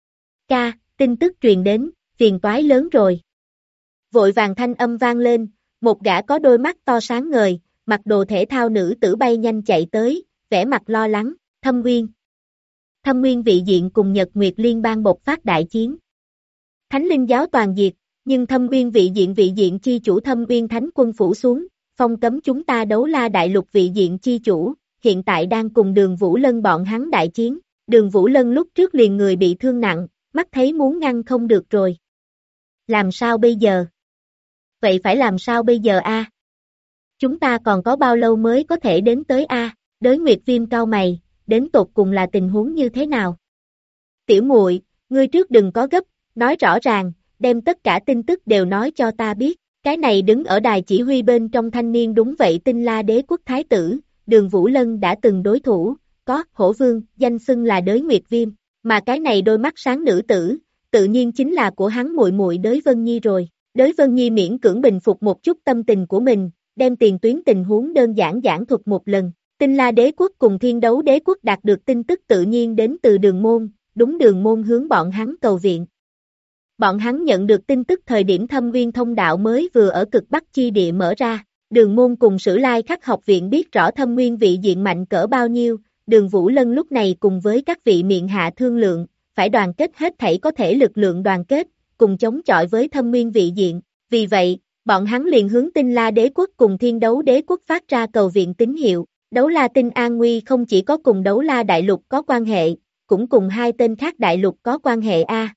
Tin tức truyền đến, phiền toái lớn rồi. Vội vàng thanh âm vang lên, một gã có đôi mắt to sáng ngời, mặc đồ thể thao nữ tử bay nhanh chạy tới, vẻ mặt lo lắng, Thâm Nguyên vị diện cùng Nhật Nguyệt Liên bang bộc phát đại chiến. Thánh linh giáo toàn diệt, nhưng Thâm Nguyên vị diện chi chủ Thâm Nguyên Thánh quân phủ xuống, phong cấm chúng ta Đấu La Đại Lục vị diện chi chủ, hiện tại đang cùng Đường Vũ Lân bọn hắn đại chiến. Đường Vũ Lân lúc trước liền người bị thương nặng, mắt thấy muốn ngăn không được rồi. Làm sao bây giờ? Vậy phải làm sao bây giờ a? Chúng ta còn có bao lâu mới có thể đến tới a? Đới Nguyệt Viêm cau mày, đến tột cùng là tình huống như thế nào? Tiểu muội, ngươi trước đừng có gấp, nói rõ ràng, đem tất cả tin tức đều nói cho ta biết. Cái này đứng ở đài chỉ huy bên trong thanh niên đúng vậy Tinh La Đế quốc thái tử, Đường Vũ Lân đã từng đối thủ, có Hổ Vương, danh xưng là Đới Nguyệt Viêm, mà cái này đôi mắt sáng nữ tử, tự nhiên chính là của hắn muội muội Đới Vân Nhi rồi. Đới Vân Nhi miễn cưỡng bình phục một chút tâm tình của mình, đem tiền tuyến tình huống đơn giản giảng thuật một lần. Tinh La Đế quốc cùng Thiên Đấu Đế quốc đạt được tin tức tự nhiên đến từ Đường Môn, đúng Đường Môn hướng bọn hắn cầu viện. Bọn hắn nhận được tin tức thời điểm Thâm Viên thông đạo mới vừa ở cực Bắc chi địa mở ra, Đường Môn cùng Sử Lai Khắc học viện biết rõ Thâm Nguyên vị diện mạnh cỡ bao nhiêu, Đường Vũ Lân lúc này cùng với các vị miện hạ thương lượng, phải đoàn kết hết thảy có thể lực lượng đoàn kết, cùng chống chọi với Thâm Nguyên vị diện, vì vậy, bọn hắn liền hướng Tinh La Đế quốc cùng Thiên Đấu Đế quốc phát ra cầu viện tín hiệu. Đấu La Tinh An Nguy không chỉ có cùng Đấu La Đại Lục có quan hệ, cũng cùng hai tên khác đại lục có quan hệ a.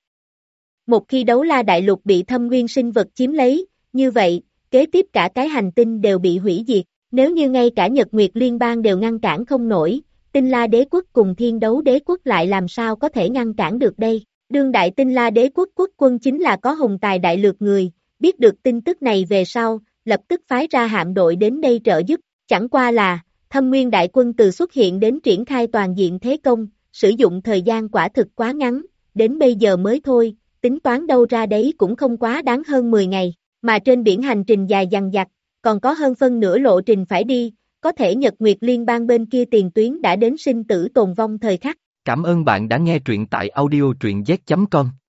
Một khi Đấu La Đại Lục bị Thâm Nguyên sinh vật chiếm lấy, như vậy, kế tiếp cả cái hành tinh đều bị hủy diệt, nếu như ngay cả Nhật Nguyệt Liên bang đều ngăn cản không nổi, Tinh La Đế quốc cùng Thiên Đấu Đế quốc lại làm sao có thể ngăn cản được đây? Đương đại Tinh La Đế quốc quốc quân chính là có hùng tài đại lược người, biết được tin tức này về sau, lập tức phái ra hạm đội đến đây trợ giúp, chẳng qua là Thâm Nguyên đại quân từ xuất hiện đến triển khai toàn diện thế công, sử dụng thời gian quả thực quá ngắn, đến bây giờ mới thôi, tính toán đâu ra đấy cũng không quá đáng hơn 10 ngày, mà trên biển hành trình dài dằng dặc, còn có hơn phân nửa lộ trình phải đi, có thể Nhật Nguyệt Liên bang bên kia tiền tuyến đã đến sinh tử tồn vong thời khắc. Cảm ơn bạn đã nghe truyện tại audio truyện z.com.